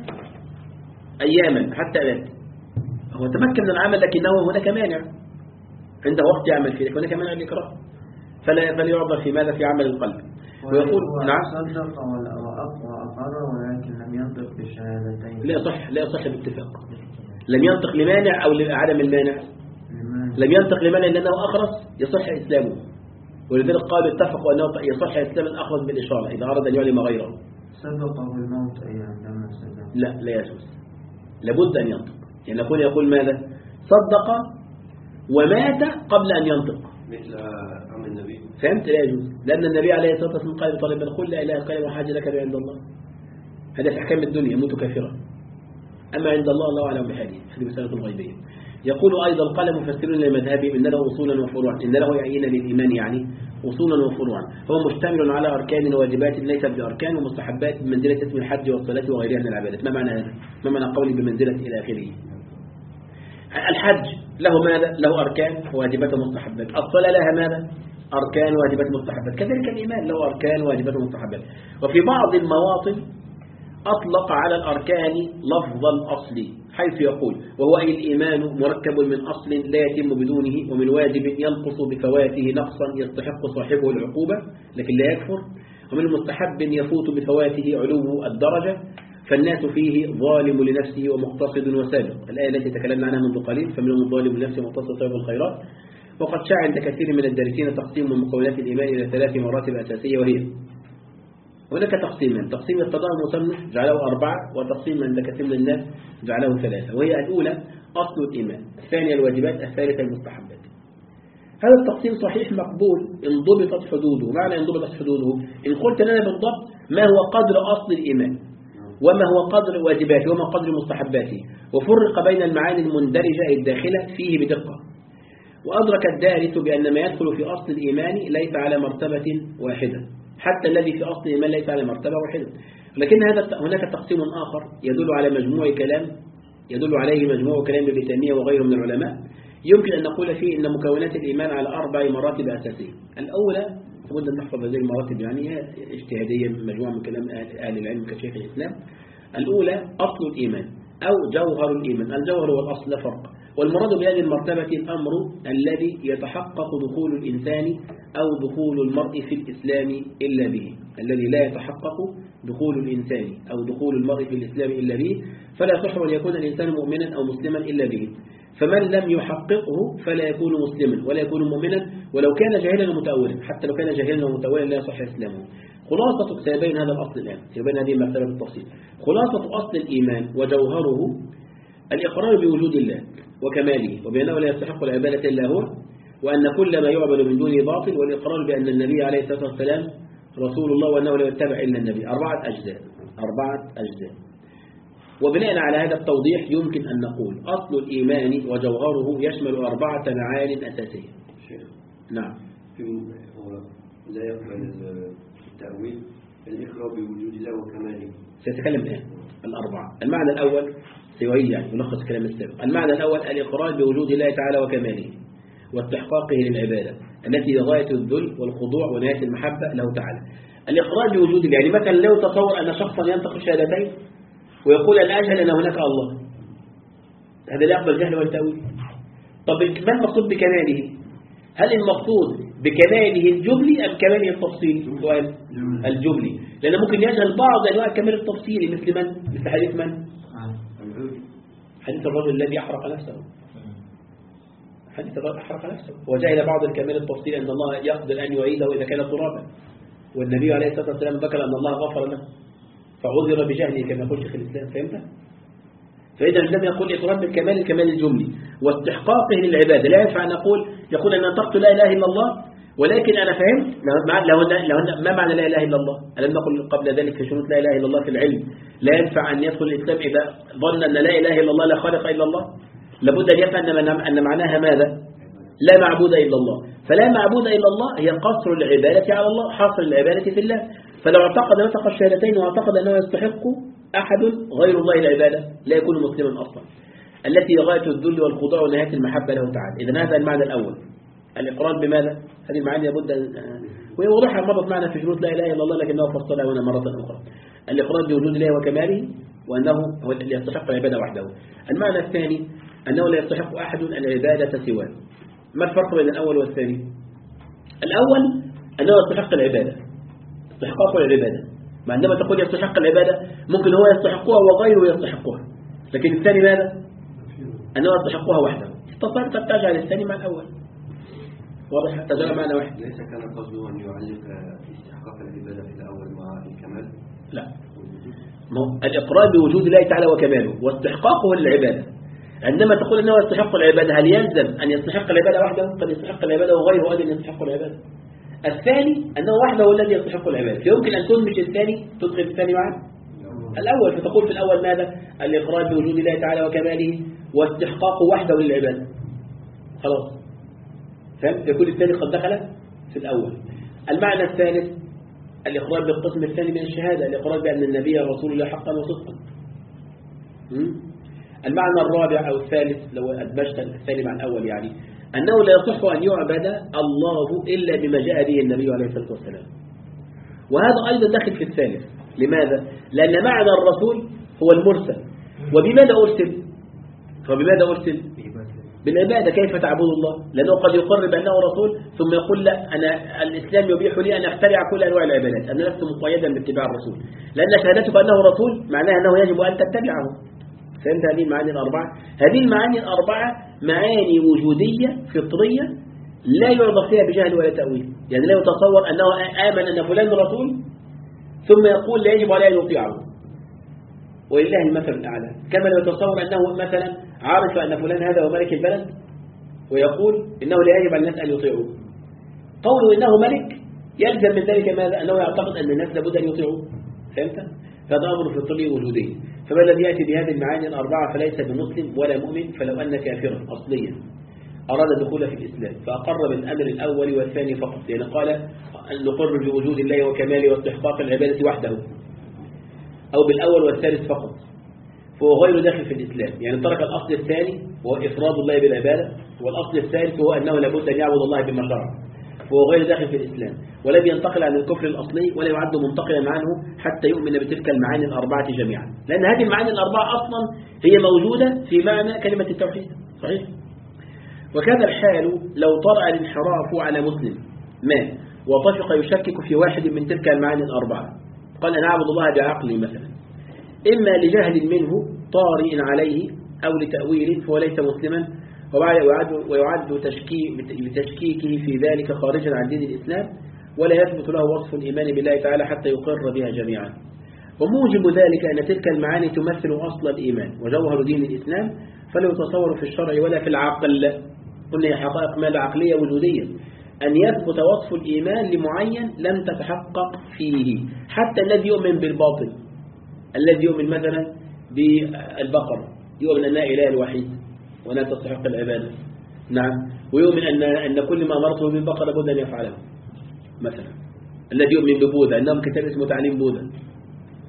أياما حتى الآن، هو تمكن من العمل لكنه هناك مانع عنده وقت يعمل فيه، هناك مانع الإكراه، فلا فلا يعذر في ماذا في عمل القلب. ويقول نعم صدق وأقر ولكن لم ينطق بالشهادتين. لا يصح لا يصح باتفاق. لم ينطق لمانع أو لعدم المانع. لم ينطق لمانع لأنه أخرس يصح إسلامه، ولذلك قالوا اتفقوا أنه يصح إسلام الأخرس بالإشارة إذا أراد أن يعلم غيره. سبقه الموت أي عندما سبق. لا لا يجوز، لابد أن ينطق. يعني نقول يقول ماذا؟ صدق ومات قبل أن ينطق مثل عم النبي. فهمت؟ لا يجوز، لأن النبي عليه الصلاة والسلام قال لطالب قل لا إله إلا الله وحاجة لك عند الله. هذا في أحكام الدنيا يموت كافرا، أما عند الله الله أعلم بحاله في مسألة الغيبية. يقول أيضا قال مفسرون لمذهبهم إن له أصولا وفروعا، إن له يعين للإيمان يعني أصولا وفروعا، هو مشتمل على أركان وواجبات ليست بأركان ومستحبات بمنزلة اسم الحج والصلاة وغيرها من العبادات. ما معنى هذا؟ ما معنى قولي بمنزلة إلى آخره؟ الحج له ماذا؟ له أركان وواجبات ومستحبات. الصلاة لها ماذا؟ أركان وواجبات ومستحبات. كذلك الإيمان له أركان وواجبات ومستحبات. وفي بعض المواطن أطلق على الأركان لفظ الأصل حيث يقول وهو أي الإيمان مركب من أصل لا يتم بدونه ومن واجب ينقص بفواته نقصا يستحق صاحبه العقوبة لكن لا يكفر، ومن مستحب يفوت بفواته علو الدرجة، فالناس فيه ظالم لنفسه ومقتصد وسابق. الآية التي تكلمنا عنها منذ قليل فمنهم الظالم لنفسه ومقتصد وسابق الخيرات. وقد شاع عند كثير من الدارسين تقسيم من مكونات الإيمان إلى ثلاث مراتب أساسية، وهي هناك تقسيمان: تقسيم التضامن المصنف جعله أربعة، وتقسيم عند كثير من الناس جعله ثلاثة، وهي الأولى أصل الإيمان، الثانية الواجبات، الثالثة المستحبات. هذا التقسيم صحيح مقبول إن ضبطت حدوده. معنى إن ضبطت حدوده إن قلت لنا بالضبط ما هو قدر أصل الإيمان وما هو قدر واجباته وما قدر مستحباته، وفرق بين المعاني المندرجة الداخلة فيه بدقة. وأدرك الدارس بأن ما يدخل في أصل الإيمان ليس على مرتبة واحدة، حتى الذي في أصل الإيمان ليس على مرتبة واحدة. لكن هذا هناك تقسيم آخر يدل على مجموع كلام يدل عليه مجموع كلام ابن تيمية وغيره من العلماء، يمكن أن نقول فيه إن مكونات الإيمان على أربع مراتب أساسية. الأولى لابد أن نحفظ هذه المراتب، يعني اجتهادية مجموعة من كلام أهل العلم كشيخ الإسلام. الأولى أصل الإيمان أو جوهر الإيمان. الجوهر والأصل لا فرق، والمراد بهذه المرتبة الأمر الذي يتحقق دخول الإنسان أو دخول المرء في الإسلام إلا به، الذي لا يتحقق دخول الإنسان أو دخول المرء في الإسلام إلا به، فلا يصح أن يكون الإنسان مؤمنا أو مسلما إلا به. فمن لم يحققه فلا يكون مسلما ولا يكون مؤمنا ولو كان جاهلا ومتأولا، حتى لو كان جاهلا ومتأولا لا يصح إسلامه. خلاصة سيبين هذا الأصل الآن، سيبين هذه المرتبة بالتفصيل. خلاصة أصل الإيمان وجوهره الإقرار بوجود الله وكماله وبأنه لا يستحق العبادة إلا هو، وأن كل ما يعبد من دونه باطل، والإقرار بأن النبي عليه الصلاة والسلام رسول الله وأنه لا يتبع إلا النبي. أربعة أجزاء أربعة أجزاء وبناء على هذا التوضيح يمكن أن نقول أصل الإيمان وجوهره يشمل أربعة معان أساسية. نعم. لا يقبل التأويل الإقرار بوجود الله وكماله. سيتكلم الآن الأربعة. المعنى الأول سيعيد يعني ملخص كلام السابق. المعنى الأول الإقرار بوجود الله تعالى وكماله واستحقاقه للعبادة التي غاية الذل والخضوع ونهاية المحبة له تعالى. الإقرار بوجود الله يعني مثلا لو تصور أن شخصا ينطق الشهادتين ويقول أن أجهل أن هناك الله، هذا لا يقبل جهل ولا تأويل. طب ما المقصود بكماله؟ هل المقصود بكماله الجملي أم كماله التفصيلي؟ سؤال الجملي، لأن ممكن يجهل بعض أنواع الكمال التفصيلي مثل من؟ مثل حديث من؟ حديث الرجل الذي أحرق نفسه. حديث الرجل أحرق نفسه وجهل بعض الكمال التفصيلي أن الله يقدر أن يعيده إذا كان ترابا، والنبي عليه الصلاة والسلام ذكر أن الله غفر له فعذر بجهله كما يقول شيخ الإسلام. فهمت؟ فإذا الإسلام يقول إقرار بالكمال الكمال الجملي واستحقاقه للعبادة. لا ينفع نقول يقول أن نطقت لا إله إلا الله ولكن أنا فهمت لو لو ما معنى لا إله إلا الله؟ ألم نقل قبل ذلك في شروط لا إله إلا الله في العلم لا ينفع أن يدخل الإسلام إذا ظن أن لا إله إلا الله لا خالق إلا الله، لابد أن يفهم أن معناها ماذا؟ لا معبود إلا الله. فلا معبود إلا الله هي قصر العبادة على الله، حصر العبادة في الله. فلو اعتقد نطق الشهادتين واعتقد أنه يستحق أحد غير الله العبادة لا يكون مسلما أصلا، التي غاية الذل والخضوع ونهاية المحبة له تعالى. إذن هذا المعنى الأول الإقرار بماذا؟ هذه المعاني لابد أن وهي واضحة مرت معنا في شروط لا إله إلا الله لكنه فصلها هنا مرة أخرى. الإقرار بوجود الله وكماله وأنه هو الذي يستحق العبادة وحده. المعنى الثاني أنه لا يستحق أحد العبادة سواه. ما الفرق بين الأول والثاني؟ الأول أنه يستحق العبادة استحقاق العبادة، ما عندما تقول يستحق العبادة ممكن هو يستحقها وغيره يستحقها، لكن الثاني ماذا؟ أنه يستحقها وحده. استطعت أن تجعل الثاني مع الأول واضح؟ تجعل معنى واحد. ليس كان قصده أن يعلق استحقاق العبادة في الأول مع الكمال؟ لا، الإقرار بوجود الله تعالى وكماله واستحقاقه للعبادة. عندما تقول أنه يستحق العبادة هل يلزم أن يستحق العبادة وحده؟ قد يستحق العبادة وغيره أيضا يستحق العبادة. الثاني أنه وحده هو الذي يستحق العبادة، فيمكن أن تنمش الثاني تدخل الثاني معه الأول، فتقول في الأول ماذا؟ الإقرار بوجود الله تعالى وكماله واستحقاقه وحده للعبادة. خلاص فهمت؟ يكون الثاني قد دخل في الأول. المعنى الثالث الإقرار بالقسم الثاني من الشهادة، الإقرار بأن النبي رسول الله حقا وصدقا. المعنى الرابع أو الثالث لو أدمجت الثاني مع الأول يعني أنه لا يصح أن يعبد الله إلا بما جاء به النبي عليه الصلاة والسلام، وهذا أيضا داخل في الثالث. لماذا؟ لأن معنى الرسول هو المرسل، وبماذا أرسل؟ فبماذا أرسل؟ بالعبادة. كيف تعبد الله؟ لأنه قد يقر بأنه رسول ثم يقول لا أنا الإسلام يبيح لي أن أخترع كل أنواع العبادات، أنا لست مقيدا باتباع الرسول، لأن شهادتك أنه رسول معناها أنه يجب أن تتبعه. فهمت هذه المعاني الأربعة؟ هذه المعاني الأربعة معاني وجودية فطرية لا يعرض فيها بجهل ولا تأويل. يعني لا يتصور أنه آمن أن فلان رسول ثم يقول لا يجب عليه أن يطيعه، ولله المثل الأعلى. كما لا يتصور أنه مثلا عارف أن فلان هذا هو ملك البلد ويقول إنه لا يجب على الناس أن يطيعوه. قوله إنه ملك يلزم من ذلك ماذا؟ أنه يعتقد أن الناس لابد أن يطيعوه. فهمت؟ هذا أمر فطري وجودي. فما الذي يأتي بهذه المعاني الأربعة فليس بمسلم ولا مؤمن، فلو أن كافرا أصليا أراد الدخول في الإسلام فأقر بالأمر الأول والثاني فقط، يعني قال أن نقر بوجود الله وكماله واستحقاق العبادة وحده، أو بالأول والثالث فقط، فهو غير داخل في الإسلام. يعني ترك الأصل الثاني وهو إفراد الله بالعبادة، والأصل الثالث هو أنه لابد أن يعبد الله بما شرع، فهو غير داخل في الإسلام، ولم ينتقل عن الكفر الأصلي ولا يعد منتقلا عنه حتى يؤمن بتلك المعاني الأربعة جميعا، لأن هذه المعاني الأربعة أصلا هي موجودة في معنى كلمة التوحيد. صحيح؟ وكذا الحال لو طرأ الانحراف على مسلم ما وطفق يشكك في واحد من تلك المعاني الأربعة، قال أنا أعبد الله بعقلي مثلا، إما لجهل منه طارئ عليه أو لتأويل فهو ليس مسلما، ويعد, ويعد بتشكيكه في ذلك خارجا عن دين الإسلام، ولا يثبت له وصف الإيمان بالله تعالى حتى يقر بها جميعا. وموجب ذلك أن تلك المعاني تمثل أصل الإيمان وجوهر دين الإسلام، فلا يتصور في الشرع ولا في العقل، قلنا هي حقائق ماذا عقلية وجودية، أن يثبت وصف الإيمان لمعين لم تتحقق فيه. حتى الذي يؤمن بالباطل، الذي يؤمن مثلا بالبقر، يؤمن أنها إله الوحيد ولا تستحق العبادة، نعم، ويؤمن أن أن كل ما أمرته بالبقر لابد أن يفعله مثلا. الذي يؤمن ببوذا، أنهم كتاب اسمه تعليم بوذا،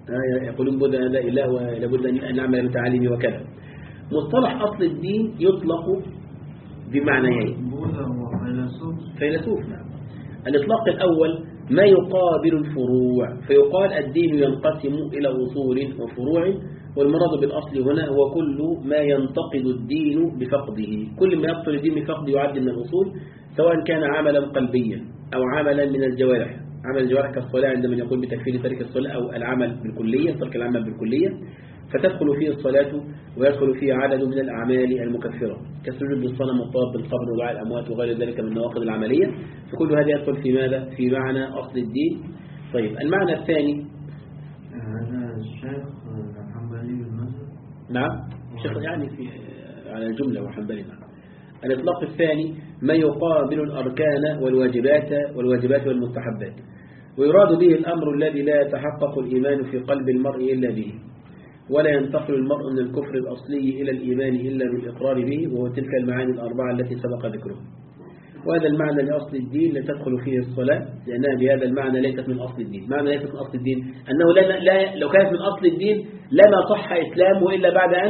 يقولون بد أن لا إله ولابد أن نعمل بتعاليمه وكذا. مصطلح أصل الدين يطلق بمعنيين. بوذا وفيلسوف. فيلسوف نعم. الإطلاق الأول ما يقابل الفروع، فيقال الدين ينقسم إلى أصول وفروع، والمراد بالأصل هنا هو كل ما ينتقد الدين بفقده. كل ما يبطل الدين بفقده يعد من الأصول، سواء كان عملا قلبيا أو عملا من الجوارح. عمل الجوارح كالصلاة عندما يقول بتكفير ترك الصلاة، أو العمل بالكلية، ترك العمل بالكلية، فتدخل فيه الصلاة ويدخل فيه عدد من الأعمال المكفرة كالسجود للصنم والطواف بالقبر ودعاء الأموات وغير ذلك من النواقض العملية. فكل هذا يدخل في ماذا؟ في معنى أصل الدين. طيب المعنى الثاني، هذا الشيخ حنبلي بالمذهب. نعم الشيخ يعني في على الجملة وحنبلي. نعم. الإطلاق الثاني ما يقابل الأركان والواجبات والواجبات والمستحبات، ويراد به الأمر الذي لا يتحقق الإيمان في قلب المرء إلا به، ولا ينتقل المرء من الكفر الأصلي إلى الإيمان إلا بالإقرار به، وهو تلك المعاني الأربعة التي سبق ذكرها. وهذا المعنى لأصل الدين لا تدخل فيه الصلاة، لأنها بهذا المعنى ليست من أصل الدين. معنى ليست من أصل الدين أنه لا لا لو كانت من أصل الدين لما صح إسلامه إلا بعد أن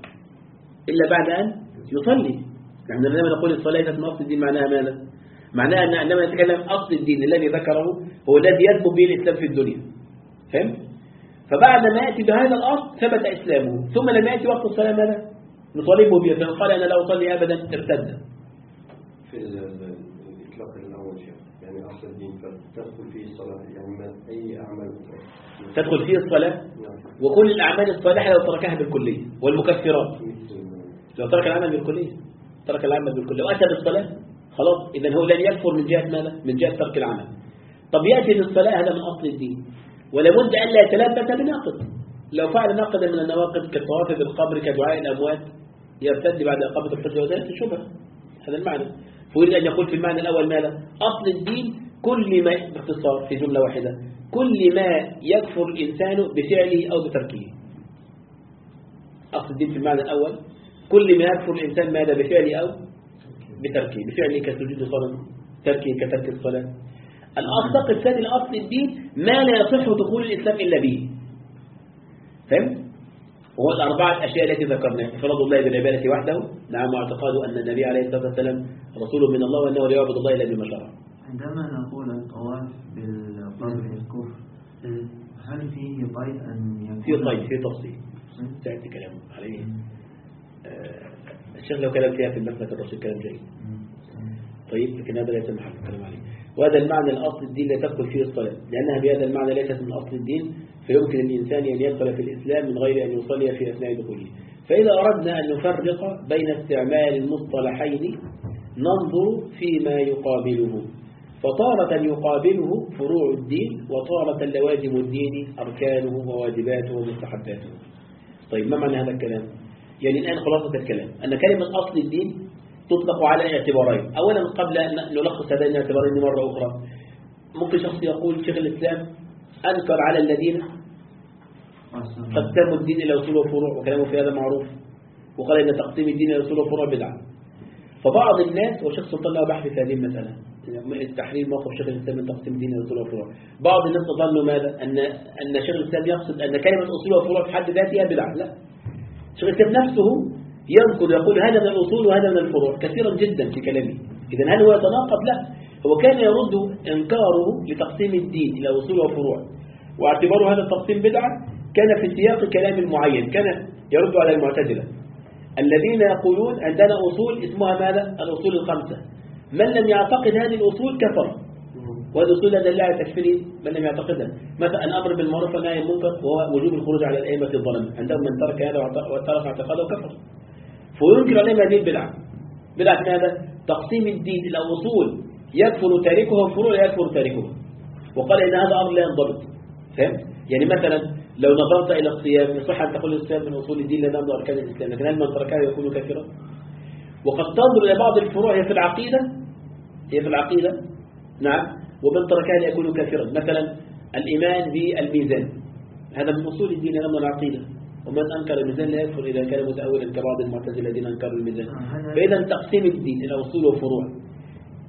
إلا بعد أن يصلي. نحن لما نقول الصلاة ليست من أصل الدين معناها ماذا؟ معناها أن عندما نتكلم أصل الدين الذي ذكره هو الذي يثبت به الإسلام في الدنيا. فهم؟ فبعد ما يأتي بهذا الأصل ثبت إسلامه، ثم لما يأتي وقت الصلاة ماذا؟ نطالبه به، فإن قال أنا لا أصلي أبدا ارتد. في الإطلاق الأول شيء يعني أصل الدين تدخل فيه الصلاة، يعني ما أي أعمال تدخل فيه الصلاة وكل الأعمال الصالحة لو تركها بالكلية، والمكفرات لو ترك العمل بالكلية، ترك العمل بالكلية وأتى بالصلاة خلاص، إذن هو لن يكفر من جهة ماذا؟ من جهة ترك العمل. طب يأتي بالصلاة، هذا من أصل الدين، ولابد أن لا يتلبس بناقض. لو فعل ناقضا من النواقض كالطواف بالقبر كدعاء الأموات يرتد بعد إقامة الحجة وزالة الشبهة. هذا المعنى. فيريد أن يقول في المعنى الأول ماذا؟ أصل الدين كل ما، باختصار في جملة واحدة، كل ما يكفر الإنسان بفعله أو بتركه. أصل الدين في المعنى الأول كل ما يكفر الإنسان ماذا؟ بفعله أو بتركه. بفعله كسجود الصلاة، تركه كترك الصلاة. الأصدق الثاني لأصل الدين ما لا يصح دخول الإسلام إلا به. فهم؟ وهو الأربعة أشياء التي ذكرناها: إفراد الله بالعبادة وحده، نعم، واعتقاده أن النبي عليه الصلاة والسلام رسول من الله وأنه لا يعبد الله إلا بما شرع. عندما نقول الطواف بالقبر الكفر، هل فيه قيد أن يكون؟ في قيد، في تفصيل سأتي كلامه عليه. آه الشيخ لو كلام فيها في المسلك الرسول كلام جيد. طيب لكن هذا ليس محل الكلام عليه. وهذا المعنى الأصل الدين لا تدخل فيه الصلاة، لأنها بهذا المعنى ليست من أصل الدين، فيمكن الإنسان أن يدخل في الإسلام من غير أن يصلي في أثناء دخوله. فإذا أردنا أن نفرق بين استعمال المصطلحين ننظر فيما يقابله، فطارة يقابله فروع الدين، وطارة لوازم الدين أركانه وواجباته ومستحباته. طيب ما معنى هذا الكلام؟ يعني الآن خلاصة الكلام أن كلمة أصل الدين تطلق على اعتبارين. أولا قبل أن نلخص هذين الاعتبارين مرة أخرى، ممكن شخص يقول شيخ الإسلام أنكر على الذين قسموا الدين إلى أصول وفروع، وكلامه في هذا معروف، وقال إن تقسيم الدين إلى أصول وفروع بدعة. فبعض الناس، وشيخ سلطان له بحث في هذه المسألة، التحرير موقف شيخ الإسلام من تقسيم الدين إلى أصول وفروع، بعض الناس ظنوا ماذا؟ أن أن شيخ الإسلام يقصد أن كلمة أصول وفروع في حد ذاتها بدعة. لا، شيخ الإسلام نفسه ينقل يقول هذا من الأصول وهذا من الفروع كثيرا جدا في كلامه. إذن هل هو يتناقض؟ لا، هو كان يرد إنكاره لتقسيم الدين إلى أصول وفروع واعتباره هذا التقسيم بدعة كان في سياق كلام معين، كان يرد على المعتزلة الذين يقولون عندنا أصول اسمها ماذا؟ الأصول الخمسة، من لم يعتقد هذه الأصول كفر، وهذه الأصول لا دليل على تكفير من لم يعتقدها. مثلا الأمر بالمعروف والنهي عن المنكر وهو وجوب الخروج على الأئمة الظلمة، عندهم من ترك هذا وترك اعتقاده كفر، فينكر عليهم هذه البدعة. بدعة ماذا؟ تقسيم الدين إلى أصول يكفر تاركه وفروع لا يكفر تاركه، وقال إن هذا أمر لا ينضبط. فهمت؟ يعني مثلا لو نظرت إلى الصيام يصح أن تقول الصيام من أصول الدين لأنه من أركان الإسلام، لكن هل من تركها يكون كافرا؟ وقد تنظر إلى بعض الفروع هي في العقيدة، هي في العقيدة نعم، ومن تركها لا يكون كافرا. مثلا الإيمان بالميزان هذا من أصول الدين لا من العقيدة، ومن أنكر الميزان لا يكفر إذا كان متأولا كبعض المعتزلة الذين أنكروا الميزان. فإذا تقسيم الدين إلى أصول وفروع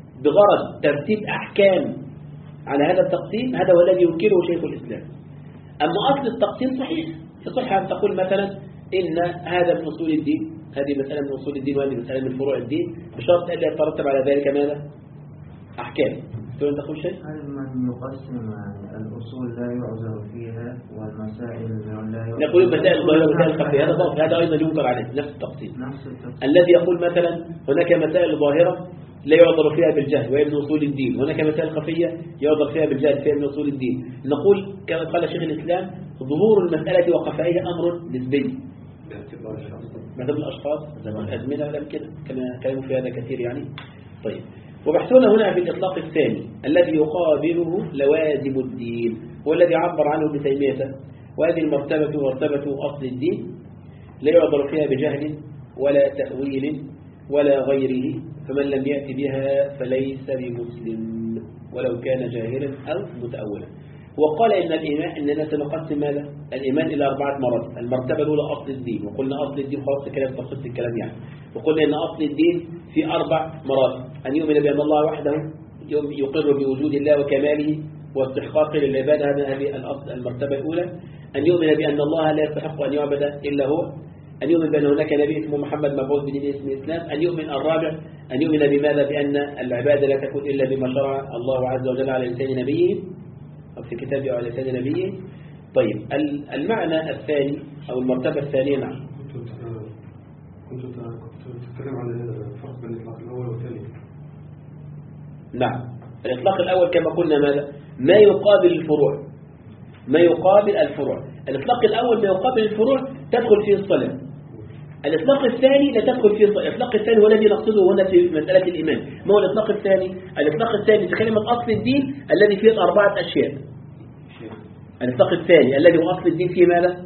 بغرض ترتيب أحكام على هذا التقسيم، هذا هو الذي ينكره شيخ الإسلام. أما أصل التقسيم صحيح، يصح أن تقول مثلا إن هذا من أصول الدين، هذه مسألة من أصول الدين وهذه مسألة من فروع الدين، بشرط ألا يترتب على ذلك ماذا؟ أحكام. تقول أن تقول شيء؟ هل من يقسم الأصول لا يعذر فيها والمسائل لا يعذر؟ نقول مسائل الظاهرة ومسائل الخفية، هذا ضعف، هذا أيضا ينكر عليه نفس التقسيم. نفس التقسيم. الذي يقول مثلا هناك مسائل ظاهرة لا يعذر فيها بالجهل وهي من أصول الدين، وهناك مسائل خفية يعذر فيها بالجهل فهي من أصول الدين، نقول كما قال شيخ الإسلام ظهور المسألة وخفائها أمر نسبي باعتبار الشخص، باعتبار الأشخاص زمان الأزمنة والأمكنة، كما كلامه في هذا كثير يعني. طيب، وبحثنا هنا في الإطلاق الثاني الذي يقابله لوازم الدين، هو الذي عبر عنه ابن تيمية، وهذه المرتبة مرتبة أصل الدين لا يعذر فيها بجهل ولا تأويل ولا غيره، فمن لم يأتي بها فليس بمسلم ولو كان جاهلا أو متأولا. وقال إن الإيمان إننا سنقسم ماذا؟ الإيمان إلى أربعة مراتب. المرتبة الأولى أصل الدين، وقلنا أصل الدين خلاص الكلام تخص الكلام يعني، وقلنا إن أصل الدين في أربع مراتب: أن يؤمن بأن الله وحده يقر بوجود الله وكماله واستحقاقه للعبادة، هذه الأصل المرتبة الأولى. أن يؤمن بأن الله لا يستحق أن يعبد إلا هو. أن يؤمن بأن هناك نبي اسمه محمد مبعوث بدين اسم الإسلام. أن يؤمن الرابع أن يؤمن بماذا؟ بأن العبادة لا تكون إلا بما شرع الله عز وجل على لسان نبيه أو في كتابه أو على لسان نبيه. طيب، المعنى الثاني أو المرتبة الثانية. نعم، كنت تتكلم عن الفرق بين الإطلاق الأول والثاني. نعم، الإطلاق الأول كما قلنا ماذا؟ ما يقابل الفروع، ما يقابل الفروع. الإطلاق الأول ما يقابل الفروع تدخل فيه الصلاة. الإطلاق الثاني لا تدخل فيه الصلاة. الإطلاق الثاني هو الذي نقصده هنا في مسألة الإيمان. ما هو الإطلاق الثاني؟ الإطلاق الثاني في كلمة أصل الدين الذي فيه أربعة أشياء. الإطلاق الثاني الذي هو أصل الدين فيه ماذا؟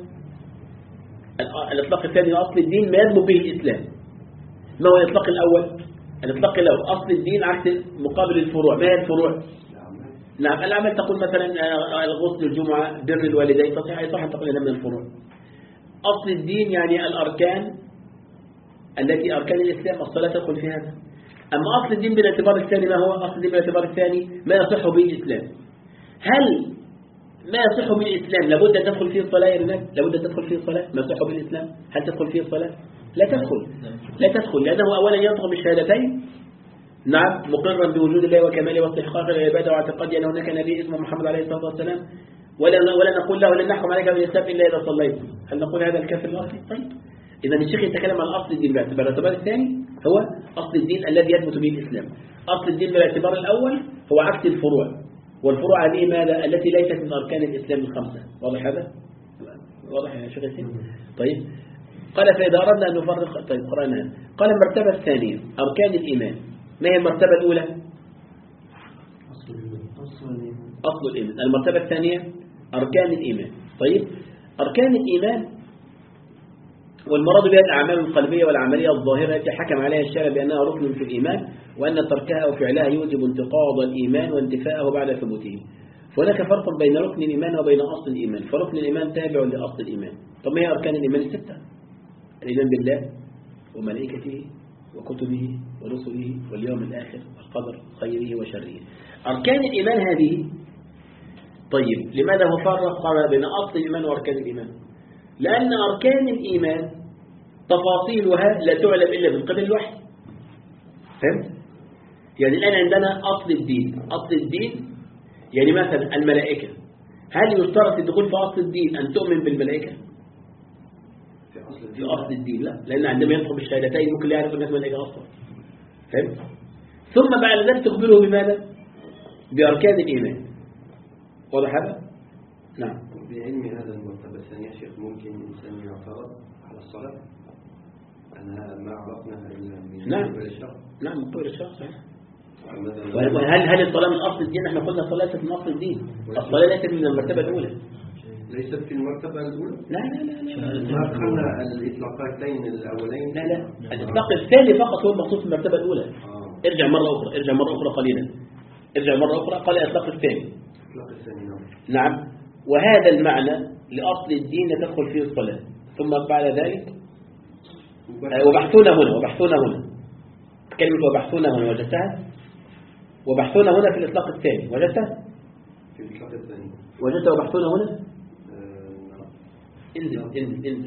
الإطلاق الثاني هو أصل الدين ما يذهب به الإسلام. ما هو الإطلاق الأول؟ الإطلاق الأول أصل الدين عكس مقابل الفروع. ما هي الفروع؟ نعم، الأعمال تقول مثلا الغسل، الجمعة، بر الوالدين، تصح أي صح تقول هذا من الفروع. أصل الدين يعني الأركان التي أركان الإسلام، الصلاة تدخل في هذا. أما أصل الدين بالاعتبار الثاني ما هو؟ أصل الدين بالاعتبار الثاني ما يصح به الإسلام. هل ما يصح به الإسلام لابد أن تدخل فيه الصلاة يا رجال؟ لابد أن تدخل فيه الصلاة؟ ما يصح به الإسلام هل تدخل فيه الصلاة؟ لا تدخل، لا تدخل، لأنه أولا ينطق بالشهادتين، نعم، مقرا بوجود الله وكماله واستحقاق العبادة واعتقاد أن هناك نبي اسمه محمد عليه الصلاة والسلام، ولا ولا نقول له لن نحكم عليك بالإسلام إلا إذا صليت. هل نقول هذا الكافر الأصلي؟ طيب، إذا الشيخ يتكلم عن أصل الدين باعتبار الاعتبار الثاني هو أصل الدين الذي يثبت به الإسلام. أصل الدين بالاعتبار الأول هو عكس الفروع، والفروع هذه ماذا؟ التي ليست من أركان الإسلام الخمسة. واضح هذا؟ واضح يا شيخ ياسين؟ طيب، قال فإذا أردنا أن نفرق. طيب، قرأنا. قال المرتبة الثانية أركان الإيمان. ما هي المرتبة الأولى؟ أصل الإيمان. أصل الإيمان. المرتبة الثانية أركان الإيمان. طيب، أركان الإيمان والمراد بها الأعمال القلبية والعملية الظاهرة التي حكم عليها الشارع بأنها ركن في الإيمان، وأن تركها أو فعلها يوجب انتقاض الإيمان وانتفاءه بعد ثبوته. فهناك فرق بين ركن الإيمان وبين أصل الإيمان، فركن الإيمان تابع لأصل الإيمان. طب ما هي أركان الإيمان الستة؟ الإيمان بالله وملائكته وكتبه ورسله واليوم الآخر والقدر خيره وشره. أركان الإيمان هذه. طيب، لماذا هو فرق بين أصل الإيمان وأركان الإيمان؟ لأن أركان الإيمان تفاصيلها لا تعلم إلا من قبل الوحي. فهمت؟ يعني الآن عندنا أصل الدين. أصل الدين يعني مثلا الملائكة. هل يشترط الدخول في أصل الدين أن تؤمن بالملائكة؟ في أصل الدين لا، لأن عندما يدخل بالشهادتين ممكن لا يعرف الناس ملائكة أصلا. فهمت؟ ثم بعد ذلك تخبره بماذا؟ بأركان الإيمان. واضح هذا؟ نعم. بعلم هذا المرتبة الثانية شيخ ممكن الإنسان يعترض على الصلاة أنها ما عرفنا إلا من نعم. قبل الشرع. نعم، من قبل الشرع صحيح. وهل هل الصلاة من أصل الدين؟ احنا قلنا الصلاة ليست من أصل الدين. الصلاة ليست من المرتبة الأولى. ليست في المرتبة الأولى؟ لا لا لا لا. ما قلنا الإطلاقين الأولين؟ لا لا، الإطلاق الثاني فقط هو المخصوص بالمرتبة الأولى. آه. ارجع مرة أخرى، ارجع مرة أخرى قليلا. ارجع مرة أخرى قال الإطلاق الثاني. الإطلاق الثاني نعم. نعم، وهذا المعنى لأصل الدين تدخل فيه الصلاة. ثم بعد ذلك وبحثونا هنا وبحثونا هنا كلمة وبحثونا هنا وجدتها؟ وبحثونا هنا في الإطلاق الثاني وجدتها؟ في الإطلاق الثاني وجدتها وبحثونا هنا؟ انزل انزل انزل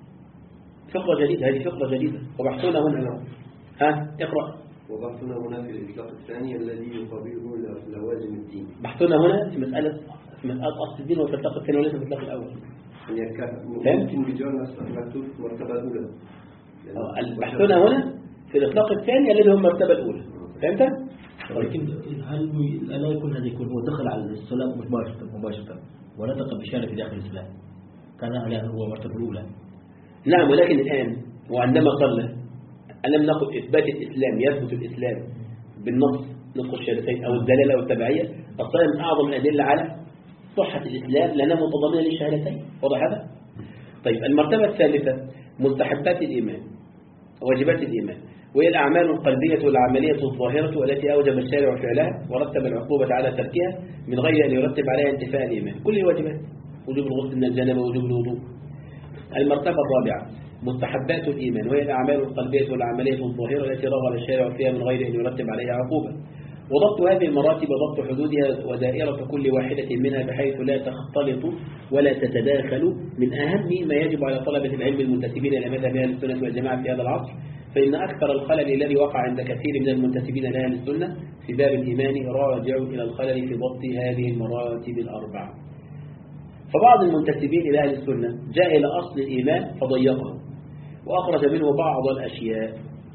فقرة جديدة، هذه فقرة جديدة. وبحثنا هنا، ها اقرأ. وبحثنا هنا في الإطلاق الثاني الذي يقابله لوازم الدين. بحثنا هنا في مسألة في مسألة أصل الدين وفي الإطلاق الثاني وليس في الإطلاق الأول. يعني ممكن بجوار مكتوب مرتبة الأولى. بحثنا هنا في الإطلاق الثاني الذي هو المرتبة الأولى. فهمت؟ ولكن هل لا يكون هذا يكون هو دخل على الصلاة مباشرة مباشرة ونطق بشارة في داخل الإسلام، كان هذا هو المرتبة الأولى. نعم، ولكن الآن وعندما صلى ألم نقل إثبات الإسلام يثبت الإسلام بالنص نطق الشهادتين أو الدلالة أو التبعية. الصلاة من أعظم الأدلة على صحة الإسلام لأنها متضمنة للشهادتين. واضح هذا؟ طيب المرتبة الثالثة مستحبات الإيمان واجبات الإيمان، وهي الأعمال القلبية والعملية الظاهرة التي أوجب الشارع فعلها ورتب العقوبة على تركها من غير أن يرتب عليها انتفاء الإيمان. كل الواجبات، وجوب الغسل من الجنابة ووجوب الوضوء. المرتبة الرابعة مستحبات الإيمان، وهي الأعمال القلبية والعملية الظاهرة التي رغب الشارع فيها من غير أن يرتب عليها عقوبة. وضبط هذه المراتب وضبط حدودها ودائرة كل واحدة منها بحيث لا تختلط ولا تتداخل من أهم ما يجب على طلبة العلم المنتسبين إلى مذهب أهل السنة والجماعة في هذا العصر. فإن أكثر الخلل الذي وقع عند كثير من المنتسبين لأهل السنة في باب الإيمان راجع إلى الخلل في ضبط هذه المراتب الأربعة. فبعض المنتسبين إلى أهل السنة جاء إلى أصل الإيمان فضيقه وأخرج منه بعض الأشياء،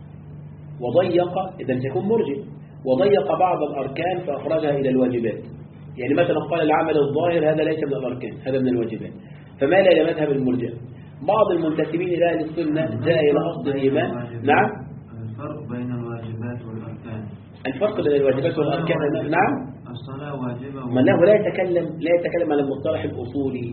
وضيق إذا سيكون مرجئ، وضيق بعض الأركان فأخرجها إلى الواجبات. يعني مثلا قال العمل الظاهر هذا ليس من الأركان، هذا من الواجبات، فمال إلى مذهب المرجئة. بعض المنتسبين إلى أهل السنة جاء إلى أصل الإيمان. نعم، الفرق بين الواجبات والأركان. الفرق بين الواجبات والأركان. نعم، الصلاة واجبة ما له لا يتكلم لا يتكلم على المصطلح الأصولي.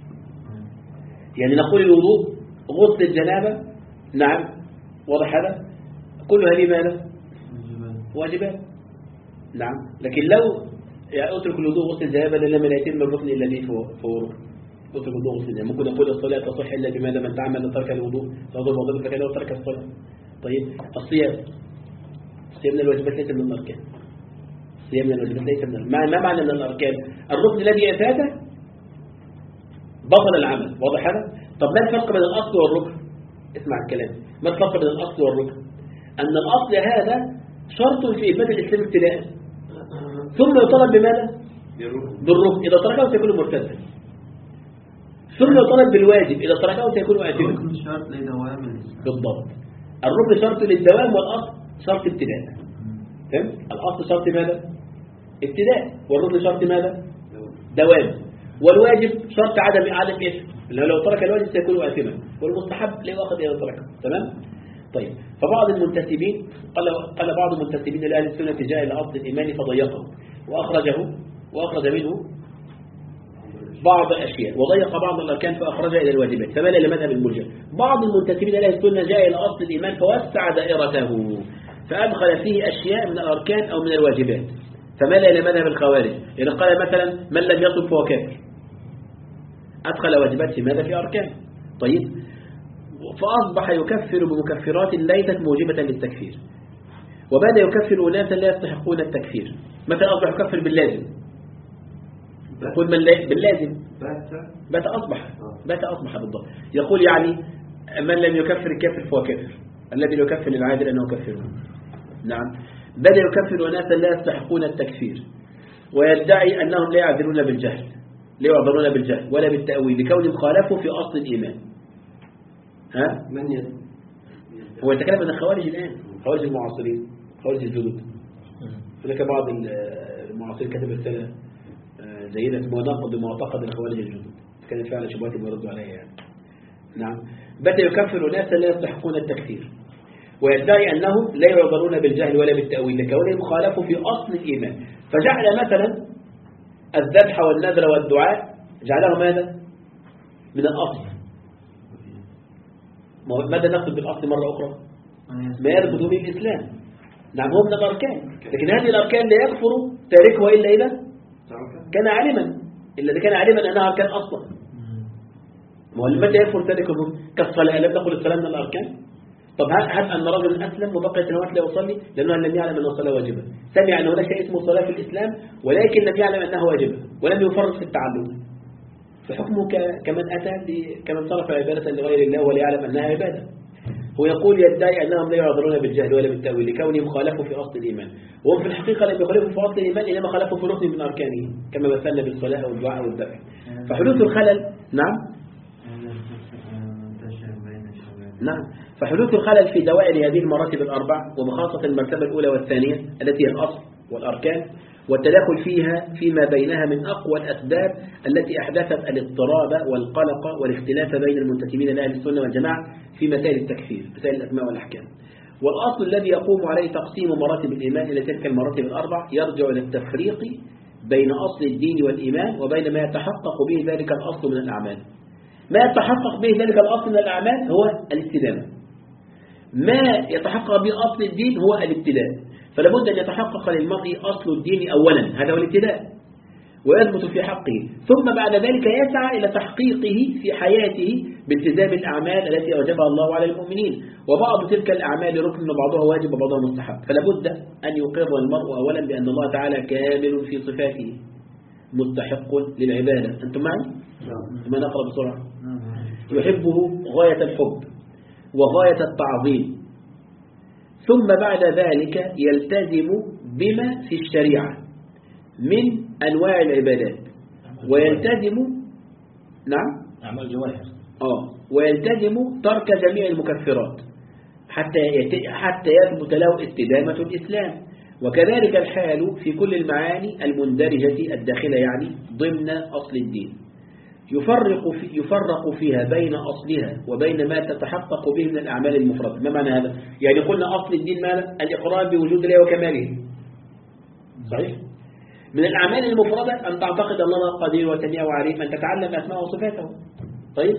يعني نقول الوضوء، غسل الجنابة، نعم، واضح هذا، كل هذه ماذا؟ واجبات. نعم، لكن لو يعني اترك الوضوء غسل الجنابة لما لا يتم الركن إلا به فهو ركن. اترك الوضوء غسل الجنابة. ممكن نقول الصلاة تصح إلا بماذا؟ من تعمل ترك الوضوء فهذا الوضوء فكذا وترك الصلاة. طيب الصيام، الصيام من الواجبات ليس من الأركان. الصيام من الواجبات ليس من ما ما معنى من الأركان؟ الركن الذي أفاته بطل العمل. واضح هذا؟ طب ما الفرق بين الأصل والركن؟ اسمع الكلام. ما الفرق بين الأصل والركن؟ أن الأصل هذا شرط في إثبات الإسلام ابتداء، ثم يطلب بماذا؟ بالركن. إذا تركه سيكون مرتدا، ثم يطلب بالواجب، إذا تركه سيكون آثما. الركن شرط لدوام الإسلام. بالضبط، الركن شرط للدوام والأصل شرط ابتداء. فهمت؟ الأصل شرط ماذا؟ ابتداء، والركن شرط ماذا؟ دوام، والواجب شرط عدم عدم إثم، لأنه لو ترك الواجب سيكون آثما، والمستحب لا يؤخذ إذا تركه. تمام؟ طيب، فبعض المنتسبين قال قال بعض المنتسبين لأهل السنة جاء إلى أصل الإيمان فضيقه وأخرجه وأخرج منه بعض الأشياء، وضيق بعض الأركان فأخرجها إلى الواجبات، فمال إلى مذهب المرجئة. بعض المنتسبين لأهل السنة جاء إلى أصل الإيمان فوسع دائرته فأدخل فيه أشياء من الأركان أو من الواجبات، فمال إلى مذهب الخوارج. إذا قال مثلا من لم يصب فهو كافر، أدخل واجبات في ماذا؟ في أركان. طيب، فأصبح يكفر بمكفرات ليست موجبة للتكفير، وبدأ يكفر أناسا لا يستحقون التكفير. مثلا أصبح يكفر باللازم، يقول من باللازم بات أصبح بات أصبح بالضبط، يقول يعني من لم يكفر الكافر فهو كافر، الذي يكفر العادل أنه كفره. نعم، بدأ يكفر أناسا لا يستحقون التكفير، ويدعي أنهم لا يعذرون بالجهل لا يعذرون بالجهل ولا بالتأويل لكونهم خالفوا في أصل الإيمان. ها؟ من يد؟ هو يتكلم عن الخوارج الآن، خوارج المعاصرين، خوارج الجدد. هناك بعض المعاصرين كتب رسالة جيدة مناقض بمعتقد الخوارج الجدد، كانت فعلا شبهات يردوا عليها يعني. نعم، بدأ يكفر ناسا لا يستحقون التكفير، ويدعي أنهم لا يعذرون بالجهل ولا بالتأويل لكونهم خالفوا في أصل الإيمان، فجعل مثلا الذبح والنذر والدعاء جعله ماذا؟ من الأصل. ماذا نقصد بالأصل مرة أخرى؟ ما يربط به الإسلام. نعم، هو من الأركان، لكن هذه الأركان لا يكفر تاركها إلا إذا كان عالما، إلا كان عالما أنها أركان أصلا. متى يكفر تاركه؟ كالصلاة، لم نقل الصلاة من الأركان. طب هل أن رجل أسلم وبقي سنوات لا يصلي لأنه لم يعلم أن الصلاة واجبة؟ سمع أنه لا شيء اسمه صلاة في الإسلام ولكن لم يعلم أنها واجبة ولم يفرط في التعلم، فحكمه ك- كمن أتى ب- كمن صرف عبادة لغير الله وليعلم أنها عبادة. هو يقول يدعي أنهم لا يعذرون بالجهل ولا بالتأويل لكونهم خالفوا في أصل الإيمان، وهم في الحقيقة لم يخالفوا في أصل الإيمان إنما خالفوا في ركن من أركانه كما مثلنا بالصلاة والدعاء والذبح. فحدوث الخلل نعم منتشر بين الشباب. نعم فحدوث الخلل في دوائر هذه المراتب الأربع وبخاصة المرتبة الأولى والثانية التي هي الأصل والأركان والتداخل فيها فيما بينها من أقوى الأسباب التي أحدثت الاضطراب والقلق والاختلاف بين المنتسبين لأهل السنة والجماعة في مسائل التكفير مسائل الأسماء والأحكام. والأصل الذي يقوم عليه تقسيم مراتب الإيمان إلى تلك المراتب الأربع يرجع إلى التفريق بين أصل الدين والإيمان وبين ما يتحقق به ذلك الأصل من الأعمال. ما يتحقق به ذلك الأصل من الأعمال هو الاستدامة، ما يتحقق به أصل الدين هو الابتداء. فلا بد أن يتحقق للمرء أصل الدين أولا، هذا هو الابتداء، ويثبت في حقه، ثم بعد ذلك يسعى إلى تحقيقه في حياته بالتزام الأعمال التي أوجبها الله على المؤمنين. وبعض تلك الأعمال ركن وبعضها واجب وبعضها مستحب. فلا بد أن يقر المرء أولا بأن الله تعالى كامل في صفاته مستحق للعبادة. أنتم معي؟ ثم نقرأ بسرعة. يحبه غاية الحب وغاية التعظيم، ثم بعد ذلك يلتزم بما في الشريعة من أنواع العبادات ويلتزم نعم أعمال الجوارح آه ويلتزم ترك جميع المكفرات حتى يت- حتى يثبت له استدامة الإسلام. وكذلك الحال في كل المعاني المندرجة الداخلة يعني ضمن أصل الدين. يفرق في يفرق فيها بين أصلها وبين ما تتحقق به من الأعمال المفردة. ما معنى هذا؟ يعني قلنا أصل الدين ماذا؟ الإقرار بوجود الله وكماله، صحيح؟ من الأعمال المفردة أن تعتقد أن الله قدير وسميع وعليم، أن تتعلم أسماء وصفاته. طيب،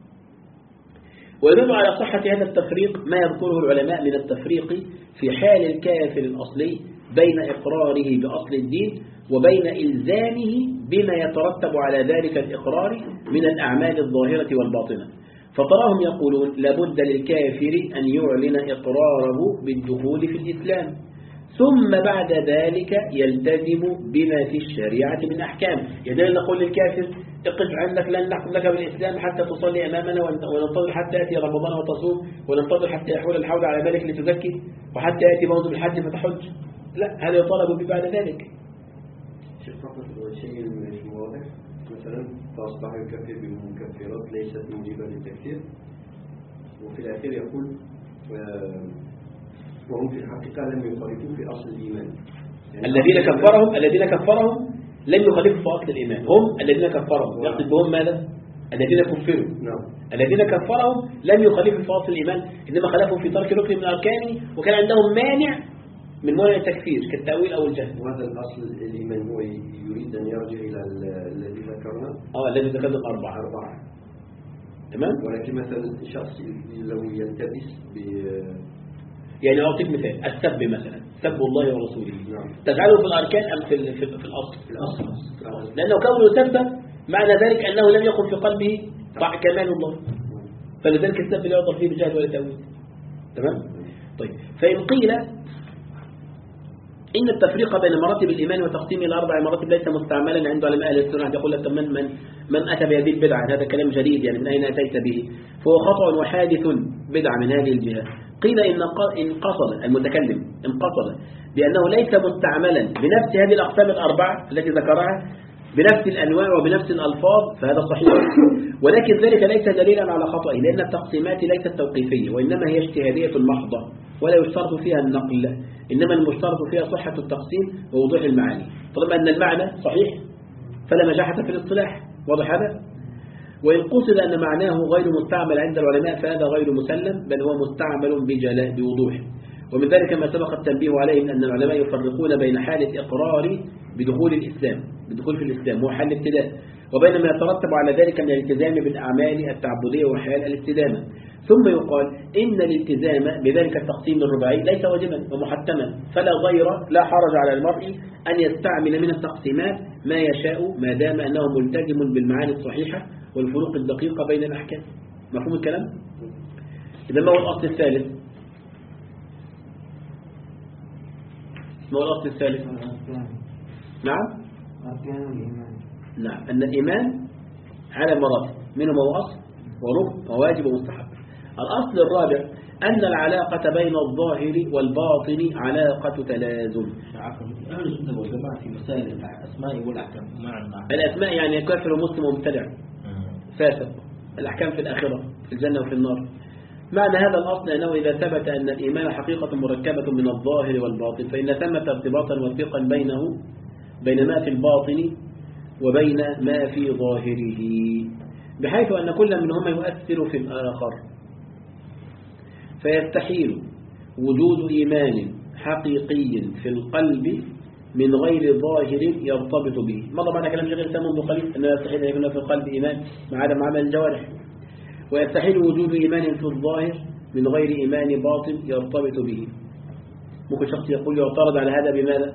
ويدل على صحة هذا التفريق ما يذكره العلماء من التفريق في حال الكافر الأصلي بين إقراره بأصل الدين وبين إلزامه بما يترتب على ذلك الإقرار من الأعمال الظاهرة والباطنة. فتراهم يقولون لابد للكافر أن يعلن إقراره بالدخول في الإسلام، ثم بعد ذلك يلتزم بما في الشريعة من أحكام. يعني نقول للكافر اقف عندك لن نحكم لك بالإسلام حتى تصلي أمامنا، وننتظر حتى يأتي رمضان وتصوم، وننتظر حتى يحول الحول على مالك لتزكي، وحتى يأتي موضوع الحج فتحج. لا، هذا يطالب بعد ذلك. شيء فقط هو شيء مش واضح، مثلا فأصبح يكفر بمكفرات ليست موجبة للتكفير، وفي الأخير يقول آه وهم في الحقيقة لم يخالفوا في أصل الإيمان. يعني الذين كفرهم الذين كفرهم لم يخالفوا في أصل الإيمان، هم الذين كفرهم، يقصد بهم ماذا؟ الذين كفروا. نعم. الذين كفرهم لم يخالفوا في أصل الإيمان، إنما خالفوا في ترك ركن من أركانه، وكان عندهم مانع من موانع التكفير كالتأويل أو الجهل. وهذا الأصل الإيمان هو يريد أن يرجع إلى ال- الذي ذكرنا اه الذي ذكرنا الأربعة. أربعة. تمام؟ ولكن مثلا شخص لو يلتبس ب يعني أعطيك مثال، السب مثلا، سب الله ورسوله، نعم. تجعله في الأركان أم في ال- في ال- في الأصل؟ في الأصل. لأنه كونه سب معنى ذلك أنه لم يكن في قلبه طاع كمال الله، فلذلك السب لا يعطى فيه بجهل ولا تأويل. تمام؟ طيب، فإن قيل إن التفريق بين مراتب الإيمان وتقسيمه إلى أربع مراتب ليس مستعملا عند علماء أهل السنة، يقول لك من من من أتى بهذه البدعة، هذا كلام جديد، يعني من أين أتيت به؟ فهو خطأ وحادث بدعة من هذه الجهة. قيل إن إن قصد المتكلم إن قصد بأنه ليس مستعملا بنفس هذه الأقسام الأربعة التي ذكرها بنفس الأنواع وبنفس الألفاظ فهذا صحيح، ولكن ذلك ليس دليلا على خطأه، لأن التقسيمات ليست توقيفية وإنما هي اجتهادية محضة ولا يشترط فيها النقل، إنما المشترط فيها صحة التقسيم ووضوح المعاني. طالما أن المعنى صحيح فلا مجاحة في الاصطلاح، واضح هذا؟ وإن قصد أن معناه غير مستعمل عند العلماء فهذا غير مسلم، بل هو مستعمل بجلاء بوضوح. ومن ذلك ما سبق التنبيه عليه من أن العلماء يفرقون بين حالة إقرار بدخول الإسلام بدخول في الإسلام وهو حال الابتداء، وبين ما يترتب على ذلك من الالتزام بالأعمال التعبدية وحال الاستدامة. ثم يقال إن الالتزام بذلك التقسيم الرباعي ليس واجبا ومحتما، فلا غير لا حرج على المرء أن يستعمل من التقسيمات ما يشاء ما دام أنه ملتزم بالمعاني الصحيحة والفروق الدقيقة بين الأحكام. مفهوم الكلام؟ إذا ما هو الأصل الثالث؟ ما هو الأصل الثالث؟ الأركان نعم؟ أركان الإيمان. نعم، أن الإيمان على مراتب، منهم هو أصل وركن وواجب ومستحب. الأصل الرابع أن العلاقة بين الظاهر والباطن علاقة تلازم. أهل السنة والجماعة في مسائل الأسماء والأحكام معنا. الأسماء يعني كافر ومسلم ومبتدع فاسق، الأحكام في الآخرة في الجنة وفي النار. معنى هذا الأصل أنه إذا ثبت أن الإيمان حقيقة مركبة من الظاهر والباطن فإن ثمة ارتباطا وثيقا بينه بين ما في الباطن وبين ما في ظاهره، بحيث أن كل منهما يؤثر في الآخر، فيستحيل وجود إيمان حقيقي في القلب من غير ظاهر يرتبط به. مضى معنا كلام شيخ الإسلام منذ قليل أنه يستحيل أن يكون في القلب إيمان مع عدم عمل الجوارح، ويستحيل وجود إيمان في الظاهر من غير إيمان باطن يرتبط به. ممكن شخص يقول يعترض على هذا بماذا؟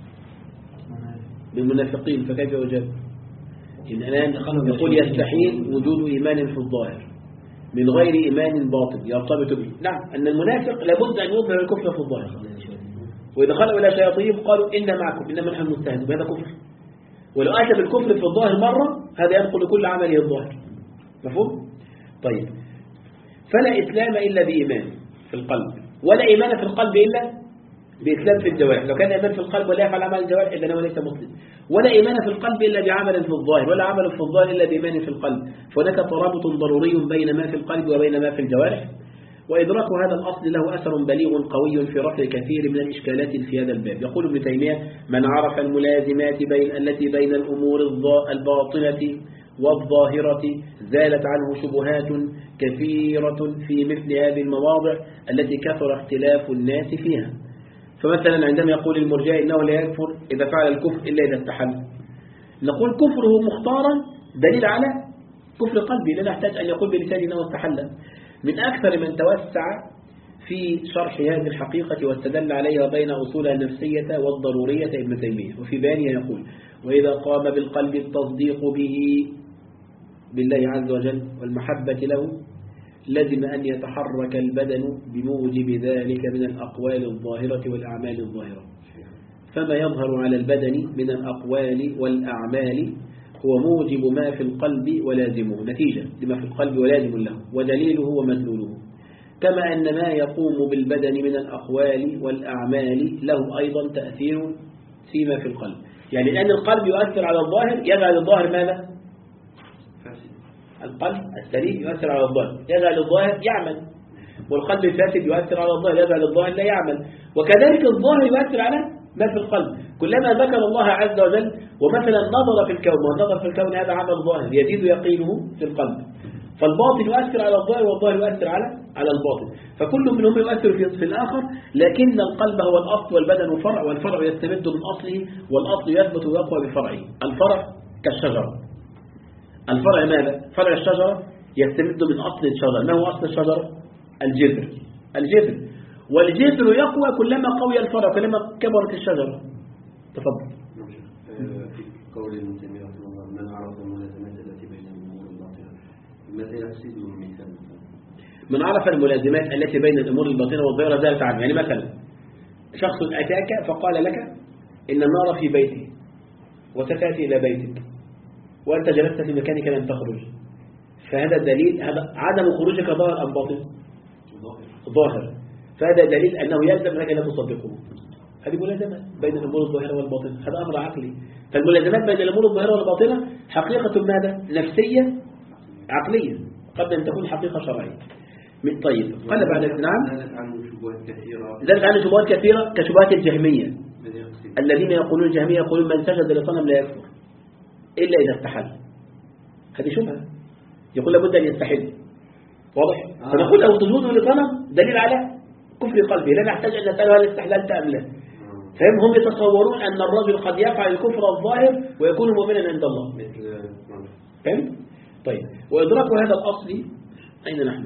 بالمنافقين، فكيف يجاب؟ إن الآن يقول يستحيل وجود إيمان في الظاهر من غير إيمان باطن يرتبط به. نعم، أن المنافق لابد أن يظهر الكفر في الظاهر، وإذا خلوا إلى شياطين قالوا إنا معكم إنما نحن مستهزئون، هذا كفر. ولو أتى بالكفر في الظاهر مرة هذا ينقل كل عمله الظاهر. مفهوم؟ طيب، فلا إسلام إلا بإيمان في القلب، ولا إيمان في القلب إلا بإسلام في الجوارح. لو كان إيمان في القلب ولا يفعل عمل الجوارح إذا هو ليس مسلم. ولا إيمان في القلب إلا بعمل في الظاهر، ولا عمل في الظاهر إلا بإيمان في القلب. فهناك ترابط ضروري بين ما في القلب وبين ما في الجوارح، وإدراك هذا الأصل له أثر بليغ قوي في رفع كثير من الإشكالات في هذا الباب. يقول ابن تيمية: من عرف الملازمات بين التي بين الأمور الباطنة والظاهرة زالت عنه شبهات كثيرة في مثل هذه المواضع التي كثر اختلاف الناس فيها. فمثلا عندما يقول المرجئة إنه لا يكفر إذا فعل الكفر إلا إذا استحل، نقول كفره مختارا دليل على كفر قلبي، لا نحتاج أن يقول بلسانه إنه استحل. من أكثر من توسع في شرح هذه الحقيقة واستدل عليها بين أصولها النفسية والضرورية ابن تيمية، وفي بيانها يقول: وإذا قام بالقلب التصديق به بالله عز وجل والمحبة له لازم أن يتحرك البدن بموجب ذلك من الأقوال الظاهرة والأعمال الظاهرة. فما يظهر على البدن من الأقوال والأعمال هو موجب ما في القلب ولازمه، نتيجة لما في القلب ولازم له ودليله ومدلوله. كما أن ما يقوم بالبدن من الأقوال والأعمال له أيضا تأثير فيما في القلب. يعني الآن القلب يؤثر على الظاهر يجعل الظاهر ماذا؟ القلب السليم يؤثر على الظاهر يجعل الظاهر يعمل، والقلب الفاسد يؤثر على الظاهر يجعل الظاهر لا يعمل. وكذلك الظاهر يؤثر على ما في القلب. كلما ذكر الله عز وجل ومثلا نظر في الكون، والنظر في الكون هذا عمل ظاهر يزيد يقينه في القلب، فالباطن يؤثر على الظاهر والظاهر يؤثر على على الباطن، فكل منهم يؤثر في, في الآخر. لكن القلب هو الأصل والبدن فرع، والفرع يستمد من أصله، والأصل يثبت ويقوى بفرعه. الفرع كالشجرة. الفرع ماذا؟ فرع الشجرة يستمد من أصل الشجرة. ما هو أصل الشجرة؟ الجذر. الجذر والجذر يقوى كلما قوي الفرع، كلما كبرت الشجرة. تفضل. في قول ابن تيمية رحمه الله: من عرف الملازمات التي بين الأمور الباطنة، ماذا يقصد من مثال؟ من عرف الملازمات التي بين الأمور الباطنة والظاهرة زالت عنه. يعني مثلا شخص أتاك فقال لك إن النار في بيته وستأتي إلى بيتك وأنت جلست في مكانك لم تخرج، فهذا دليل هذا عدم خروجك ظاهر أم باطن؟ ظاهر. فهذا دليل أنه يلزم أنك لا تصدقه. هذه ملازمة بين الأمور الظاهرة والباطنة، هذا أمر عقلي. فالملازمات بين الأمور الظاهرة والباطنة حقيقة ماذا؟ نفسية عقلية قبل أن تكون حقيقة شرعية. طيب، قال بعد نعم زالت عنه شبهات كثيرة. زالت عنه شبهات كثيرة كشبهات الجهمية الذين يقولون الجهمية يقولون من سجد لصنم لا يكفر إلا إذا استحل. هذه شبهة، يقول لابد أن يستحل. واضح؟ آه. فنقول له سجوده لصنم دليل على كفر قلبه، لا نحتاج أن نسأله هل استحللت أم لا. فهم هم يتصورون أن الرجل قد يفعل الكفر الظاهر ويكون مؤمنا عند الله. فهم؟ طيب، وإدراك هذا الأصل أين نحن؟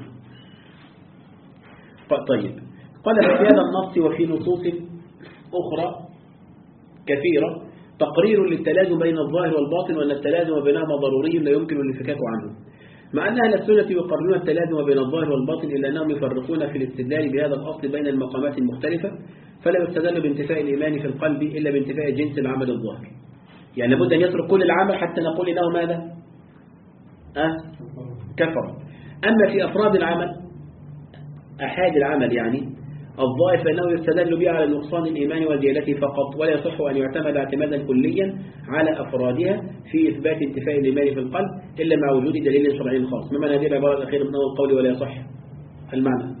طيب، قال في هذا النص وفي نصوص أخرى كثيرة تقرير للتلازم بين الظاهر والباطن، وأن التلازم بينهما ضروري لا يمكن الانفكاك عنه. مع أن أهل السنة يقررون التلازم بين الظاهر والباطن إلا أنهم يفرقون في الاستدلال بهذا الأصل بين المقامات المختلفة، فلا يستدل بانتفاء الإيمان في القلب إلا بانتفاء جنس العمل الظاهر. يعني لابد أن يترك كل العمل حتى نقول إنه ماذا؟ أه كفر. أما في أفراد العمل أحاد العمل يعني الضائف فإنه يستدل به على نقصان الإيمان وزيادته فقط، ولا يصح أن يعتمد اعتمادا كليا على أفرادها في إثبات انتفاء الإيمان في القلب إلا مع وجود دليل شرعي خاص. ما معنى هذه العبارة الأخيرة من أول قولي ولا يصح؟ المعنى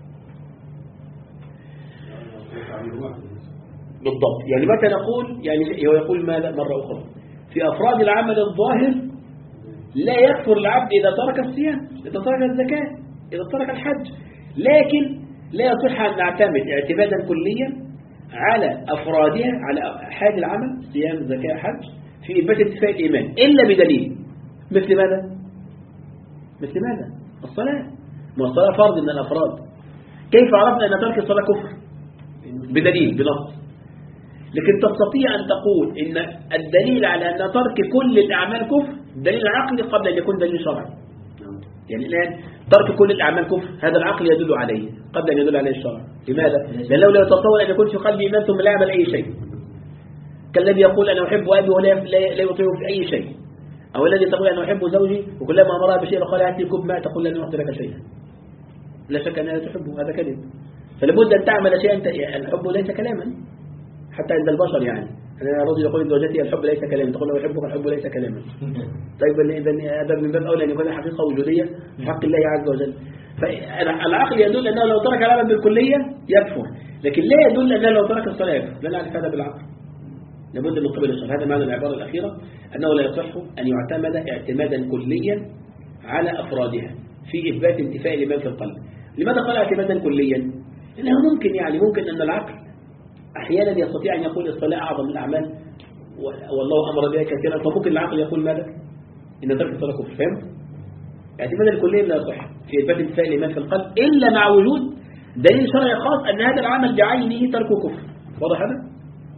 بالضبط. يعني متى نقول، يعني هو يقول ماذا مرة أخرى في أفراد العمل الظاهر لا يكفر العبد إذا ترك الصيام، إذا ترك الزكاة، إذا ترك الحج، لكن لا يصح أن نعتمد اعتمادا كليا على أفرادها على أحاد العمل صيام زكاة حج في إثبات انتفاء الإيمان إلا بدليل. مثل ماذا؟ مثل ماذا؟ الصلاة. ما الصلاة فرض من الأفراد، كيف عرفنا أن ترك الصلاة كفر؟ بدليل بنص. لكن تستطيع أن تقول إن الدليل على أن ترك كل الأعمال كفر دليل عقلي قبل أن يكون دليل شرعي. يعني الآن ترك كل الأعمال كفر هذا العقل يدل عليه قبل أن يدل عليه الشرع. لماذا؟ لأن لو لا يتصور أن يكون في قلبي إيمان ثم لا يعمل أي شيء، كالذي يقول أنا أحب أبي ولا لا يطيعه في أي شيء، أو الذي تقول أنا أحب زوجي وكلما أمرها بشيء قال هات لي كوب ماء تقول لن أعطي لك شيئا، لا شك أنها تحبه، هذا كذب. فلابد أن تعمل شيئا. الحب ليس كلاما حتى عند البشر، يعني أنا رجل يقول لزوجتي الحب ليس كلاما، تقول له أحبك الحب ليس كلاما. طيب إذا هذا من باب أولى أن يكون حقيقة وجودية في حق الله عز وجل. فالعقل يدل أنه لو ترك العمل بالكلية يكفر، لكن لا يدل أنه لو ترك الصلاة يكفر. لا نعرف هذا بالعقل، لابد من قبل الشرع. هذا معنى العبارة الأخيرة، أنه لا يصح أن يعتمد اعتمادا كليا على أفرادها في إثبات انتفاء الإيمان في القلب. لماذا قال اعتمادا كليا؟ لأنه ممكن يعني ممكن أن العقل أحيانا يستطيع أن يقول الصلاة أعظم الأعمال والله أمر بها كثيرا، فممكن العقل يقول ماذا؟ إن ترك الصلاة كفر. فهمت؟ اعتمادا كليا لا يصح في إثبات انتفاء الإيمان في القلب إلا مع وجود دليل شرعي خاص أن هذا العمل بعينه تركه كفر. واضح هذا؟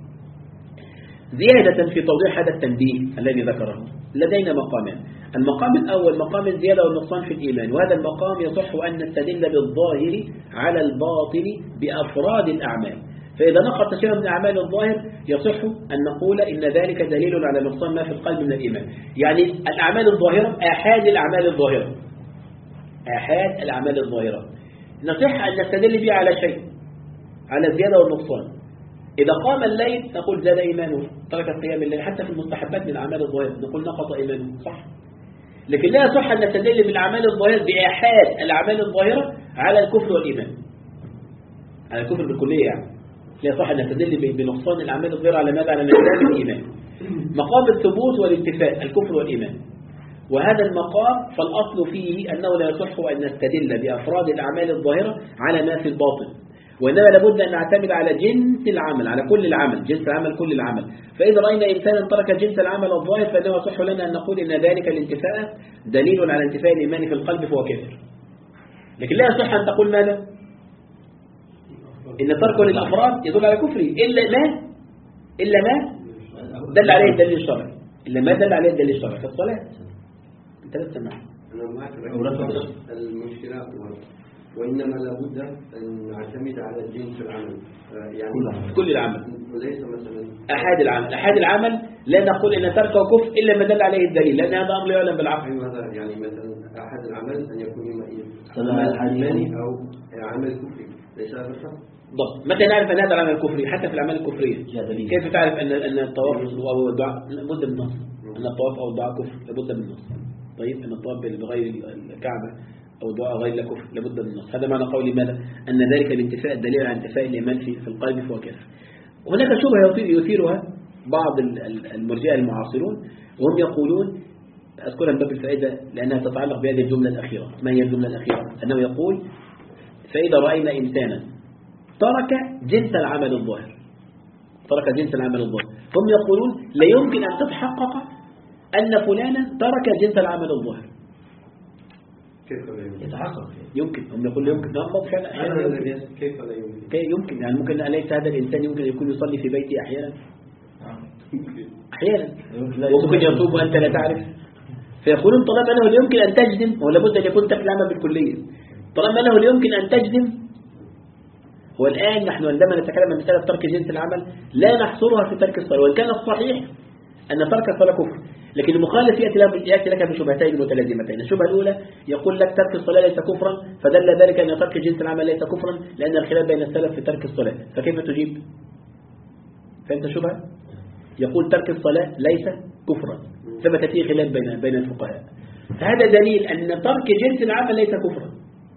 زيادة في توضيح هذا التنبيه الذي ذكره لدينا مقامان. المقام الأول مقام الزيادة والنقصان في الإيمان، وهذا المقام يصح أن نستدل بالظاهر على الباطن بأفراد الأعمال. فإذا نقص شيئا من أعمال الظاهر يصح أن نقول إن ذلك دليل على نقصان ما في القلب من الإيمان. يعني الأعمال الظاهرة آحاد الأعمال الظاهرة، آحاد الأعمال الظاهرة نصح أن نستدل بها على شيء، على الزيادة والنقصان. إذا قام الليل نقول زاد إيمانه، ترك قيام الليل. حتى في المستحبات من الأعمال الظاهرة نقول نقص إيمانه، صح؟ لكن لا يصح أن نستدل بالأعمال الظاهرة بآحاد الأعمال الظاهرة على الكفر والإيمان، على الكفر بالكلية. يعني لا يصح أن نستدل بنقصان الأعمال الظاهرة على ماذا؟ على نقصان الإيمان. مقام الثبوت والاتفاق الكفر والإيمان، وهذا المقام فالأصل فيه أنه لا يصح أن نستدل بأفراد الأعمال الظاهرة على ما في الباطن، وإنما لابد أن نعتمد على جنس العمل، على كل العمل، جنس العمل كل العمل. فإذا رأينا إنسانا ترك جنس العمل الظاهر فإنه يصح لنا أن نقول إن ذلك الانتفاء دليل على انتفاء الإيمان في القلب فهو كافر. لكن لا يصح أن تقول ماذا؟ إن ترك للأفراد يدل على كفره إلا ما إلا ما دل عليه الدليل الشرعي، إلا ما دل عليه الدليل الشرعي في الصلاة. أنت لا تسمع. أنا معك المشكلة، وإنما لابد أن نعتمد على جنس العمل، يعني كل, كل العمل وليس مثلا أحد العمل. أحد العمل لا نقول إن تركه كفر إلا ما دل عليه الدليل، لأن هذا أمر يعلم بالعقل. هذا يعني مثلا أحد العمل أن يكون عمل إيماني أو عمل كفري، ليس هذا الشرط. بالضبط. متى نعرف أن هذا العمل الكفري؟ حتى في الأعمال الكفرية كيف تعرف أن أن الطواف أو الدعاء لابد من النص؟ أن الطواف أو الدعاء كفر لابد من النص. طيب أن الطواف بغير الكعبة أو دعاء غير لا كفر لابد من النص. هذا معنى قولي ماذا؟ أن ذلك الانتفاء الدليل على انتفاء الإيمان في في القلب فهو كافر. وهناك شبهة يثيرها بعض المرجئة المعاصرون، وهم يقولون، أذكرها من باب الفائدة لأنها تتعلق بهذه الجملة الأخيرة. ما هي الجملة الأخيرة؟ أنه يقول فإذا رأينا إنسانا ترك جنس العمل الظاهر، ترك جنس العمل الظاهر، هم يقولون لا يمكن أن تتحقق أن فلانا ترك جنس العمل الظاهر. كيف لا يمكن؟ يتحقق يمكن. هم يقولون يمكن. نعم فعلا. كيف لا يمكن؟ كيف يمكن؟ يعني ممكن أليس هذا الإنسان يمكن يكون يصلي في بيته أحيانا؟ أحيانا. وممكن يصوم وأنت لا تعرف. فيقولون طالما أنه يمكن أن تجزم، هو لابد أن يكون ترك العمل بالكلية. طالما أنه يمكن أن تجزم، والآن نحن عندما نتكلم عن مسألة ترك جنس العمل لا نحصرها في ترك الصلاة، وإن كان الصحيح أن ترك الصلاة كفر، لكن المخالف يأتي لك, يأتي لك بشبهتين متلازمتين. الشبهة الأولى يقول لك ترك الصلاة ليس كفرا، فدل ذلك أن ترك جنس العمل ليس كفرا لأن الخلاف بين السلف في ترك الصلاة، فكيف تجيب؟ فهمت الشبهة؟ يقول ترك الصلاة ليس كفرا، ثبت فيه خلاف بين بين الفقهاء، هذا دليل أن ترك جنس العمل ليس كفرا.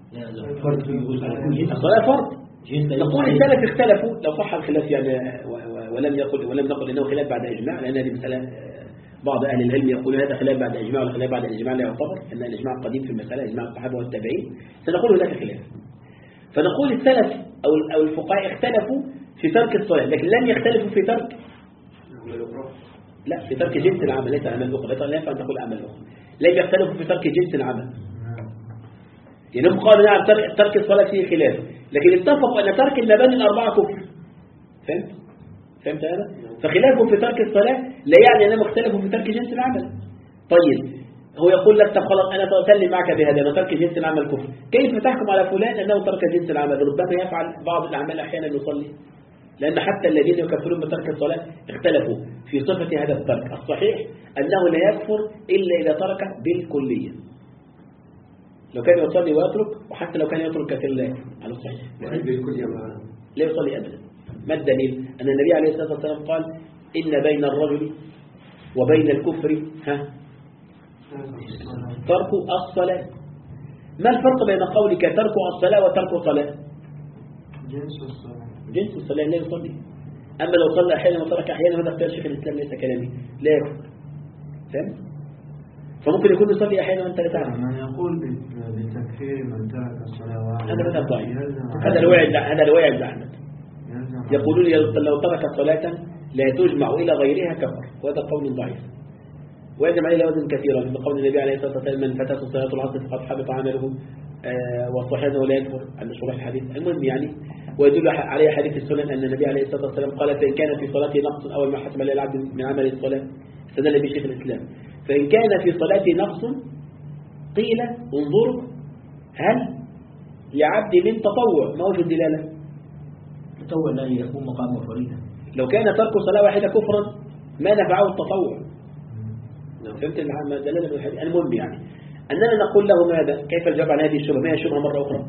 الصلاة فرض. نقول السلف اختلفوا لو صح الخلاف يعني ولم يقل ولم نقل انه خلاف بعد اجماع، لان هذه مساله بعض اهل العلم يقولون هذا خلاف بعد اجماع ولا خلاف بعد اجماع، لا يعتبر ان الاجماع قديم في المساله، اجماع الصحابه والتابعين، سنقول هناك خلاف. فنقول السلف او او الفقهاء اختلفوا في ترك الصلاه، لكن لم يختلفوا في ترك لا في ترك جنس العمل، ليس اعمال اخرى، لا ينفع ان تقول اعمال اخرى، لم يختلفوا في ترك جنس العمل. يعني هم قالوا نعم ترك الصلاة فيه خلاف، لكن اتفقوا أن ترك المباني الأربعة كفر. فهمت؟ فهمت هذا؟ فخلافهم في ترك الصلاة لا يعني أنهم اختلفوا في ترك جنس العمل. طيب هو يقول لك طب خلاص أنا أسلم معك بهذا، أنا ترك جنس العمل كفر، كيف تحكم على فلان أنه ترك جنس العمل؟ ربما يفعل بعض الأعمال أحيانا يصلي، لأن حتى الذين يكفرون بترك الصلاة اختلفوا في صفة هذا الترك. الصحيح أنه لا يكفر إلا إذا ترك بالكلية، لو كان يصلي ويترك، وحتى لو كان يترك كثير لا يكفر على الصحيح، لا يصلي أبدا. ما الدليل؟ أن النبي عليه الصلاة والسلام قال إن بين الرجل وبين الكفر ها ترك الصلاة. ما الفرق بين قولك ترك الصلاة وترك الصلاة؟ جنس الصلاة جنس الصلاة لا يصلي. أما لو صلى أحيانا وترك أحيانا هذا اختيار شيخ الإسلام ليس كلامي، لا يكفر. فهمت؟ فممكن يكون يصلي أحيانا وأنت لا تعلم. من يقول بتكفير من ترك الصلاة هذا مذهب ضعيف، هذا الوعد هذا الوعد أحمد. يقولون لو ترك صلاة لا تجمع إلى غيرها كفر، وهذا قول ضعيف ويجمع إلى وزن كثيرا من قول النبي عليه الصلاة والسلام من فاتته صلاة العصر فقد حبط عمله، آه والصحيح أنه لا يكفر عند شرح الحديث. المهم يعني ويدل عليه حديث السنن أن النبي عليه الصلاة والسلام قال فإن كان في صلاته نقص أول ما حسب للعبد من عمل الصلاة، استدل به شيخ الإسلام، فإن كان في صلاته نقص قيل انظروا هل لعبد من تطوع، ما وجه الدلالة؟ التطوع لا يكون مقام فريدا. لو كان ترك صلاة واحدة كفرا ما نفعه التطوع. فهمت الدلالة من الحديث؟ المهم يعني أننا نقول له ماذا؟ كيف الجواب عن هذه الشبهة؟ ما هي الشبهة مرة أخرى؟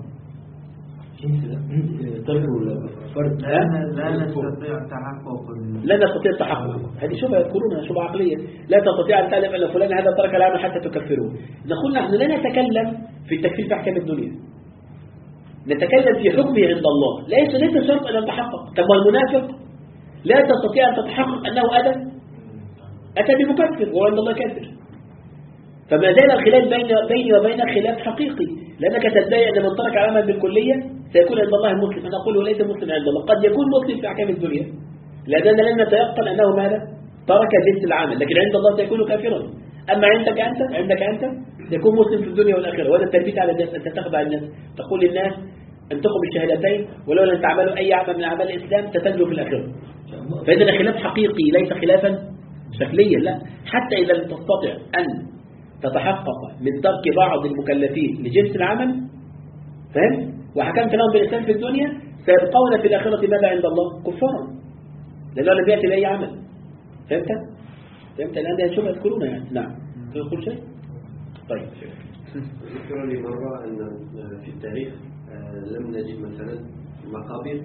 ترك الفرد لا نستطيع تحقق لا نستطيع التحقق، هذه شبهة يذكرونها شبهة عقلية، لا تستطيع أن تعلم أن فلان هذا ترك العمل حتى تكفره. نقول نحن لا نتكلم في التكفير في أحكام الدنيا، نتكلم في حكمه عند الله، ليس ليس شرط أن يتحقق. كما المنافق لا تستطيع أن تتحقق أنه أتى أتى بمكفر وعند الله كافر. فما زال الخلاف بين بيني وبينك خلاف حقيقي، لأنك تدعي أن من ترك العمل بالكلية سيكون عند الله مسلم. أنا أقول ليس مسلم عند الله، قد يكون مسلم في أحكام الدنيا لأننا لن نتيقن أنه ماذا؟ ترك جنس العمل، لكن عند الله سيكون كافرا. أما عندك أنت عندك أنت سيكون مسلم في الدنيا والآخرة. وهذا التربيت على الناس، أنت تخدع الناس، تقول للناس انتقوا بالشهادتين ولو لن تعملوا أي عمل من أعمال الإسلام ستنجوا في الآخرة. فإذا خلاف حقيقي ليس خلافا شكليا، لا، حتى إذا لم تستطع أن تتحقق من ترك بعض المكلفين لجنس العمل، فهم؟ وحكمت لهم بالإسلام في الدنيا سيبقون في الآخرة ماذا عند الله؟ كفارا، لأنه لم يأتي لأي عمل. فهمت؟ فهمت الآن ده شو يذكرونه يعني. نعم تقول شيء؟ طيب ذكر لي مرة أن في التاريخ لم نجد مثلا مقابر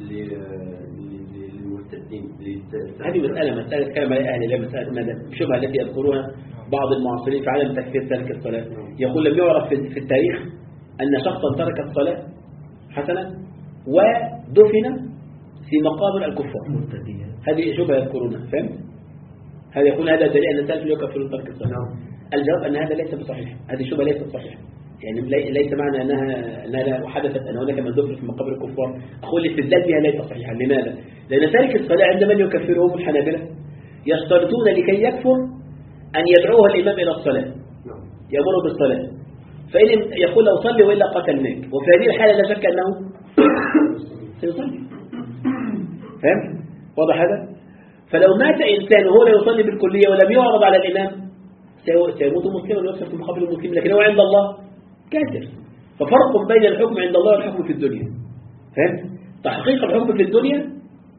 للمرتدين. هذه مسألة مسألة كلام على أهل العلم، مسألة ماذا؟ الشبهة التي يذكروها بعض المعاصرين في عدم تكفير ترك الصلاة. يقول لم يعرف في التاريخ أن شخصا ترك الصلاة حسنا ودفن في مقابر الكفار. هذه شبهة يذكرونها. فهمت؟ هذا يقول هذا دليل أن السلف يكفرون ترك الصلاة. الجواب أن هذا ليس بصحيح، هذه شبهة ليست صحيحة. يعني ليس معنى أنها أنها حدثت أن هناك من دفن في مقابر الكفار أقول الاستدلال بها ليس صحيحا. لماذا؟ لأن تارك الصلاة عند من يكفرهم الحنابلة يشترطون لكي يكفر أن يدعوه الإمام إلى الصلاة، يأمره بالصلاة، فإن يقول لو صلي وإلا قتلناك، وفي هذه الحالة لا شك أنه سيصلي. فهم؟ واضح هذا؟ فلو مات إنسان وهو لا يصلي بالكلية ولم يعرض على الإمام سيموت مسلما ويكفر في مقابل المسلم، لكن هو عند الله كافر. ففرق بين الحكم عند الله والحكم في الدنيا. فهمت؟ تحقيق الحكم في الدنيا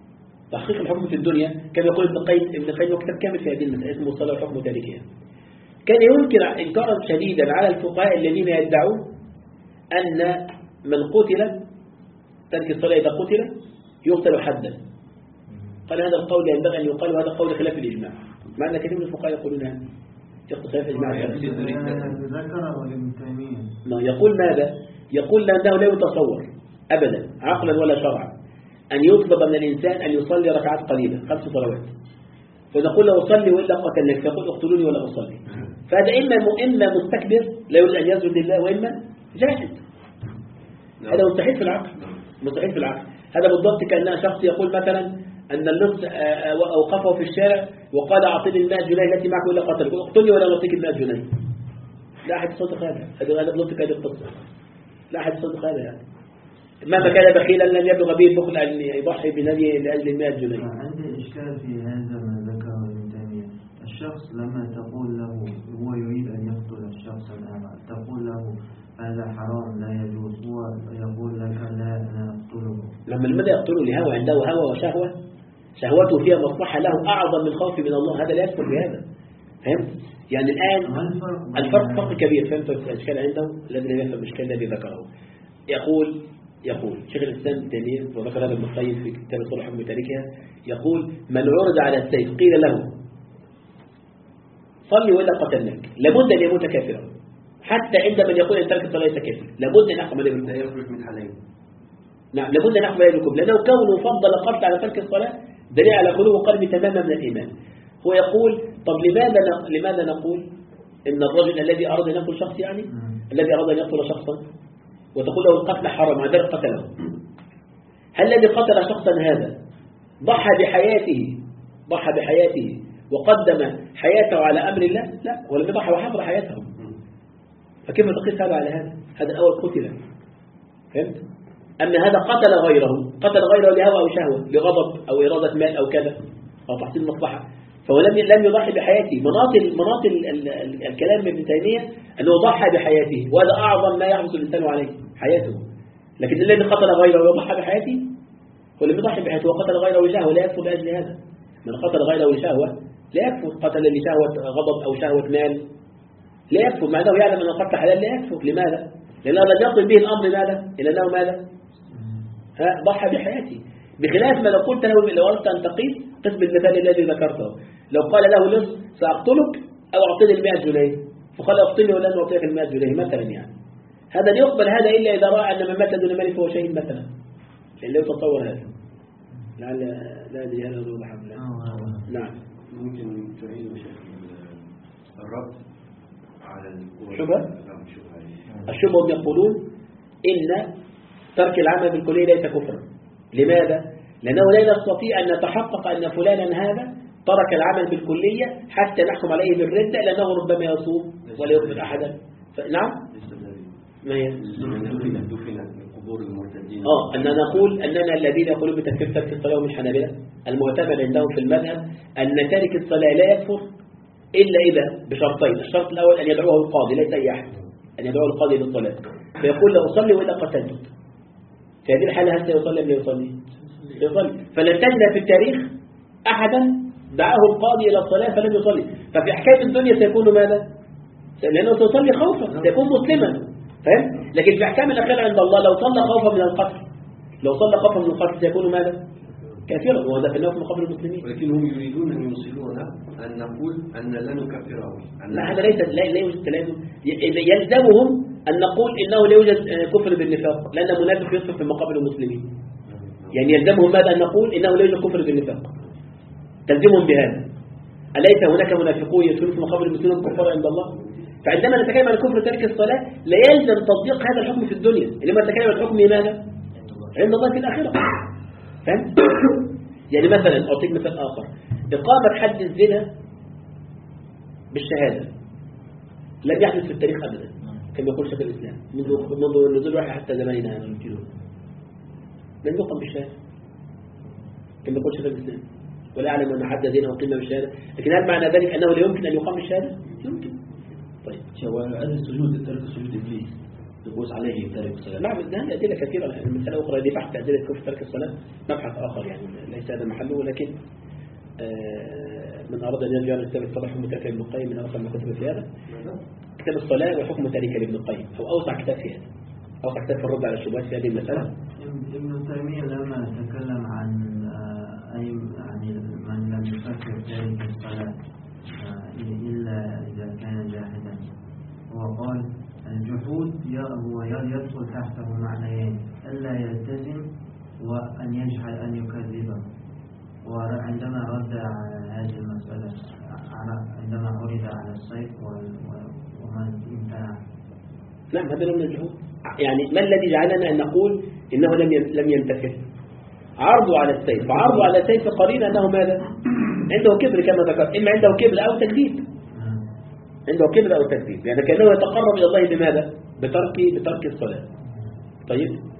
تحقيق الحكم في الدنيا كما يقول ابن القيم ابن القيم كتاب كامل في هذه المسألة اسمه الصلاة والحكم تاركها. كان ينكر إنكارا شديدا على الفقهاء الذين يدعون أن من قتل ترك الصلاة إذا قتل يقتل حدا. قال هذا القول ينبغي أن يقال وهذا قول خلاف الإجماع، مع أن كثير من الفقهاء يقولون هذا يقتل خلاف الإجماع. ذكره ابن تيمية يقول ماذا؟ يقول أنه لا يتصور أبدا عقلا ولا شرعا أن يطلب من الإنسان أن يصلي ركعات قليلة خمس صلوات فنقول له أصلي وإلا قتلنك فيقول اقتلوني ولا أصلي. فهذا إما إما مستكبر لا يريد أن يسجد لله وإما جاحد. هذا مستحيل في العقل، مستحيل في العقل. هذا بالضبط كأن شخص يقول مثلا أن اللص أوقفه في الشارع وقال أعطيني المائة جنيه التي معك وإلا قتلك، اقتلني ولا أعطيك المائة جنيه. لا أحد يصدق هذا، هذا بالضبط كهذه القصة، لا أحد يصدق هذا يعني. مهما كان بخيلا لن يبلغ به البخل أن يضحي بنبيه لأجل المائة جنيه. عندي إشكال في هذا ما ذكره ابن تيمية. الشخص لما تقول له هو يريد أن يقتل الشخص الآخر تقول له هذا حرام لا يجوز، هو يقول لك لا أنا أقتله. لما لماذا يقتله؟ لهوى، عنده هوى وشهوة، شهوته فيها مصلحة له أعظم من خوفه من الله، هذا لا يكفر بهذا. فهمت؟ يعني الآن الفرق فرق كبير. فهمت الإشكال عنده الذي لا يفهم الإشكال الذي ذكره. يقول يقول شيخ الإسلام ابن تيمية وذكر هذا ابن القيم في كتاب الصلاة والحكم تاركها، يقول من عرض على السيف قيل له صلي وإلا قتلناك لابد أن يموت كافرا، حتى عند من يقول أن ترك الصلاة ليس كافر لابد أن يحكم عليه بالكفر. يخرج من حالين. نعم لابد أن يحكم عليه بالكفر، لأنه كونه فضل القتل على ترك الصلاة دليل على خلو قلبه تماما من الإيمان. هو يقول طب لماذا لماذا نقول إن الرجل الذي أراد أن يقتل شخص يعني الذي أراد أن يقتل شخصا وتقول له القتل حرام هذا قتله، هل الذي قتل شخصا هذا ضحى بحياته ضحى بحياته وقدم حياته على أمر الله؟ لا، ولم يضحى وحفر حياته. فكيف تقيس هذا على هذا؟ هذا الأول قتل. فهمت؟ أن هذا قتل غيره قتل غيره لهوى أو شهوة لغضب أو إرادة مال أو كذا أو تحصيل مصلحة، فهو لم لم يضحي بحياته. مناط مناط الكلام ابن تيمية أنه ضحى بحياته، وهذا أعظم ما يحدث الإنسان عليه حياته. لكن الذي قتل غيره وضحى بحياته ولم يضحي بحياته وقتل غيره لشهوة لا يكفر لأجل هذا. من قتل غيره لشهوة لا يكفر، قتل لشهوة غضب أو شهوة مال لا يكفر، مع أنه يعلم أن القتل حلال لا يكفر. لماذا؟ لأنه لم يقل به الأمر ماذا؟ إلا أنه ماذا؟ ضحى بحياته. بخلاف ما لو قلت له لو أردت أن تقيس قسم المثال الذي ذكرته، لو قال له لص سأقتلك أو أعطيني المائة جنيه فقال أقتلني ولا أعطيك المائة جنيه مثلا، يعني هذا يقبل هذا إلا إذا رأى أن من مات دون مال فهو شهيد مثلا، لأن لا يتصور هذا. لعل لا أدري هذا هو الحمد لله. نعم ممكن تعيد الرد على الشبهة. الشبهة يقولون إن ترك العمل بالكلية ليس كفرا. لماذا؟ لأنه لا نستطيع أن نتحقق أن فلانا هذا ترك العمل بالكلية حتى نحكم عليه بالردة، لأنه ربما يصوم ولا يقبل أحدا. نعم ما هي قبور المرتدين. آه أننا نقول أننا الذين يقولون بتكفير ترك الصلاة من الحنابلة المعتمد عندهم في المذهب أن تارك الصلاة لا يكفر إلا إذا بشرطين. الشرط الأول أن يدعوه القاضي ليس أي أحد، أن يدعوه القاضي للصلاة فيقول له أصلي وإلا قتلتك. في هذه الحالة هل سيصلي أم لا يصلي؟ يصلي. فلن تجد في التاريخ أحدا دعاه القاضي إلى الصلاة فلم يصلي. ففي حكاية الدنيا سيكون ماذا؟ لأنه سيصلي خوفا سيكون مسلما. فهم؟ لكن في أحكام الأخيرة عند الله لو صلى خوفا من القتل لو صلى خوفا من القتل سيكون ماذا؟ كافرا، وهذا في النوم من قبل المسلمين. ولكن هم يريدون أن يوصلونا أن نقول أن لا نكفره. لا هذا ليس لا يوجد تلازم. يلزمهم أن نقول إنه لا يوجد كفر بالنفاق لأن منافق يصف في مقابل المسلمين. يعني يلزمهم ماذا؟ أن نقول إنه لا يوجد كفر بالنفاق، تلزمهم بهذا. أليس هناك منافقون يدخلون في مقابل المسلمين كفار عند الله؟ فعندما نتكلم عن كفر ترك الصلاة لا يلزم تطبيق هذا الحكم في الدنيا، إنما نتكلم عن الحكم ماذا؟ عند الله في الآخرة. فهمت؟ يعني مثلا أعطيك مثال آخر، إقامة حد الزنا بالشهادة لم يحدث في التاريخ أبدا كما يقول شيخ الإسلام منذ منذ نزول الوحي حتى زماننا هذا الكيلو لم يقم بالشهادة كما يقول شيخ الإسلام، ولا أعلم أن حد زنا أقيم بالشهادة. لكن هل معنى ذلك أنه لا يمكن أن يقام بالشهادة؟ يمكن. طيب وهذا السجود ترك سجود إبليس يجوز عليه تارك الصلاة. نعم هذه أدلة كثيرة. المسألة أخرى دي بحث أدلة كفر ترك الصلاة مبحث آخر يعني ليس هذا محله، ولكن من أراد أن يرجع لكتاب الصلاة حكم تارك ابن القيم من أوسع ما كتب في هذا كتاب الصلاة وحكم تارك لابن القيم، أو أوسع كتاب في هذا، أوسع كتاب في الرد على الشبهات في هذه المسألة. ابن تيمية لما تكلم عن أي يعني من لم يفكر تارك الصلاة إلا إذا كان جاحدا، هو قال الجحود هو يدخل تحته معنيين: ألا يلتزم وأن يجحد أن يكذبه. وعندما رد على هذه المسألة عندما عرض على الصيف ومن امتنع. نعم هذا من الجحود. يعني ما الذي جعلنا أن نقول إنه لم لم ينتفع؟ عرضه على السيف، فعرضه على السيف قرين أنه ماذا؟ عنده كبر كما ذكر، إما عنده كبر أو تكذيب، عنده كبر أو تكذيب، يعني كأنه يتقرب إلى الله بماذا؟ بترك بترك الصلاة. طيب